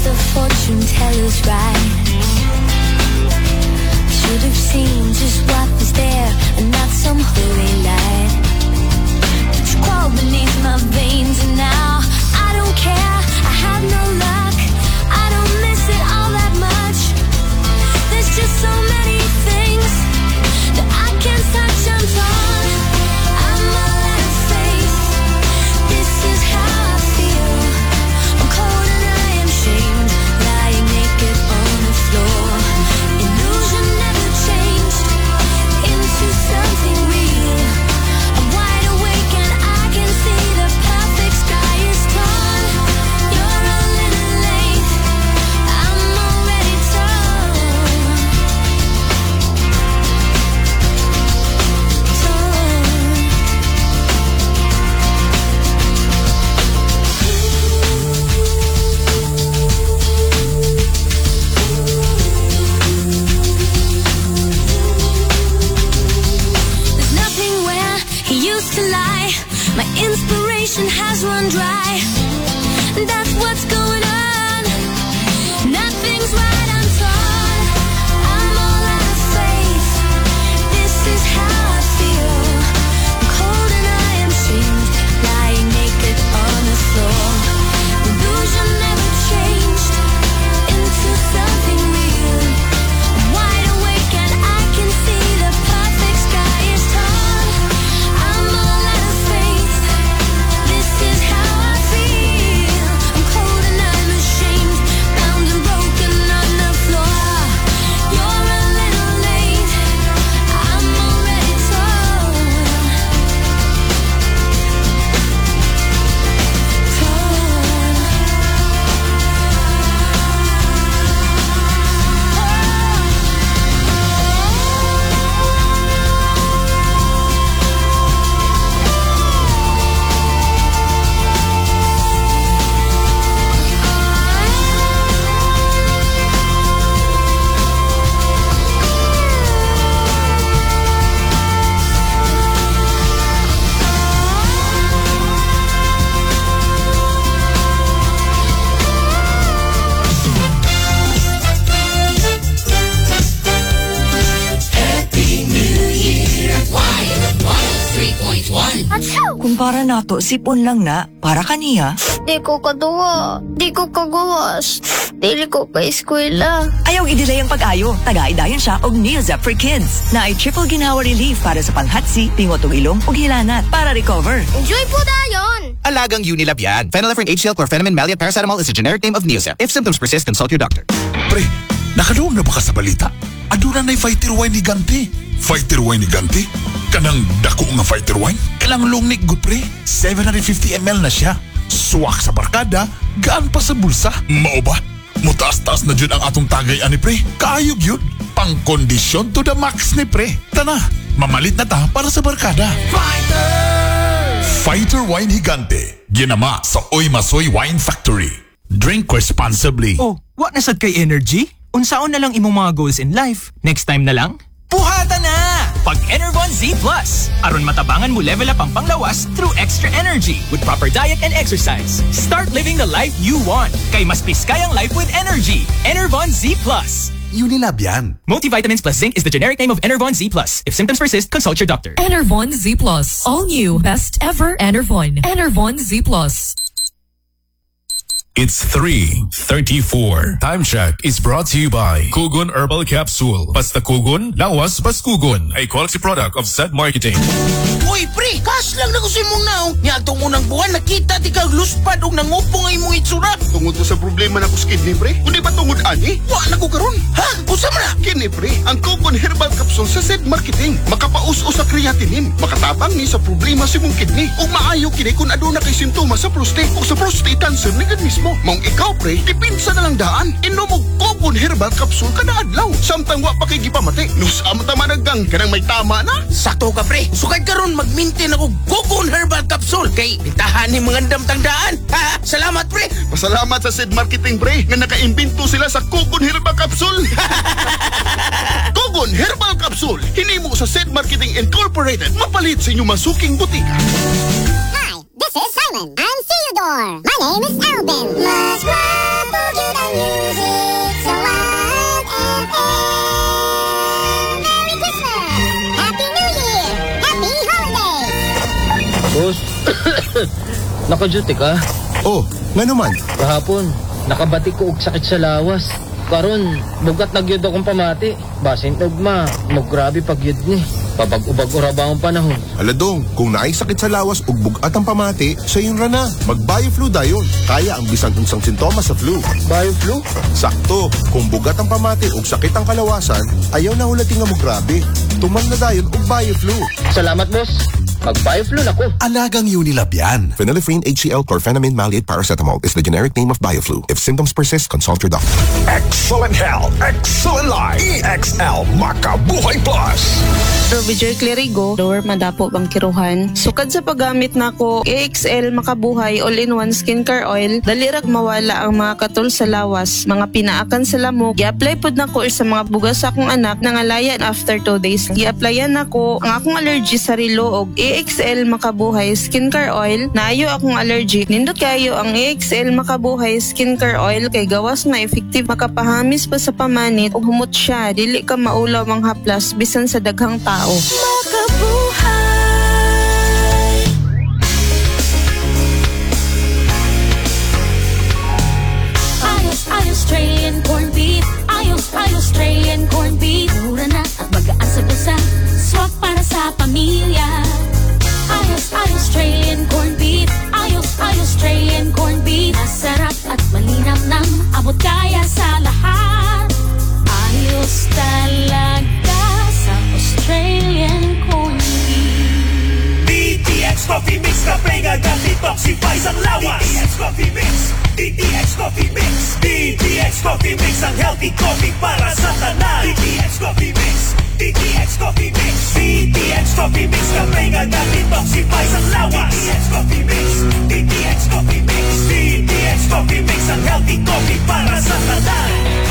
Speaker 3: the fortune teller's right. Should have seen just what was there and not some holy light. It's crawled beneath my veins and now I don't care. I have no luck. I don't miss it all that much. There's just so many things that I can't touch. I'm torn. I'm all out of faith. This is how I feel. I'm cold and I am shamed, lying naked on the floor. Illusion never changed into something real. I'm wide awake and I can see the perfect sky is torn. You're a little late. I'm already torn. There's nothing where he used to lie. My inspiration has run dry. That's what's going on. Nothing's right, I'm torn. I'm all out of faith. This is how I feel. I'm cold and I am shamed, lying naked on the floor. Illusion never changed into something real. I'm wide awake and I can see the perfect sky is torn. I'm all out of faith. This is how I feel. I'm cold and I'm ashamed, bound and broken on the floor. You're a little late. I'm already torn.
Speaker 16: Happy New Year! Wild one oh three point one.
Speaker 10: Kumpara nato, sipon lang na. Para kaniya.
Speaker 6: Di ko kaduwa. Di ko kagawas. Dili ko ka eskwela.
Speaker 10: Ayaw i-delay ang pag-ayo. Taga-idayon siya og Neozep for Kids na ay triple ginawa relief para sa panghatsi, pingot og ilong ug hilanat para recover.
Speaker 6: Enjoy po dayon!
Speaker 18: Alagang Unilab yan. Phenylephrine, H C L, chlorpheniramine, Maleate, paracetamol is a generic name of Neozep. If symptoms persist, consult your doctor.
Speaker 15: Pre, nakadoon na ba ka sa balita? Aduna na'y fighter wine ni Ganti. Fighter wine ni Ganti? Kanang dako nga fighter wine? Kalang longnik good pre. seven hundred fifty milliliters na siya. Suwak sa barkada, gaan pa sa bulsa. Mao ba? Mutaas-taas na dyan ang atong tagay ani pre. Kaayog yun. Pang kondisyon to the max ni pre. Tana, mamalit na ta para sa barkada. Fighter! Fighter Wine Higante. Ginama sa Oy Masoy Wine Factory. Drink responsibly.
Speaker 7: Oh, what nasad kay energy? Unsaon na lang imong mga goals in life? Next time na lang? Puhata na! Pag Enervon Z Plus. Aron matabangan mo level up ang panglawas through extra energy with proper diet and exercise. Start living the life you want. Kay mas piskayang life with energy. Enervon Z Plus.
Speaker 17: Unilab yan.
Speaker 7: Multivitamins plus zinc is the generic name of Enervon Z Plus. If symptoms persist, consult your doctor.
Speaker 5: Enervon Z Plus. All new. Best ever Enervon. Enervon Z Plus.
Speaker 13: It's three thirty-four. Time check is brought to you by Kugon Herbal Capsule. Basta Kugon, lawas bas Kugon. A quality product of Zed Marketing.
Speaker 11: Uy, pre, kas lang na ko sa imong naong. Nga itong unang buwan, nakita di kang luspad o nangupo nga imong itsura.
Speaker 20: Tungod to sa problema na ko sa kidney, pre. Kundi ba tungod ani?
Speaker 11: Wa na ko karon. Ha? Usa man na?
Speaker 20: Kini, pre, ang Kugon Herbal Capsule sa Zed Marketing. Makapaus-us sa creatinine. Makatabang ni sa problema sa imong kidney. O maayo kini kung aduna kay simptomas sa prostate o sa prostate cancer ni mismo. Mong ikaw, pre, dipinsa na lang daan. Inom mo Kugon Herbal Capsule kada adlaw. Samtang wa pa kay gipamati. Nus amo tama naggang kanang may tama na.
Speaker 11: Sakto ka, pre. Sukad karon mag-maintain ako Kugon Herbal Capsule kay bitahan ni mga damtang daan. Ha? Salamat, pre.
Speaker 20: Pasalamat sa Zed Marketing, pre, nga naka-imbento sila sa Kugon Herbal Capsule. Kugon Herbal Capsule. Hinimo sa Zed Marketing Incorporated. Mapalit sa inyong masuking butika.
Speaker 6: Hi, this is Simon. I'm Theodore. My name is Alvin. Mas guwapo yun ang
Speaker 21: Naka-duty ka?
Speaker 17: Oh, nga naman.
Speaker 21: Kahapon, nakabatik ko og sakit sa lawas. Karon, bugat nagyod akong pamati. Basin ugma, mo grabe pagyod ni. Papag-ubag uraba ang panahon.
Speaker 17: Aladong, kung naay sakit sa lawas ug bugat ang pamati, sa yun ra na. Mag-Bioflu dayon. Kaya ang bisan unsang sintomas sa flu.
Speaker 21: Bioflu?
Speaker 17: Sakto, kung bugat ang pamati ug sakit ang kalawasan, ayaw na hulating nga mo grabe. Tuman na dayon ug Bioflu.
Speaker 21: Salamat, boss. Mag-Bioflu na ko.
Speaker 15: Alagang Unilab yan.
Speaker 17: Phenylephrine H C l chlorphenamine maleate paracetamol is the generic name of Bioflu. If symptoms persist, consult your doctor.
Speaker 22: Excellent health, excellent life. E X L Makabuhay Plus.
Speaker 23: Robiger Clerigo, lower madapo bangkiruhan. Sukad sa paggamit nako E X L Makabuhay all-in-one skincare oil, dalirag mawala ang mga katul sa lawas, mga pinaakan sa lamok. Gi-apply pod nako sa mga bugas sa akong anak nangalayan after two days. Gi-applyan nako ang akong allergy sa rilo og E X L Makabuhay skincare oil. Naayo akong allergy. Nindot kayo ang E X L Makabuhay skincare oil kay gawas na effective makapahamis pa sa pamanit ug humot siya dili ka maulaw ang haplas bisan sa daghang tao.
Speaker 3: Makabuhay. Ayos, ayos, Australian corned beef. Ayos, ayos, Australian corned beef. Mura na at magaan sa bulsa. Swak para sa pamilya. Ayos, ayos, Australian corned beef. Ayos, ayos, Australian corned beef. Masarap at malinam nang abot kaya sa lahat. Ayos talaga sa Australian corned beef.
Speaker 1: D T X Coffee Mix na pega at detoxifies ang lawas. D T X Coffee Mix, D T X Coffee Mix, D T X Coffee Mix ang healthy coffee para sa tanan. D T X Coffee Mix, D T X Coffee Mix, D T X Coffee Mix na pega at detoxifies ang lawas. D T X Coffee Mix, D T X Coffee Mix, D T X Coffee Mix ang healthy coffee para sa tanan.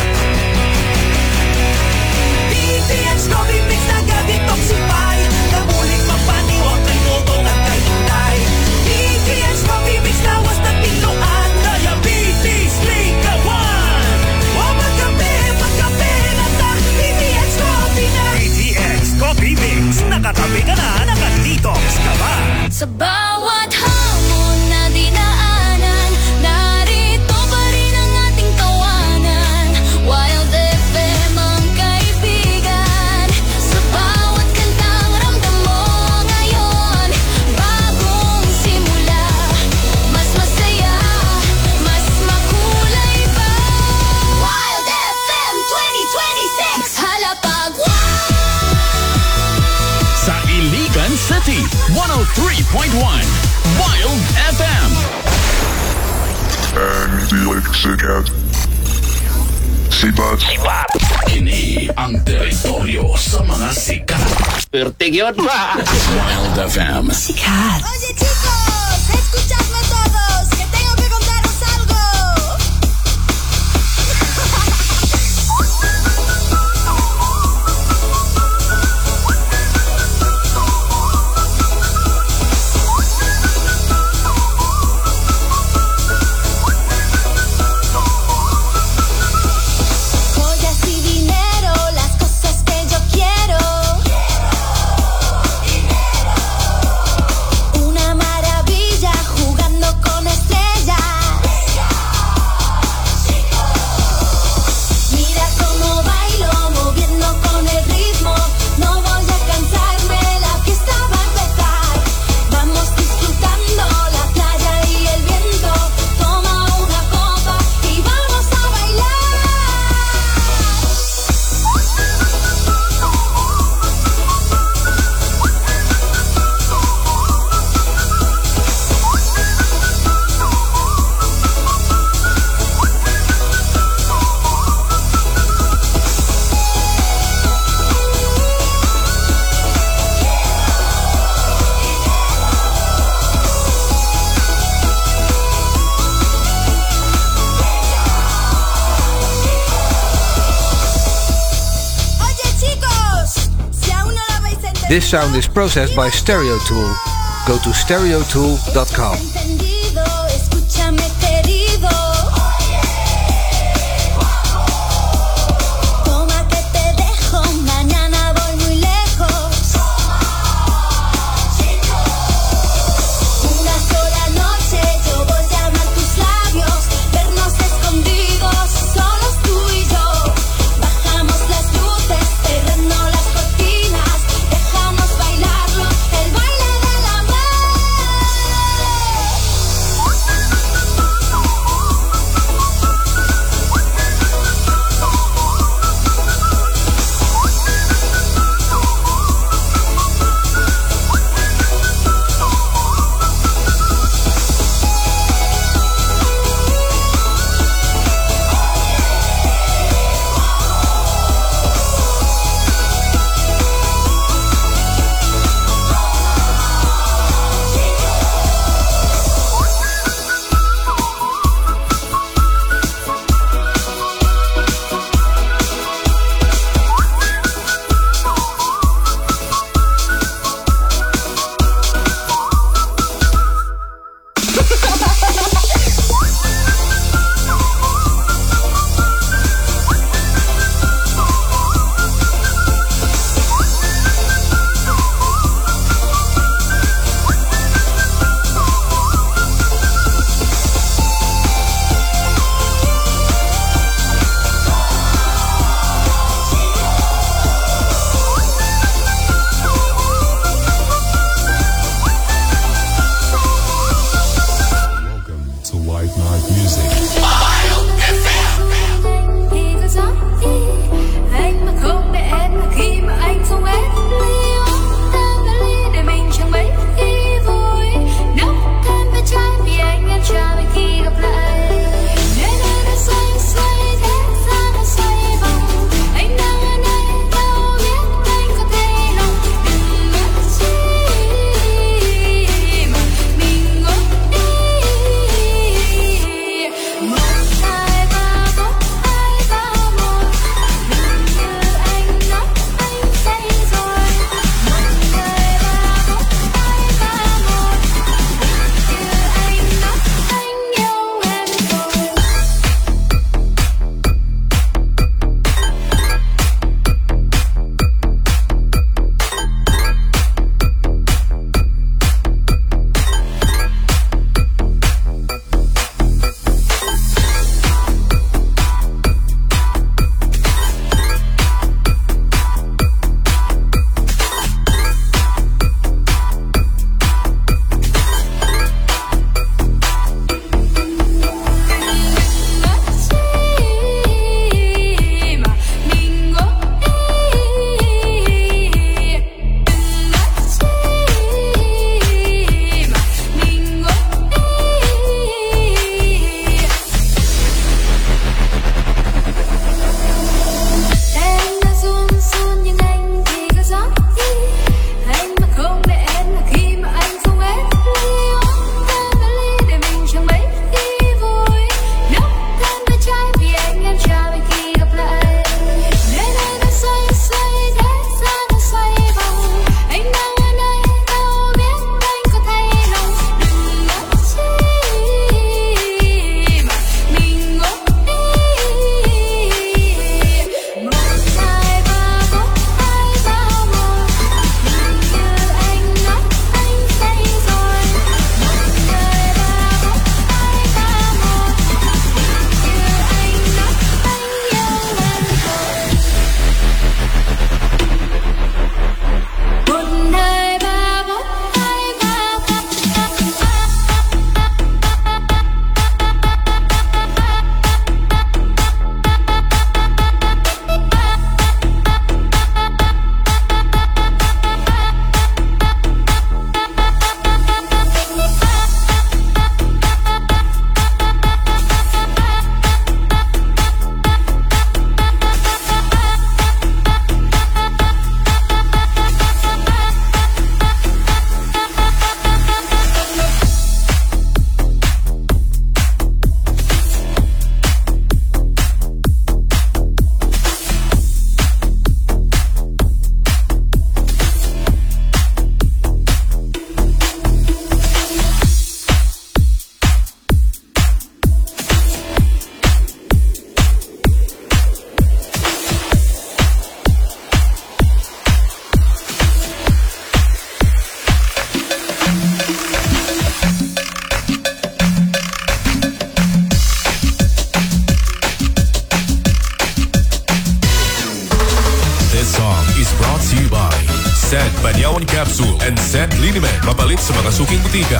Speaker 1: D T X Coffee Mix na ga-detoxify, nabuling mapaniwang kay notong at kay hintay. D T X Coffee Mix lawas na pinuan, diabetes, likawan. O magkape, magkape na ta, D T X Coffee na. D T X Coffee Mix, nakatabi ka na, nakadetox ka ba?
Speaker 3: Sa bawat hamon na dinaanan, narito pa rin ang ating tawanan. Wild F M ang kaibigan. Sa bawat kantang ramdam mo ngayon, bagong simula, mas masaya, mas makulay pa. Wild F M twenty twenty-six, halapag
Speaker 4: Sa Iligan City, one oh three point one Wild F M.
Speaker 22: And the sikat. Sipat.
Speaker 4: Sipat. Kini ang teritoryo sa mga sikat. Pertigyot ba? Wild F M.
Speaker 3: Sikat.
Speaker 6: Oye chicos, escuchadme todos, que tengo que contaros algo. Joyas y dinero, las cosas que yo quiero. Una maravilla jugando con estrellas. Mira cómo bailo, moviendo con el ritmo. No voy a cansarme, la fiesta va a empezar. Vamos disfrutando la playa y el viento. Toma una copa y vamos a bailar. Oye chicos, si aún no lo habéis entendido.
Speaker 24: This sound is processed by Stereo Tool. Go to stereo tool dot com.
Speaker 6: Entendido, escúchame querido. Toma que te dejo, mañana voy muy lejos. Una sola
Speaker 13: Panyawan Capsule and Set Liniment. Mapalit sa mga suking butika.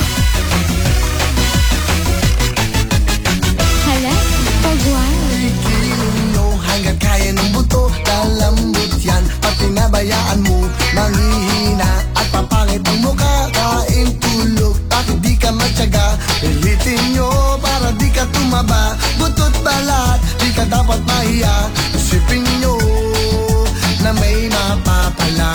Speaker 6: Hala, pagwan.
Speaker 2: Ikilino hanggat kaya ng buto. Kalambot yan, pag pinabayaan mo, manghihina at papangit ang mukha. Kain tulog, bakit di ka matyaga? Pilitin nyo para di ka tumaba. Butot balat, di ka dapat mahiya. Isipin nyo na may mapapala.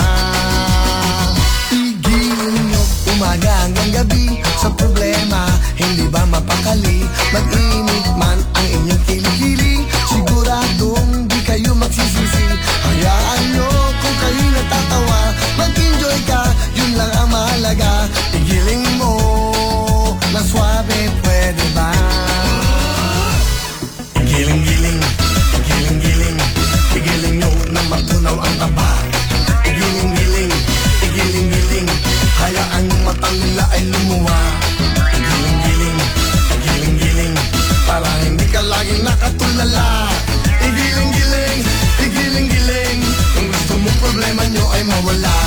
Speaker 2: Igilin nyo umaga hanggang gabi. Sa problema, hindi ba mapakali? Mag-init man ang inyong kilikili, siguradong di kayo magsisisi. Hayaan nyo kung kayo natatawa, mag-enjoy ka, yun lang ang mahalaga. Igiling mo na swabe, pwede ba? Igiling-giling, igiling-giling, igiling nyo na matunaw ang taba. Igiling-giling, igiling-giling, hayaan yung matang nila ay lumuwa. Igiling-giling, igiling-giling, para hindi ka laging nakatulala. Igiling-giling, igiling-giling, kung gusto mong problema nyo ay mawala.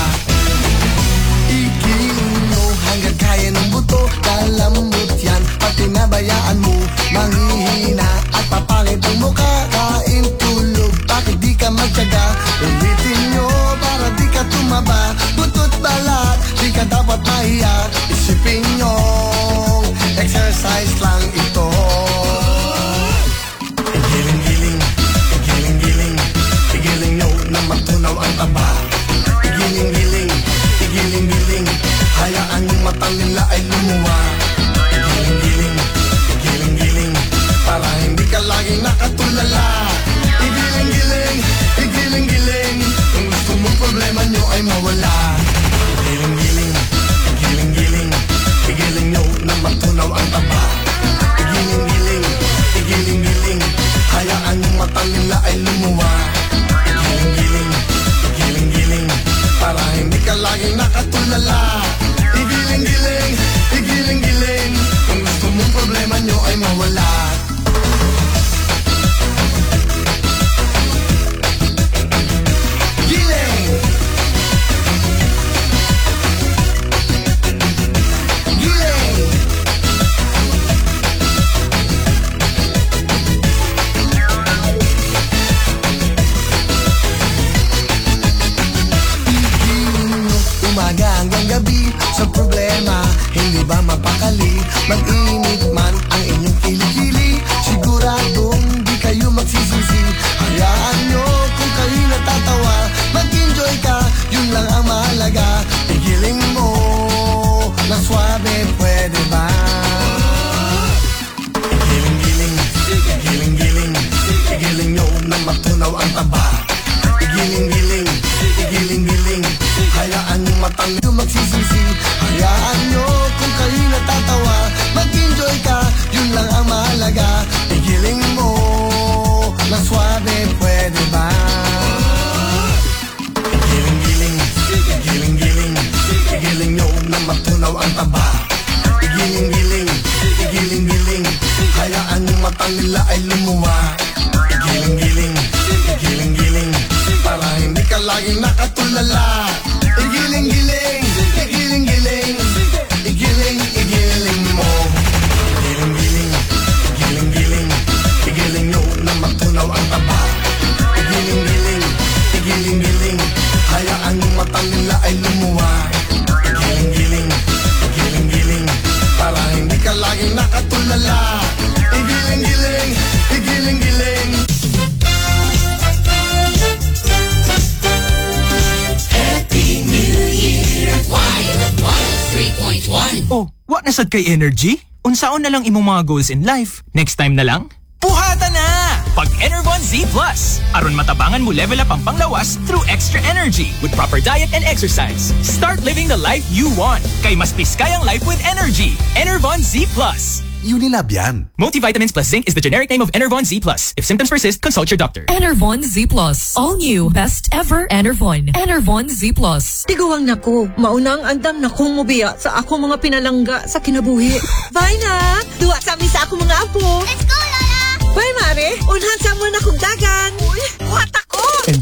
Speaker 2: Igiling nyo hanggat kaya ng buto. Kalambot yan, pag pinabayaan mo, manghihina at papangit ang mukha. Kain tulog, bakit di ka magtyaga? Ulitin nyo para di ka tumaba. Butot balat, di ka dapat mahiya. Isipin nyo, exercise lang ito. Igiling-giling, igiling-giling, igiling nyo na matunaw ang taba. Igiling-giling, igiling-giling, hayaan yung matang nila ay lumuwa. Igiling-giling, igiling-giling, para hindi ka laging nakatulala. Igiling-giling, igiling-giling, kung gusto mong problema nyo ay mawala. Igiling-giling, igiling-giling, igiling nyo na matunaw ang taba. Igiling-giling, igiling-giling, hayaan yung matang nila ay lumuwa. Igiling-giling, igiling-giling, para hindi ka laging nakatulala. Igiling-giling, igiling-giling, kung gusto mong problema nyo ay mawala. Giling! Giling! Umaga hanggang gabi, sa problema, hindi ba mapakali? Mag-init man ang inyong kilikili, siguradong di kayo magsisisi. Hayaan nyo kung kayo natatawa, mag-enjoy ka, yun lang ang mahalaga. Igiling mo na swabe, pwede ba? Igiling-giling, igiling-giling, igiling nyo na matunaw ang taba. Igiling-giling, igiling-giling, hayaan yung matang nyo magsisisi. Hayaan nyo kung kayo natatawa, mag-enjoy ka, yun lang ang mahalaga. Igiling mo na swabe, pwede ba? Igiling-giling, igiling-giling, igiling nyo na matunaw ang taba. Igiling-giling, igiling-giling, hayaan yung matang nila ay lumuwa. Igiling-giling, igiling-giling, para hindi ka laging nakatulala. Igiling-giling, igiling-giling, igiling, igiling mo. Igiling-giling, igiling-giling, igiling nyo na matunaw ang taba. Igiling-giling, igiling-giling, hayaan yung matang nila ay lumuwa. Igiling-giling, igiling-giling, para hindi ka laging nakatulala. Igiling-giling, igiling-giling.
Speaker 16: Happy New Year! Y one oh three point one.
Speaker 7: Oh, what nasad kay energy? Unsaon na lang imong mga goals in life? Next time na lang? Puhata na! Pag Enervon Z Plus. Aron matabangan mo level up ang panglawas through extra energy with proper diet and exercise. Start living the life you want. Kay mas piskayang life with energy. Enervon Z Plus.
Speaker 17: Unilab yan.
Speaker 7: Multivitamins plus zinc is the generic name of Enervon Z Plus. If symptoms persist, consult your doctor.
Speaker 5: Enervon Z Plus. All new. Best ever Enervon. Enervon Z Plus.
Speaker 10: Tiguang nako, maunang andam na kong mubiya sa ako mga pinalangga sa kinabuhi. Bye na! Duwa sa amin sa ako mga apo.
Speaker 6: Let's go, Lola!
Speaker 10: Bye, Mare! Unhan sa mo na kong dagan. Uy, what ako?
Speaker 17: Enjoy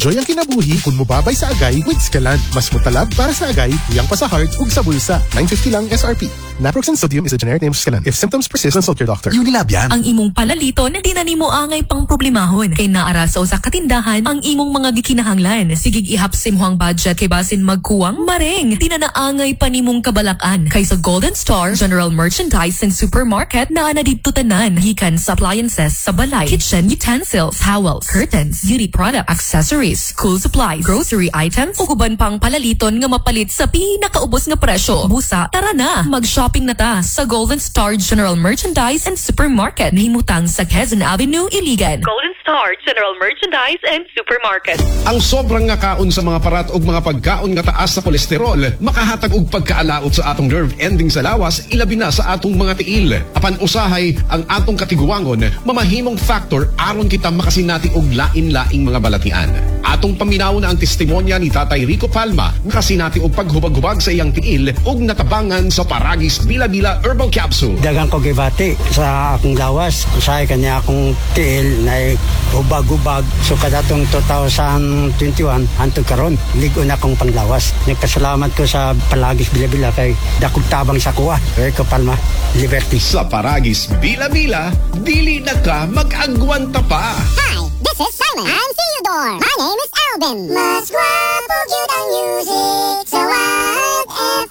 Speaker 9: Enjoy ang kinabuhi kung mubabay sa agay with Scalan. Mas mutalab para sa agay, iyang pa sa heart ug sa bulsa. nine fifty lang S R P. Naproxen sodium is a generic name of Scalan. If symptoms persist, consult your doctor.
Speaker 5: Unilab yan. Ang imong palaliton na di na nimo angay pang problemahon. Kay naara sa usa ka tindahan ang imong mga gikinahanglan. Sigig ihapsim huang budget kay basin magkuwang maring. Di na naangay pa nimong kabalakan. Kay sa Golden Star General Merchandise and Supermarket na na dito tanan. Hikan sa appliances sa balay, kitchen utensils, towels, curtains, beauty product, accessories, school supplies, grocery items, ug uban pang palaliton nga mapalit sa pinakaubos nga presyo. Busa, tara na! Mag-shopping na ta sa Golden Star General Merchandise and Supermarket. Nahimutang sa Quezon Avenue, Iligan. Golden Star General Merchandise and Supermarket.
Speaker 12: Ang sobrang nga kaon sa mga parat ug mga pagkaon nga taas sa kolesterol makahatag og pagkaalaot sa atong nerve ending sa lawas, ilabi na sa atong mga tiil. Apan usahay ang atong katiguangon mamahimong factor aron kita makasinati og lain-laing mga balatian. Atong paminaw na ang testimonya ni Tatay Rico Palma nga kasinati og paghubag-hubag sa iyang tiil ug natabangan sa Paragis Bila-Bila Herbal Capsule.
Speaker 14: Dagang ko gibati sa akong lawas, usahay kanya akong tiil na hubag-hubag. So kadatong two thousand twenty-one hantod karon ligo na akong panglawas. Nagpasalamat ko sa Paragis Bila-Bila kay dakog tabang sa kuha. Rico Palma, Liberty.
Speaker 12: Sa Paragis Bila-Bila, dili na ka mag-agwanta pa.
Speaker 6: Hi, this is Simon. I'm Theodore. My name is Alvin. Mas guwapo gyud ang music sa Wild F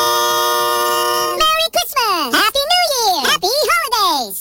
Speaker 6: M. Merry Christmas! Happy New Year! Happy Holidays!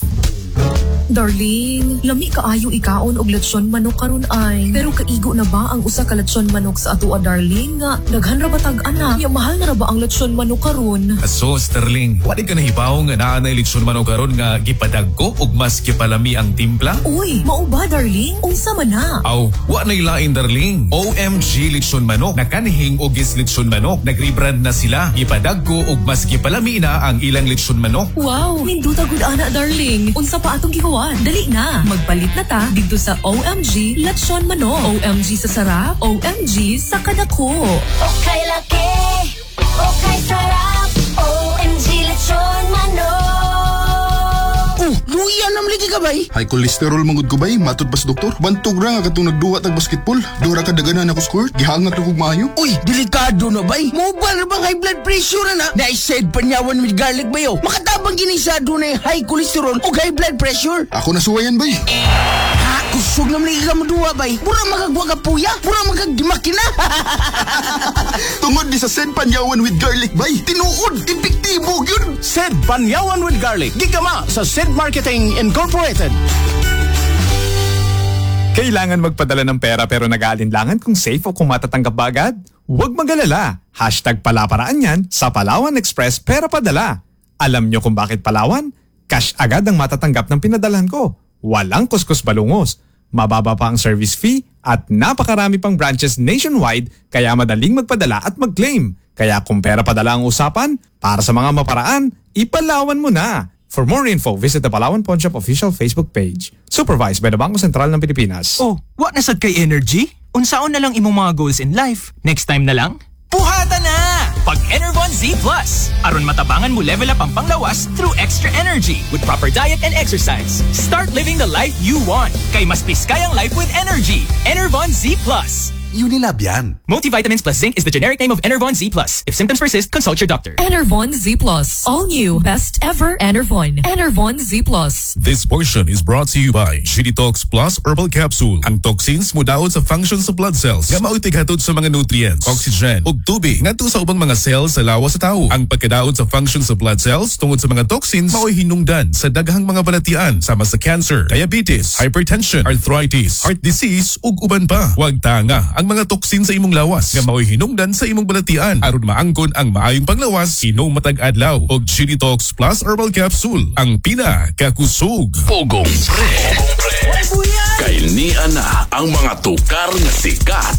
Speaker 5: Darling, lami kaayo ikaon og lechon manok karon ay. Pero kaigo na ba ang usa ka lechon manok sa atua, darling? Nga daghan ra batag ana. Ya mahal na ra ba ang lechon manok karon?
Speaker 13: So, Sterling, wali ka nahibaw nga naa na lechon manok karon nga gipadag ko ug mas gipalami ang timpla?
Speaker 5: Uy, mao ba, darling? Unsa man na?
Speaker 13: Aw, wa na ilain, darling. O M G lechon manok. Nakanhing og gis lechon manok. Nag-rebrand na sila. Gipadag ko ug mas gipalami na ang ilang lechon manok.
Speaker 5: Wow, hinduta gud ana, darling. Unsa pa atong gihuwa? Dali na, magpalit na ta dito sa O M G Lechon Manok. O M G sa sarap, O M G sa kadako.
Speaker 16: Okay laki, okay sarap, O M G Lechon Manok.
Speaker 20: Oh, luiyan nam lagi ka bay?
Speaker 19: High cholesterol mangud ko bay, matod pa sa doktor. Bantog ra nga katong nagduwa tag basketball. Dura ka daganan ako squirt, gihangat ra kog maayo.
Speaker 20: Uy, delikado na bay. Mobile ra bang high blood pressure na? Na-said panyawan with garlic bayo. Makatabang ginisado na high cholesterol o high blood pressure.
Speaker 19: Ako nasuwayan bay.
Speaker 20: Ha, kusog nam lagi ka maduwa bay. Pura magagwa ka puya, pura magagdimakina.
Speaker 19: Tungod di sa Sed Panyawan with garlic bay. Tinuod, epektibo gyud.
Speaker 25: Sed Panyawan with garlic. Gigama sa Sed Marketing Incorporated.
Speaker 26: Kailangan magpadala ng pera pero nag-aalinlangan kung safe o kung matatanggap ba agad? Huwag mag-alala. Hashtag palaparaan yan sa Palawan Express Pera Padala. Alam nyo kung bakit Palawan? Cash agad ang matatanggap ng pinadalhan ko. Walang kuskus balungos. Mababa pa ang service fee at napakarami pang branches nationwide kaya madaling magpadala at mag-claim. Kaya kung pera padala ang usapan, para sa mga maparaan, ipalawan mo na. For more info, visit the Palawan Pawn Shop official Facebook page. Supervised by the Bangko Sentral ng Pilipinas.
Speaker 7: Oh, what nasad kay energy? Unsaon na lang imong mga goals in life? Next time na lang? Puhata na! Pag Enervon Z Plus. Aron matabangan mo level up ang panglawas through extra energy with proper diet and exercise. Start living the life you want. Kay mas piskayang life with energy. Enervon Z Plus.
Speaker 27: Unilab yan.
Speaker 7: Multivitamins plus zinc is the generic name of Enervon Z Plus. If symptoms persist, consult your doctor.
Speaker 5: Enervon Z Plus. All new. Best ever Enervon. Enervon Z Plus.
Speaker 13: This portion is brought to you by Shiritox Plus Herbal Capsule. Ang toxins mudaot sa function sa blood cells. Nga mauytig hatod sa mga nutrients, oxygen, ug tubig ngadto sa ubang mga cells sa lawas sa tao. Ang pagkadaot sa function sa blood cells tungod sa mga toxins mao'y hinungdan sa daghang mga balatian sama sa cancer, diabetes, hypertension, arthritis, heart disease ug uban pa. Huwag tanga ang mga toksin sa imong lawas nga mao'y hinungdan sa imong balatian aron maangkon ang maayong panglawas hinog matag adlaw og Shiritox Plus Herbal Capsule ang pinakakusog.
Speaker 4: Pogong pre. Kailnian na ang mga tukar nga sikat.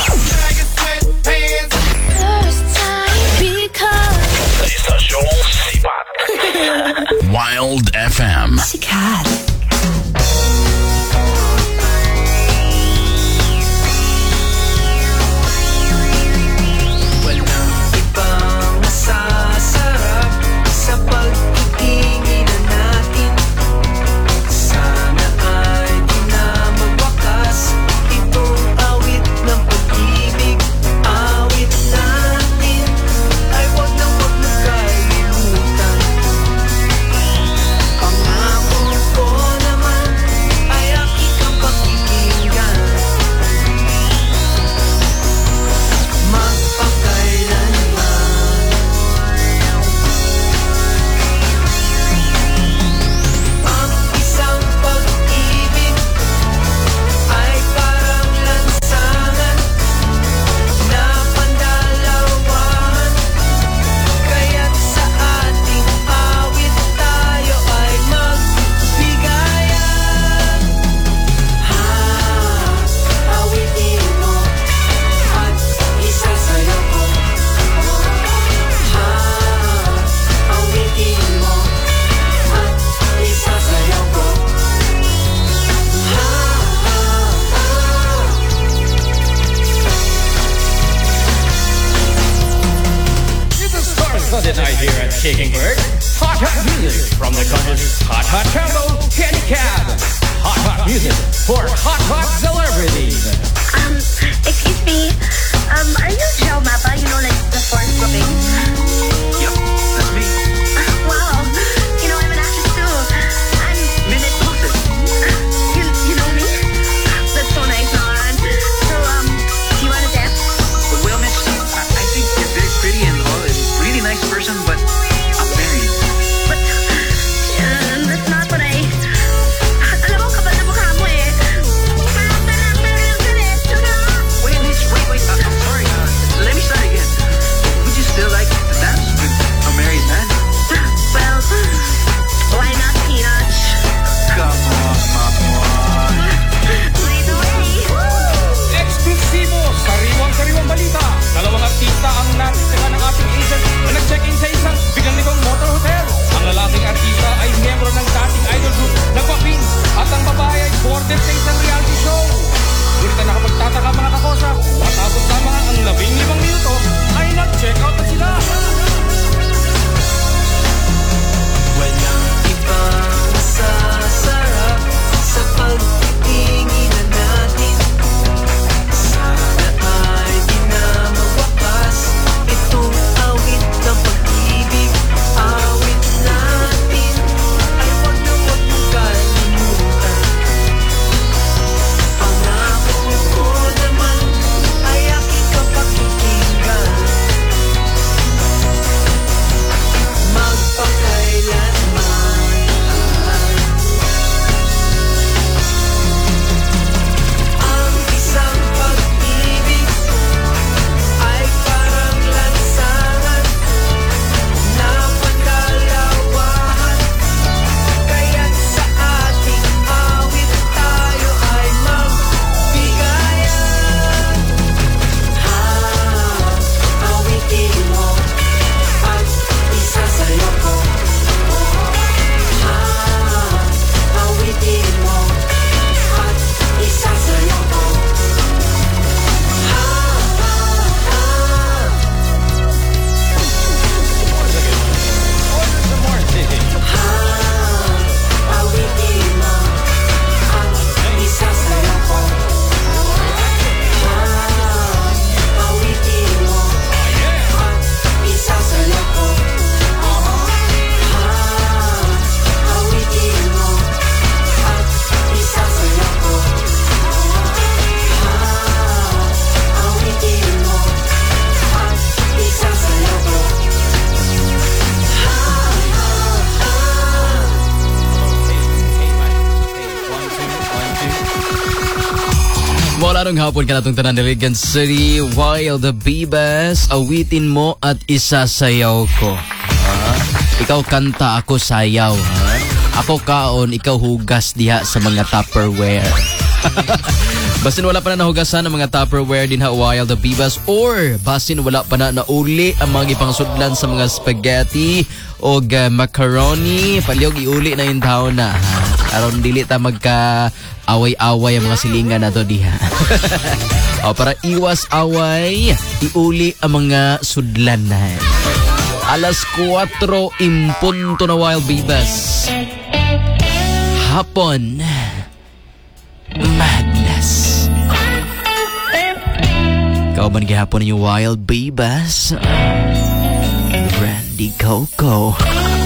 Speaker 4: Sa istasyong sipat. Wild F M.
Speaker 5: Sikat.
Speaker 16: Sana ay di na magwakas itong awit na
Speaker 8: tonight here at Shaking Bird. Hot hot music from the country's hot hot combo, Kenny Cab. Hot hot music for hot hot celebrities.
Speaker 11: Um, excuse me. Um, are you Joe Mappa? You know, like the foreign grouping?
Speaker 15: Yep, that's me.
Speaker 11: Wow. You know, I'm an actress too. I'm
Speaker 15: Minute Moses.
Speaker 11: You, you know me? That's so nice, man. So, um, do you want to dance?
Speaker 15: Well, Miss, I, I think you're very pretty and all, and really nice person, but I'm married.
Speaker 11: But, uh, that's not what I... Alam mo, kapal na mukha mo eh.
Speaker 15: Wait, Miss, wait, wait. Uh, sorry, uh, let me start again. Would you still like to dance with a married man?
Speaker 11: Well, why not, Peanut?
Speaker 15: Come on, Mama.
Speaker 11: Lead the way.
Speaker 8: Eksklusibo, sariwang-sariwang balita. Dalawang artista ang natisira ng ating agent na nag-check-in sa isang biglang libang motor hotel. Ang lalaking artista ay miyembro ng dating idol group na Guapin at ang babae ay boarded sa isang reality show. Ngunit ang nakapagtataka mga kakosa, matapos lamang ang labing limang minuto ay nag-check out na sila.
Speaker 18: Walang ibang masasarap sa pagtitinginan natin. Sana ay di na mawakas itong awit ng pag-ibig. Awit natin ay wag na wag mong kalimutan. Pangako ko naman ay aking kapakikinggan. Magpakailanman ang isang pag-ibig ay parang lansangan na pagkalawahan. Kaya't sa ating awit tayo ay magbigayan. Ha, awitin mo at isasayaw ko. Ha, awitin mo at isasayaw ko. Ha, ha, ha. Ha, awitin mo at isasayaw ko. Ha, awitin mo at isasayaw ko. Ha, awitin mo at isasayaw ko. Ha, awitin mo at isasayaw ko.
Speaker 21: Wala nung hapon ka na itong tanan Iligan City while the Bibas awitin mo at isasayaw ko. Ha? Ikaw kanta, ako sayaw. Ha? Ako kaon, ikaw hugas diha sa mga Tupperware. Basin wala pa na nahugasan ang mga Tupperware din ha while the Bibas, or basin wala pa na nauli ang mga ipangsudlan sa mga spaghetti o uh, macaroni, palihog iuli na yung taon na ha. Aron dili ta magka away-away ang mga silingan na to diha. O para iwas away, iuli ang mga sudlanan. Alas kuwatro impunto na Wild Bibas. Hapon. Madness. Ikaw man gihapon yung Wild Bibas. Randy Coco.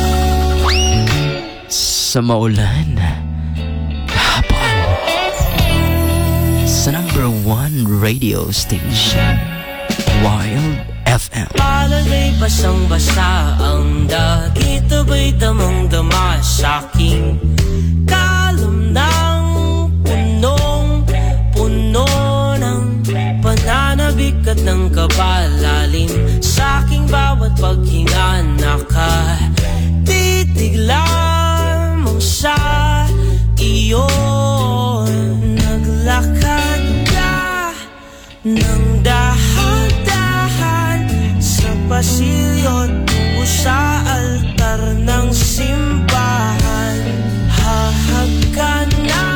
Speaker 21: Sa maulan. Hapon. Sa number one radio station. Wild F M.
Speaker 18: Alalay basang-basa ang dagit, abay damang-dama sa'king kalam ng punong-puno ng pananabik at ng kabalalim. Sa'king bawat paghinga nakatitig lamang sa iyo. Naglakad ka ng dahan-dahan sa pasilyo tungo sa altar ng simbahan. Hahag ka na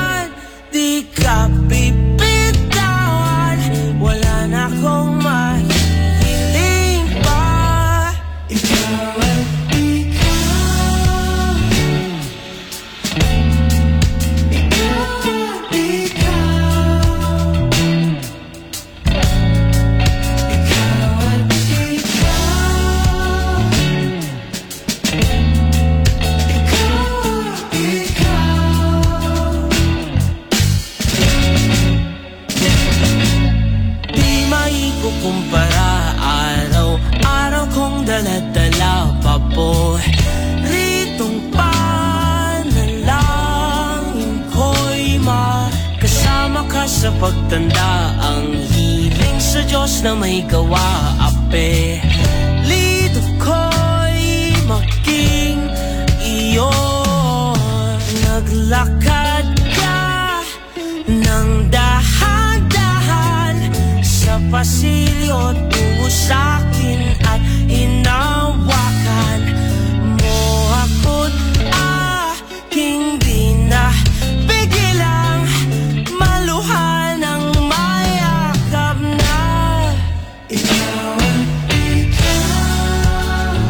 Speaker 18: sa pagtanda ang hiling sa Diyos na may gawa. Ape, lido ko'y maging iyo. Naglakad ka ng dahan-dahan sa pasilyo tungo sa'kin at inawakan mo ako't aking binabigilang maluhan ng mayakap na ikaw ang ikaw.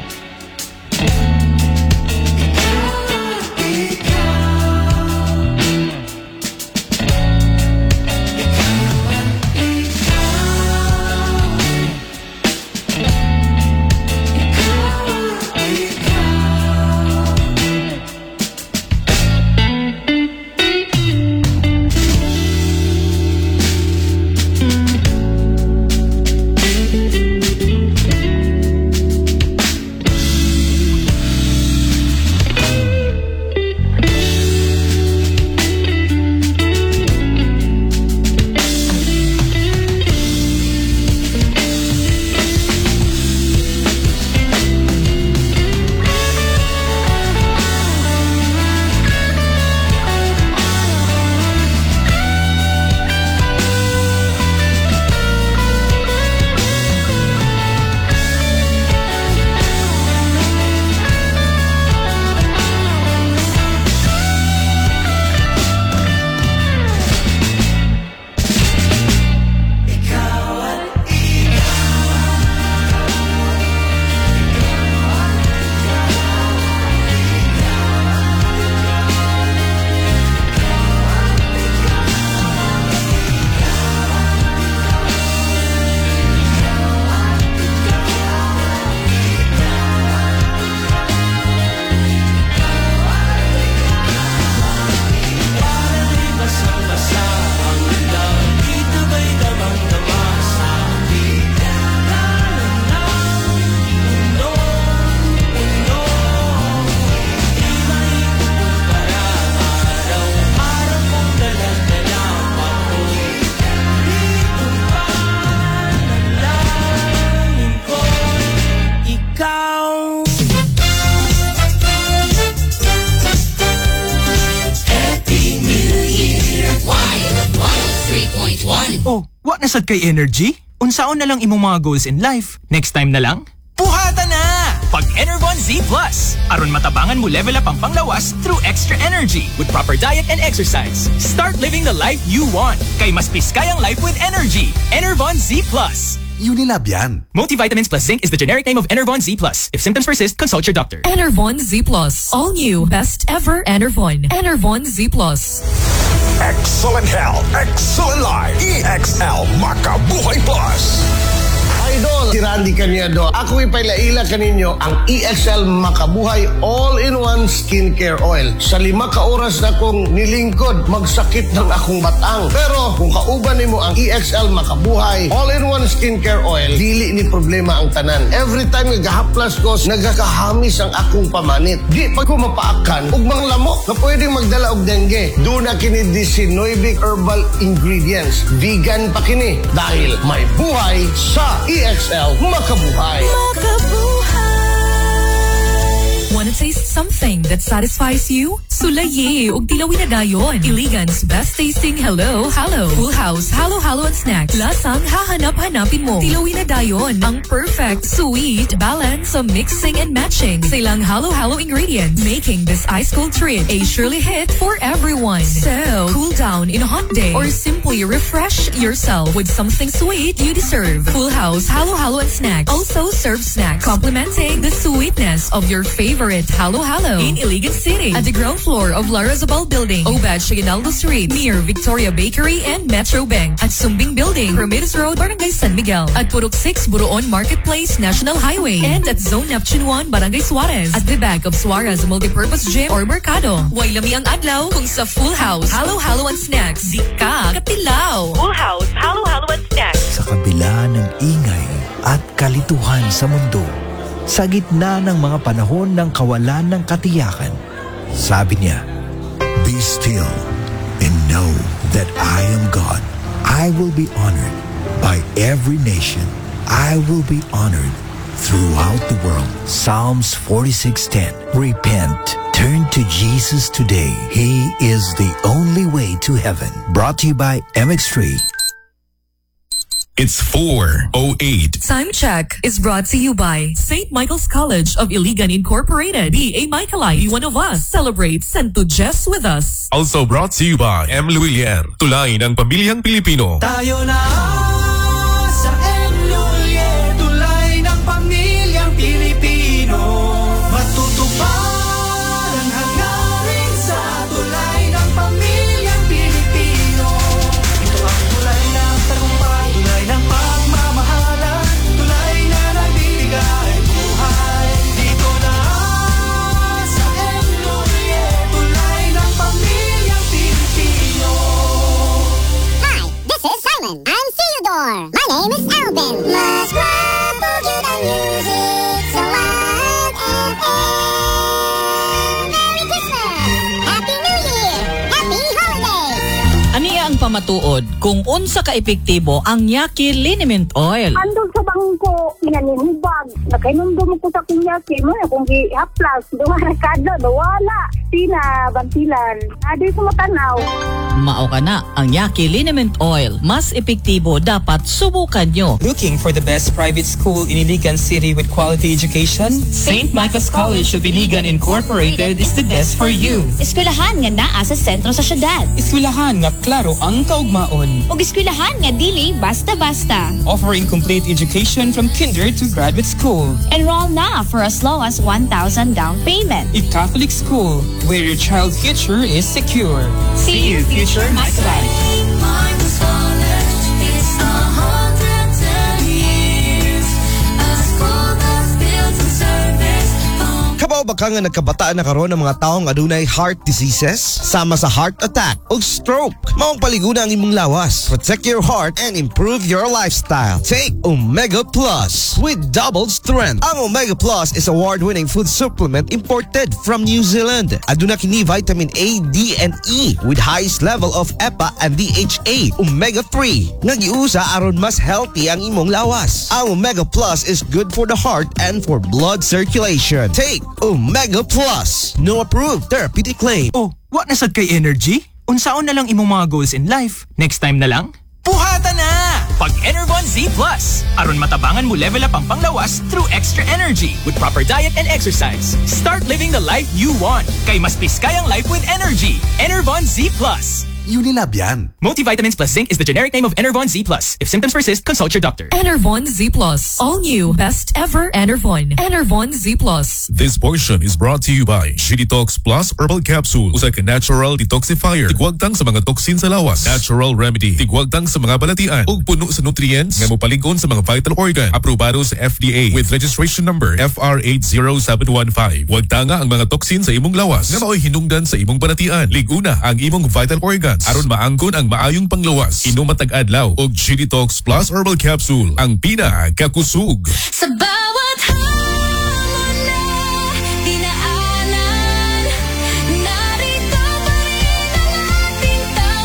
Speaker 7: Oh, what nasad kay energy? Unsaon na lang imong mga goals in life? Next time na lang? Puhata na! Pag Enervon Z Plus. Aron matabangan mo level up ang panglawas through extra energy with proper diet and exercise. Start living the life you want. Kay mas piskayang life with energy. Enervon Z Plus.
Speaker 17: Unilab yan.
Speaker 7: Multivitamins plus zinc is the generic name of Enervon Z Plus. If symptoms persist, consult your doctor.
Speaker 5: Enervon Z Plus. All new. Best ever Enervon. Enervon Z Plus.
Speaker 1: Excellent health, excellent life. E X L Makabuhay Plus.
Speaker 2: Idol, si Randy Cañedo. Ako ipailaila kaninyo ang E X L Makabuhay All-in-One Skincare Oil. Sa lima ka oras na kong nilingkod, magsakit ng akong batang. Pero kung kauban nimo ang E X L Makabuhay All-in-One Skincare Oil, dili ni problema ang tanan. Every time nagahaplas ko, nagakahamis ang akong pamanit. Di pag ko mapaakan, ug mga lamok na pwedeng magdala og dengue. Doon na kini Disinoibic Herbal Ingredients. Vegan pa kini dahil may buhay sa E X L Makabuhay.
Speaker 5: Makabuhay. Wanna taste something that satisfies you? Sulaye ug tilawin na dayon. Iligan's best tasting Hello, Halo. Full House, Halo, Halo and Snacks. Lasang hahanap-hanapin mo. Tilawin na dayon. Ang perfect, sweet balance of mixing and matching. Silang Halo, Halo ingredients. Making this ice cold treat a surely hit for everyone. So, cool down in a hot day or simply refresh yourself with something sweet you deserve. Full House, Halo, Halo and Snacks also serves snacks complementing the sweetness of your favorite Halo Halo in Iligan City at the ground floor of La Rosabal Building, Obad Shiganaldo Street, near Victoria Bakery and Metro Bank, at Sumbing Building, Ramirez Road, Barangay San Miguel, at Purok six, Buroon Marketplace, National Highway, and at Zone Neptune one, Barangay Suarez, at the back of Suarez Multipurpose Gym or Mercado. Way lami ang adlaw kung sa Full House, Halo Halo and Snacks, di ka katilaw. Full House, Halo Halo and Snacks.
Speaker 3: Sa kabila ng ingay at kalituhan sa mundo, sa gitna ng mga panahon ng kawalan ng katiyakan, sabi niya, "Be still and know that I am God." I will be honored by every nation. I will be honored throughout the world. Psalms forty-six ten. Repent. Turn to Jesus today. He is the only way to heaven. Brought to you by M X three.
Speaker 13: It's four oh eight.
Speaker 5: Time check is brought to you by Saint Michael's College of Iligan Incorporated. Be a Michaelite, be one of us. Celebrate Santo Jess with us.
Speaker 13: Also brought to you by M. Luilier. Tulay ng pamilyang Pilipino.
Speaker 18: Tayo na sa M. Luilier, tulay ng pamilyang Pilipino. Matutupad ang hangarin sa tulay ng pamilyang Pilipino. Ito ang tulay ng tagumpay, tulay ng pagmamahalan, tulay na nagbibigay buhay. Dito na sa M. Luilier, tulay ng pamilyang Pilipino.
Speaker 6: Hi, this is Simon. I'm Theodore. My name is Alvin. Mas guwapo yun ang music sa Wild F M. Merry Christmas! Happy New Year! Happy Holidays!
Speaker 9: Aniya ang pamatuod kung unsa ka epektibo ang Yaki Liniment Oil.
Speaker 10: Andun sa bangko, inanimubag. Nakainundum ko sa kunyaki mo, kung i-haplas, duwa kada, wala. Tina, bantilan. Adi sa matanaw.
Speaker 9: Mao ka na, ang Yaki Liniment Oil. Mas epektibo, dapat subukan nyo.
Speaker 7: Looking for the best private school in Iligan City with quality education? Saint Michael's College of Iligan Incorporated is the best for you.
Speaker 14: Eskwelahan nga naa sa sentro sa syudad.
Speaker 7: Eskwelahan nga klaro ang kaugmaon.
Speaker 14: Ug eskwelahan nga dili basta-basta.
Speaker 7: Offering complete education from kinder to graduate school.
Speaker 14: Enroll na for as low as one thousand down payment.
Speaker 7: A Catholic school where your child's future is secure.
Speaker 14: See you, future Michaelite.
Speaker 22: Kabaw ba ka nga nagkabataan na karon ng mga taong adunay heart diseases, sama sa heart attack o stroke? Maong paliguna ang imong lawas. Protect your heart and improve your lifestyle. Take Omega Plus with double strength. Ang Omega Plus is award-winning food supplement imported from New Zealand. Aduna kini vitamin A, D, and E with highest level of E P A and D H A. Omega three nga giusa aron mas healthy ang imong lawas. Ang Omega Plus is good for the heart and for blood circulation. Take Omega Plus. No approved therapeutic claim.
Speaker 7: Oh, what nasad kay energy? Unsaon na lang imong mga goals in life? Next time na lang? Puhata na! Pag Enervon Z Plus, aron matabangan mo level up ang panglawas through extra energy with proper diet and exercise. Start living the life you want. Kay mas piskay ang life with energy. Enervon Z Plus.
Speaker 17: Unilab yan.
Speaker 7: Multivitamins plus zinc is the generic name of Enervon Z Plus. If symptoms persist, consult your doctor.
Speaker 5: Enervon Z Plus. All new. Best ever Enervon. Enervon Z Plus.
Speaker 13: This portion is brought to you by Shiditox Plus Herbal Capsule. Usa ka natural detoxifier. Tigwagtang sa mga toxin sa lawas. Natural remedy. Tigwagtang sa mga balatian. Ug puno sa nutrients nga mopalig-on sa mga vital organ. Aprobado sa F D A with registration number F R eight zero seven one five. Wagtanga ang mga toxin sa imong lawas nga mao'y hinungdan sa imong balatian. Liguna ang imong vital organs aron maangkon ang maayong panglawas. Inom matag adlaw og Shiditox Plus Herbal Capsule, ang pinakakusog.
Speaker 16: Sa bawat hamon na dinaanan, narito pa rin ang ating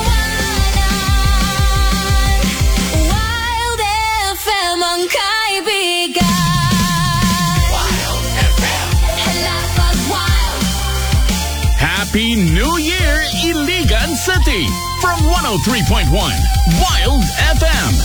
Speaker 16: tawanan. Wild F M ang kaibigan.
Speaker 4: Wild F M.
Speaker 16: Halapag Wild.
Speaker 4: Happy New Year, Iligan City! From one oh three point one, Wild F M.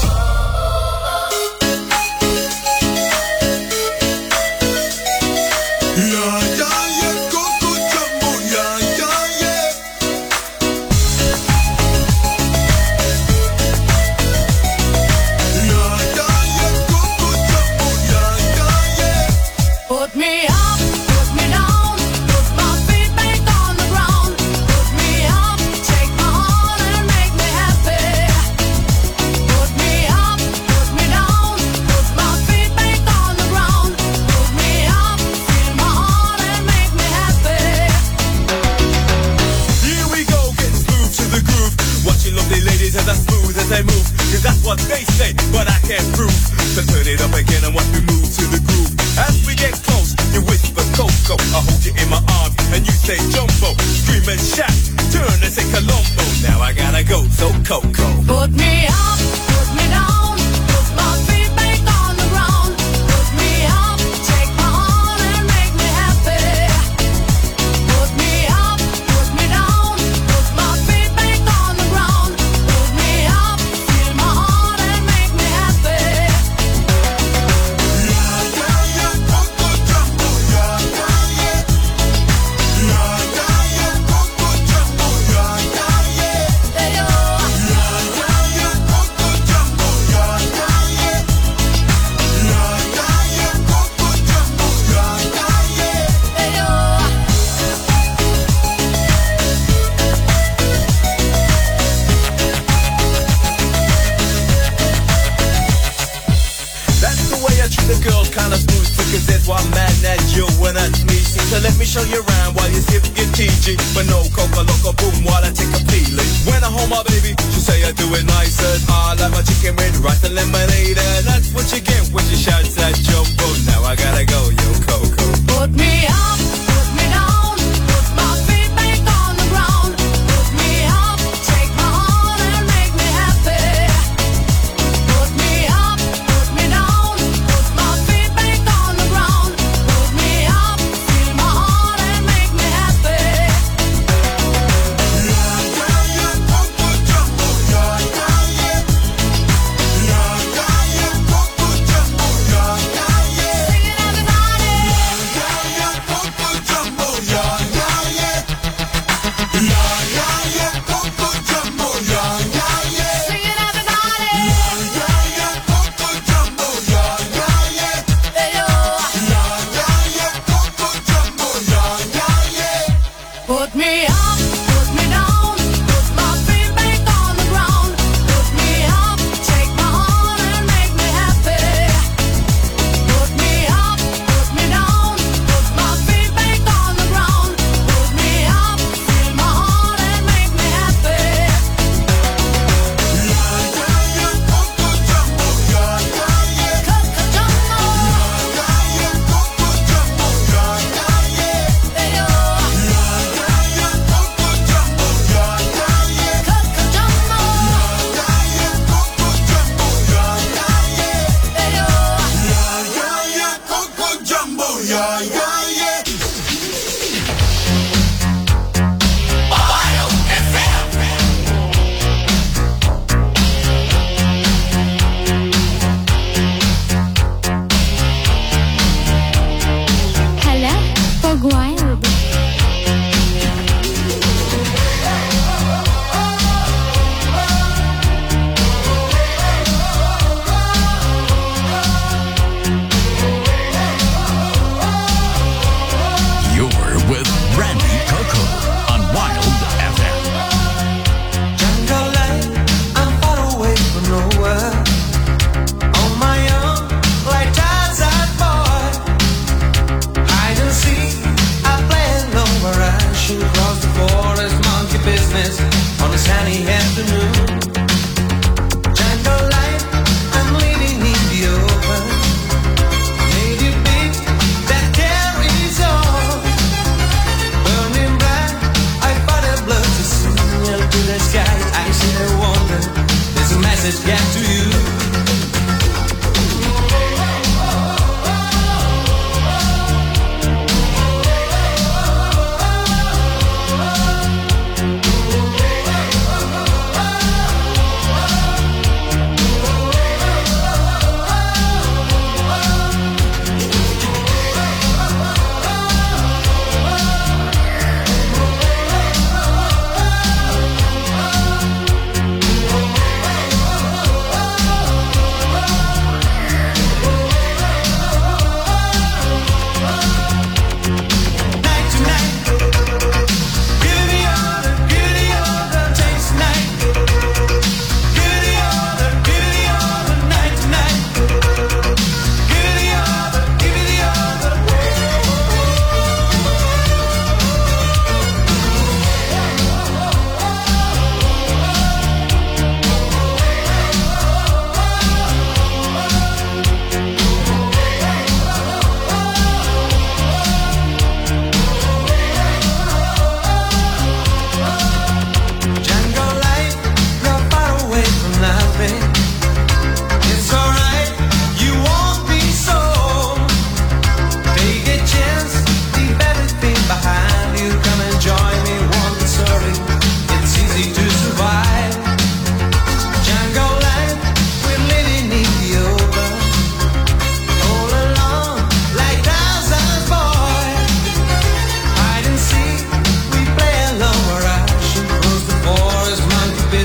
Speaker 16: Put me up, put me down, put my feet back on the ground. Put me up, take my heart and make me happy. Put me up, put me down, put my feet back on the ground. Put me up, feel my heart and make me happy.
Speaker 23: Here we go, getting smooth to the groove. Watching lovely ladies as I smooth as they move. Cause that's what they say, but I can't prove. So turn it up again and watch me move to the groove. As we get close, you whisper Coco. I hold you in my arms, and you say jumbo. Scream and shout, turn and say Colombo. Now I gotta go, so Coco.
Speaker 16: Put me up, put me down, put my feet back on the ground. Put me up, take my hand and make me happy. Put me up, put me down, put my feet back on the ground. Put me up, feel my heart and make me happy.
Speaker 23: That's the way I treat a girl, kinda smooth, because that's why I'm mad at you when I sneeze. So let me show you around while you skip your T G. But no coca loco boom while I take a peeling. When I hold my baby, she say I do it nicer. I like my chicken with rice and lemonade. And that's what you get when you shout that jumbo. Now I gotta go, yo Coco.
Speaker 16: Put me up, put me down, put my feet back on the ground. Put me up, take my hand and make me happy. Put me up, put me down, put my feet back on the ground. Put me up, feel my heart and make me happy. Put me up, put me down, put my feet back on the ground. Put me up, take my hand and make me happy. Put me up, put me down, put my feet back on the ground. Put me up, feel my heart and make me happy.
Speaker 6: Hala, pag wild.
Speaker 4: You're with Randy Coco on Wild F M.
Speaker 18: Jungle life, I'm far away from nowhere. On my own, like Tarzan boy. Hide and seek, I play alone where I should cross the forest, monkey business on a sunny afternoon. Jungle life, I'm living in the open. Maybe big, that carries on. Burning bright, I fight a blood to signal to the sky. I see a wonder, there's a message get to you.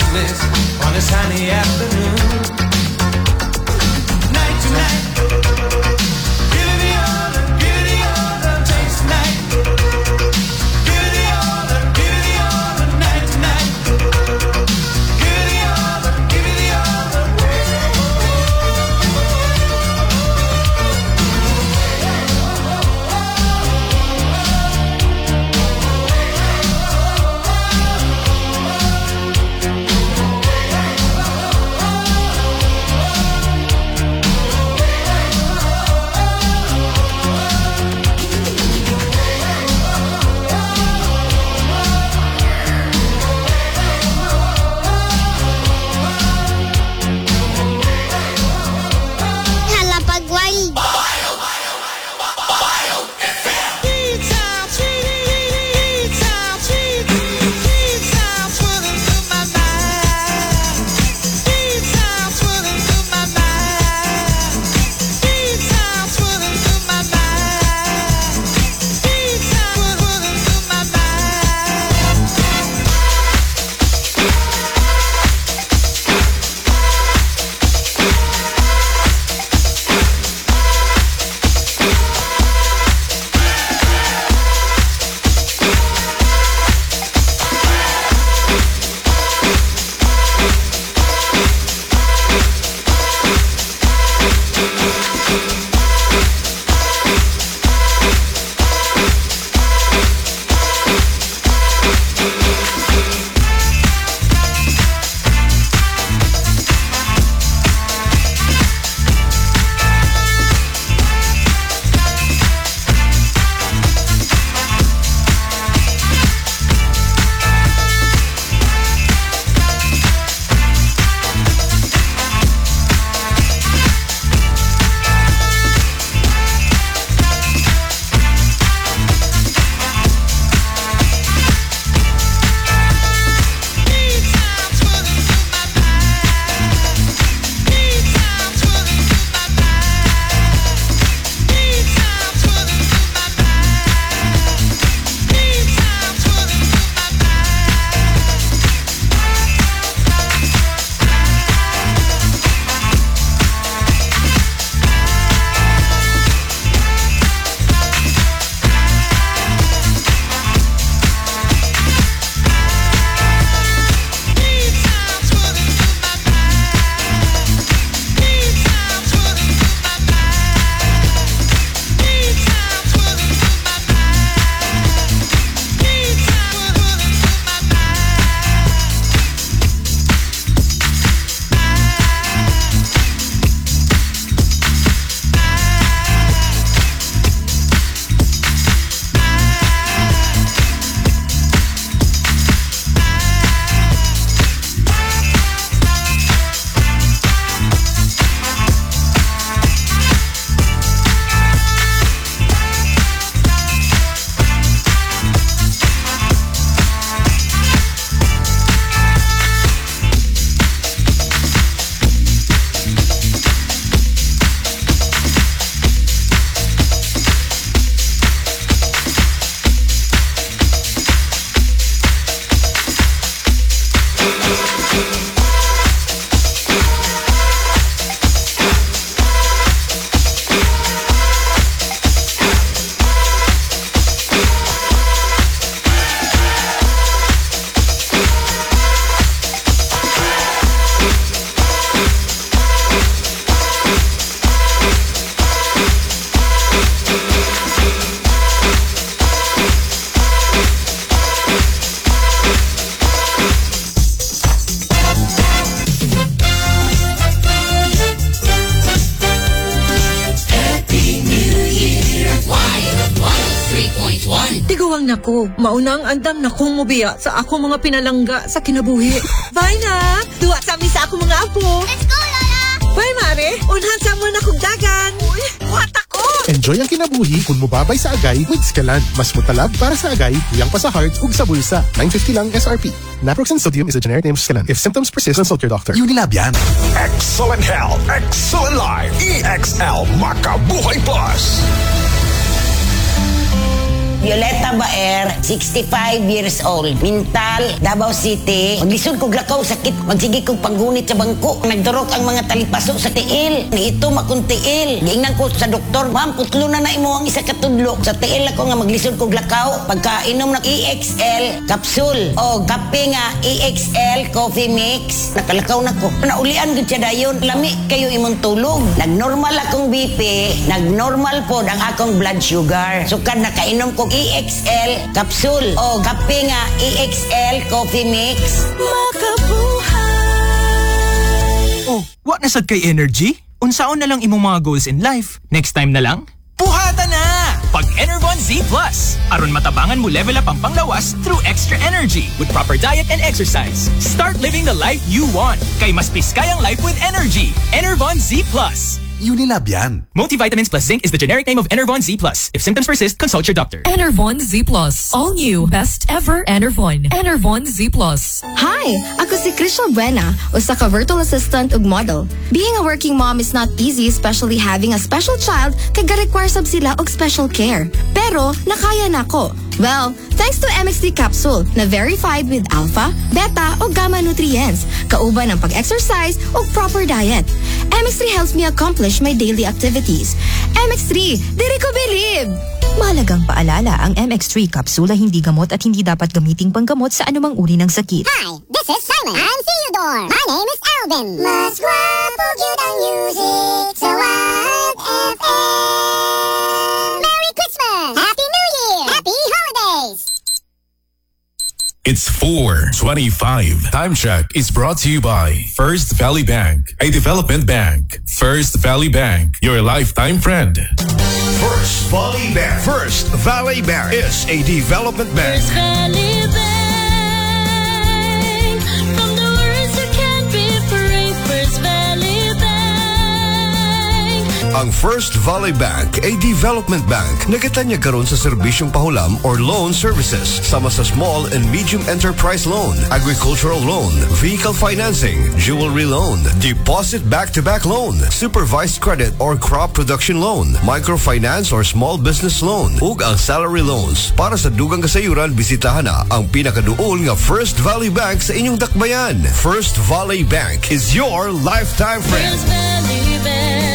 Speaker 18: business on a sunny afternoon. Night to night, give it the order, give it the order, taste the night. Give it the order, give it the order, night to night. Give it the order, give it the order.
Speaker 6: Halapag Wild.
Speaker 12: Tiguang nako, maunang andam na kong mubiya sa ako mga pinalangga sa kinabuhi. Bye na! Duwa sa amin sa ako mga apo.
Speaker 6: Let's go, Lola!
Speaker 12: Bye, Mare! Unhan sa mo na kong dagan. Uy, what ako?
Speaker 19: Enjoy ang kinabuhi kung mubabay sa agay with Scalan. Mas mutalab para sa agay, kuyang pa sa heart ug sa bulsa. nine fifty lang S R P. Naproxen sodium is a generic name of Scalan. If symptoms persist, consult your doctor.
Speaker 1: Unilab yan. Excellent health, excellent life. E X L Makabuhay Plus.
Speaker 11: Violeta Baer, sixty-five years old. Mental, Davao City. Maglisod ko glakaw sakit. Magsige kong panggunit sa bangko. Nagdurok ang mga talipaso sa tiil. Ni ito makong tiil. Giingnan ko sa doktor, ma'am, putlo na na imo ang isa katudlo. Sa tiil ako nga maglisod ko glakaw. Pagkainom ng E X L capsule o kape nga E X L coffee mix. Nakalakaw na ko. Naulian gud siya dayon. Lami kayo imong tulog. Nagnormal akong B P. Nagnormal po ang akong blood sugar. Sukad nakainom ko E X L capsule o kape nga E X L coffee mix.
Speaker 7: Oh, what nasad kay energy? Unsaon na lang imong mga goals in life? Next time na lang? Puhata na! Pag Enervon Z Plus. Aron matabangan mo level up ang panglawas through extra energy with proper diet and exercise. Start living the life you want. Kay mas piskay ang life with energy. Enervon Z Plus.
Speaker 17: Unilab yan.
Speaker 7: Multivitamins plus zinc is the generic name of Enervon Z Plus. If symptoms persist, consult your doctor.
Speaker 5: Enervon Z Plus. All new. Best ever Enervon. Enervon Z Plus.
Speaker 15: Hi! Ako si Crystal Buena, usa ka virtual assistant ug model. Being a working mom is not easy, especially having a special child kay ga-require sab sila og special care. Pero, nakaya nako. Well, thanks to M X D capsule na verified with alpha, beta o gamma nutrients, kauban ng pag-exercise o proper diet. M X three helps me accomplish my daily activities. M X three, diri ko believe!
Speaker 20: Mahalagang paalala, ang M X three kapsula hindi gamot at hindi dapat gamiting panggamot sa anumang uri ng sakit.
Speaker 6: Hi, this is Simon. I'm Theodore. My name is Alvin. Mas guwapo cute ang music sa Wild F M. Merry Christmas! Happy New Year! Happy holidays!
Speaker 13: It's four twenty-five. Time check is brought to you by First Valley Bank, a development bank. First Valley Bank, your lifetime friend.
Speaker 1: First Valley Bank. First Valley Bank is a development bank.
Speaker 16: First Valley Bank. From the words that can't be free. First Valley Bank.
Speaker 1: Ang First Valley Bank ay development bank. Nagkatanya karon sa serbisyong pahulam or loan services sama sa small and medium enterprise loan, agricultural loan, vehicle financing, jewelry loan, deposit back-to-back loan, supervised credit or crop production loan, microfinance or small business loan, ug ang salary loans. Para sa dugang kasayuran, bisitahan na ang pinakaduol nga First Valley Bank sa inyong dakbayan. First Valley Bank is your lifetime friend.
Speaker 16: First Valley Bank.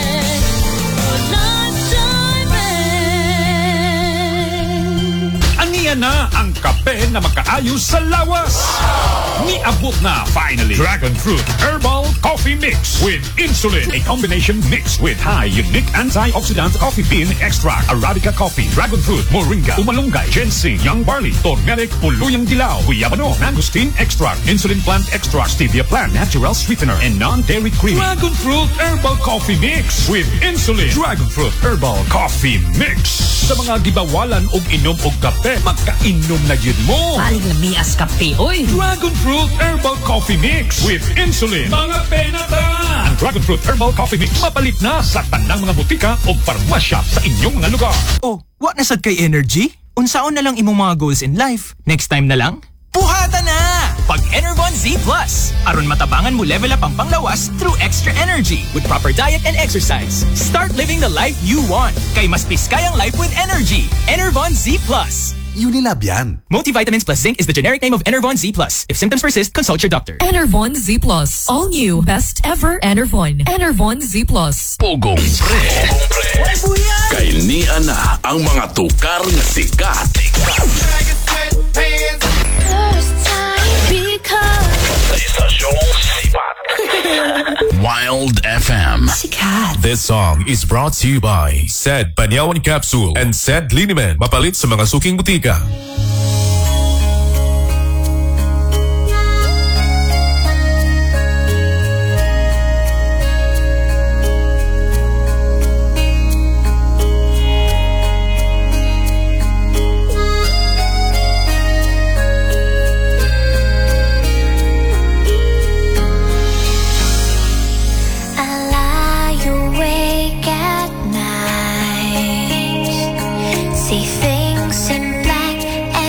Speaker 8: Aniya na ang kape na makaayo sa lawas. Niabot na finally Dragon Fruit Herbal Coffee Mix with Insulin, a combination mix with high unique antioxidant coffee bean extract, Arabica coffee, dragon fruit, moringa, umalunggay, ginseng, young barley, turmeric, puluyang dilaw, guyabano, mangosteen extract, insulin plant extract, stevia plant, natural sweetener, and non-dairy cream. Dragon Fruit Herbal Coffee Mix with Insulin. Dragon Fruit Herbal Coffee Mix. Sa mga gibawalan og inom og kape, magkainom na yun mo.
Speaker 9: Paling na mias kape, oy.
Speaker 8: Dragon Fruit Herbal Coffee Mix with Insulin. Mga penata! Ang Dragon Fruit Herbal Coffee Mix mapalit na sa tanang mga butika o parmasya sa inyong mga lugar.
Speaker 7: Oh, what nasad kay energy? Unsaon na lang imong mga goals in life? Next time na lang? Puhata na! Pag Enervon Z Plus. Aron matabangan mo level up ang panglawas through extra energy with proper diet and exercise. Start living the life you want. Kay mas piskay ang life with energy. Enervon Z Plus.
Speaker 17: Unilab yan.
Speaker 7: Multivitamins plus zinc is the generic name of Enervon Z Plus. If symptoms persist, consult your doctor.
Speaker 5: Enervon Z Plus. All new. Best ever Enervon. Enervon Z Plus.
Speaker 4: Pugong Pre. Kay niya na ang mga tukar na sikat.
Speaker 16: First time because
Speaker 4: Sa istasyong sipat. Wild F M.
Speaker 16: sikat.
Speaker 13: This song is brought to you by Sed Banyawan Capsule and Sed Liniment. Mapalit sa mga suking butika.
Speaker 16: I lie awake at night, see things in black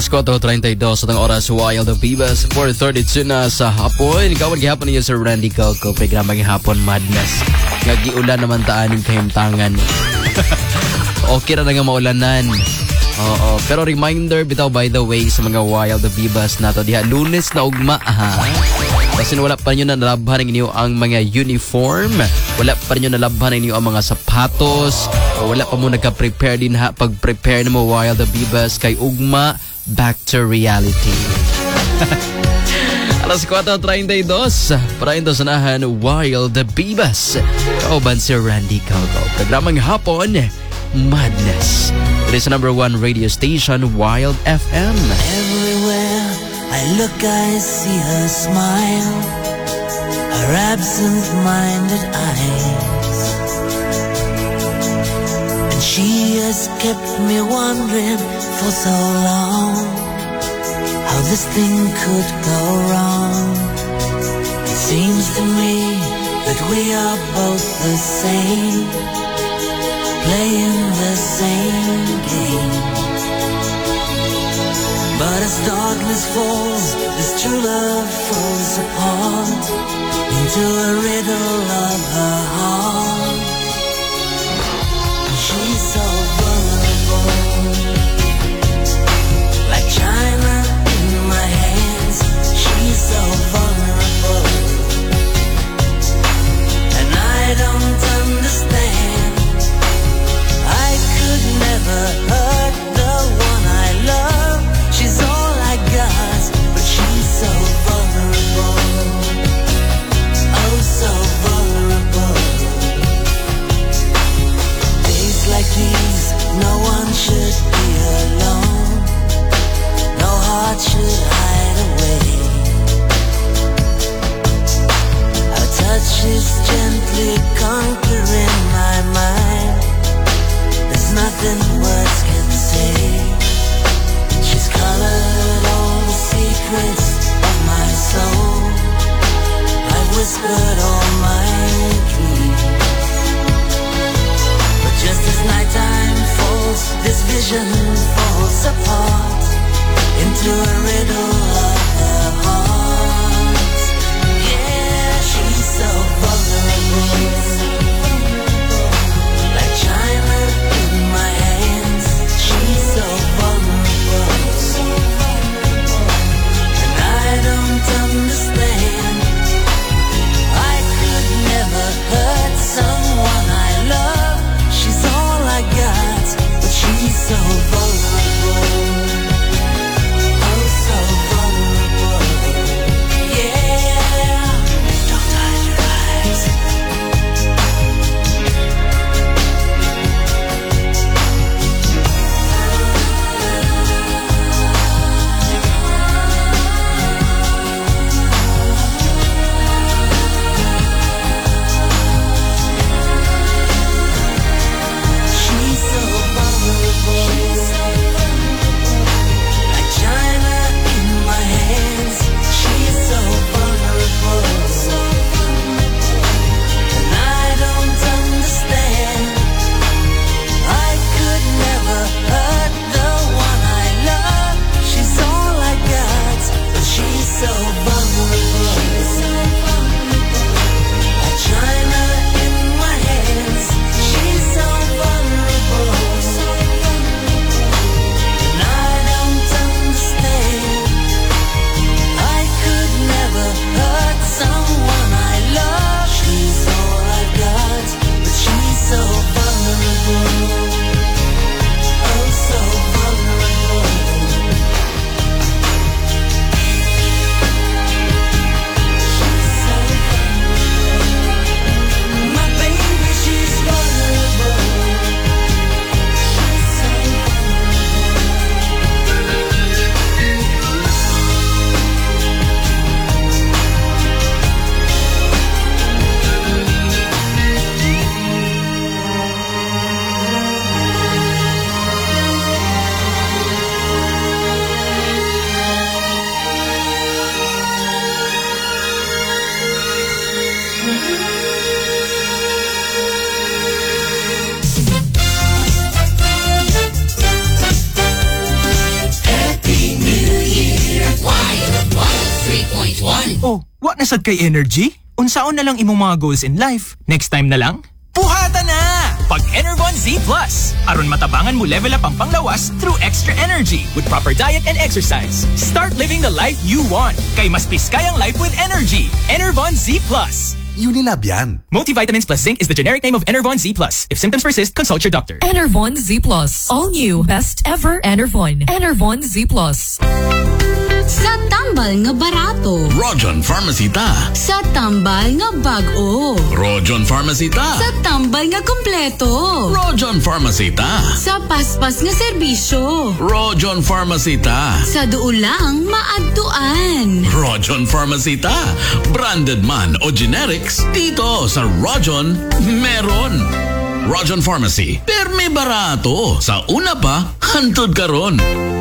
Speaker 2: Alas four thirty-two sa tang oras Wild the Bibas four thirty-two na sa hapon. Kawag gihapon niya Sir Randy Coco programa gihapon Madness. Nga giulan naman taaning kahimtangan. Okay ra na nga maulanan. Oo, pero reminder bitaw by the way sa mga Wild the Bibas nato diha Lunes na ugma ha. Kasi wala pa niyo na nalabhan ninyo ang mga uniform, wala pa niyo nalabhan ninyo ang mga sapatos, o wala pa mo nagka-prepare din ha pag-prepare na mo Wild the Bibas kay ugma back to reality. Alas four thirty-two para ito sanahan Wild the Bibas. Kauban si Randy Coco. Programang hapon Madness. It is number one radio station Wild F M.
Speaker 18: Everywhere I look, I see her smile, her absent-minded eyes, and she has kept me wondering for so long how this thing could go wrong. It seems to me that we are both the same, playing the same game. But as darkness falls, this true love falls apart into a riddle of her heart. And she's so vulnerable, like china in my hands. She's so vulnerable, and I don't understand. I could never hurt the one I love. She's all I got, but she's so vulnerable. Oh, so vulnerable. Days like these, no one should be alone. No heart should hide away. Her touch is gently conquering my mind. There's nothing words can say. She's colored all the secrets of my soul. I've whispered all my dreams. But just as nighttime falls, this vision falls apart into a riddle of her heart. Yeah, she's so vulnerable, like china in my hands. She's so vulnerable, and I don't understand. I could never hurt someone I love. She's all I got, but she's so vulnerable. Oh, so vulnerable.
Speaker 7: Na sad kay energy? Unsaon na lang imong mga goals in life? Next time na lang? Puhata na! Pag Enervon Z Plus. Aron matabangan mo level up ang panglawas through extra energy with proper diet and exercise. Start living the life you want. Kay mas piskay ang life with energy. Enervon Z Plus.
Speaker 17: Unilab yan.
Speaker 7: Multivitamins plus zinc is the generic name of Enervon Z Plus. If symptoms persist, consult your doctor.
Speaker 5: Enervon Z Plus. All new. Best ever Enervon. Enervon Z Plus.
Speaker 3: Sa tambal nga barato.
Speaker 4: Rojon Pharmacy ta.
Speaker 3: Sa tambal nga bag-o.
Speaker 4: Rojon Pharmacy ta.
Speaker 3: Sa tambal nga kompleto.
Speaker 4: Rojon Pharmacy ta.
Speaker 3: Sa paspas nga serbisyo.
Speaker 4: Rojon Pharmacy ta.
Speaker 3: Sa duulang maadtuan.
Speaker 4: Rojon Pharmacy ta. Branded man o generics, dito sa Rojon meron. Rojon Pharmacy, perme barato. Sa una pa, hantod karon.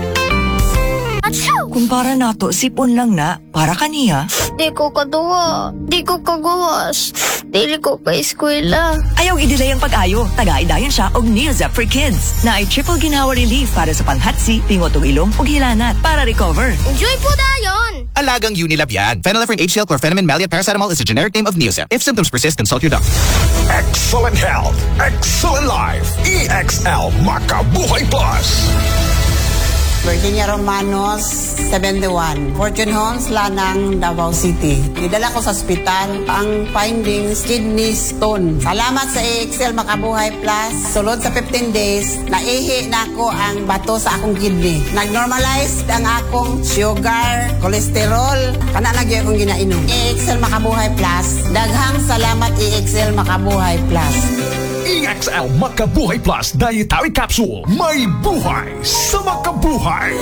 Speaker 10: Kumpara nato, sipon lang na, para kaniya.
Speaker 6: Di ko kaduwa. Di ko kagawas. Dili ko ka eskwela.
Speaker 10: Ayaw idilay ang pag-ayo. Taga-idayan siya og Neozep for Kids na ay triple ginawa relief para sa panghatsi, pingot og ilong ug hilanat para recover.
Speaker 6: Enjoy po dayon!
Speaker 17: Alagang Unilab yan. Phenylephrine, H C L, chlorpheniramine, maleate, paracetamol is a generic name of Neozep. If symptoms persist, consult your doctor.
Speaker 21: Excellent health, excellent life. E X L Makabuhay Plus.
Speaker 24: Virginia Romanos, seventy-one. Fortune Homes, Lanang, Davao City. Nidala ko sa ospital ang findings, kidney stone. Salamat sa E X L Makabuhay Plus. Sulod sa fifteen days, naihi na ako ang bato sa akong kidney. Nag-normalize ang akong sugar, cholesterol. Kana lagi akong ginainom. E X L Makabuhay Plus. Daghang salamat E X L Makabuhay Plus.
Speaker 21: E X L Makabuhay Plus Dietary Capsule. May buhay sa makabuhay.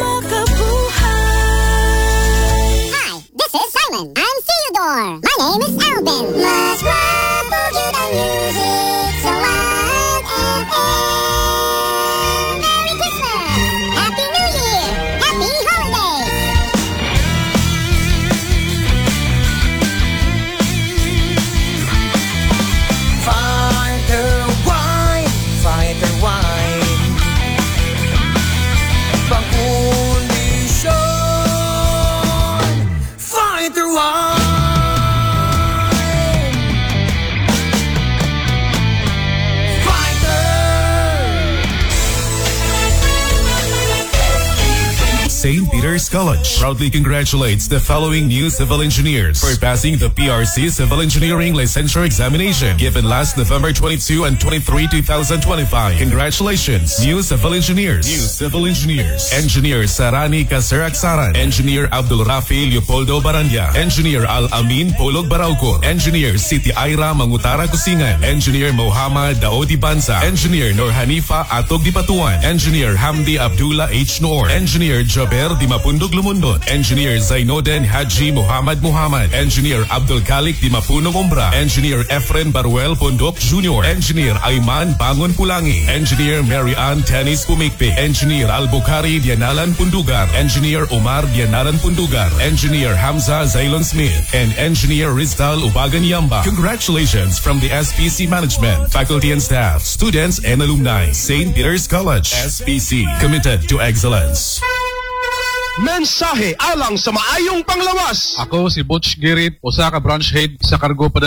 Speaker 6: Hi, this is Simon. I'm Theodore. My name is Alvin. Let's ride for you the music so loud and air. Merry Christmas. Happy New Year. Happy holidays.
Speaker 18: Fighter wine, fighter wine. Pang-kondisyon, fighter wine.
Speaker 13: Saint Peter's College proudly congratulates the following new civil engineers for passing the P R C Civil Engineering Licensure Examination given last November twenty-second and twenty-third, twenty twenty-five. Congratulations, new civil engineers. New civil engineers. Engineer Sarani Kaseraksaran. Engineer Abdul Rafi Leopoldo Baranya. Engineer Al-Amin Polog Barauco. Engineer Siti Aira Mangutara Kusingan. Engineer Mohammed Daodi Bansa. Engineer Nur Hanifa Atog Dipatuan. Engineer Hamdi Abdullah H. Noor. Engineer Jaber Di Mapundog Lumundon. Engineer Zainoden Haji Muhammad Muhammad. Engineer Abdul Kalik Di Mapunong Umbra. Engineer Efren Baruel Pondok Junior Engineer Ayman Bangon Pulangi. Engineer Mary Ann Tennis Pumikpi. Engineer Al-Bukhari Dianalan Pundugar. Engineer Omar Dianalan Pundugar. Engineer Hamza Zailon Smith. And Engineer Rizal Ubagan Yamba. Congratulations from the S P C Management, faculty and staff, students and alumni. Saint Peter's College, S P C, committed to excellence.
Speaker 21: Mensahe alang sa maayong panglawas.
Speaker 25: Ako si Butch Girit, usa ka branch head sa Cargo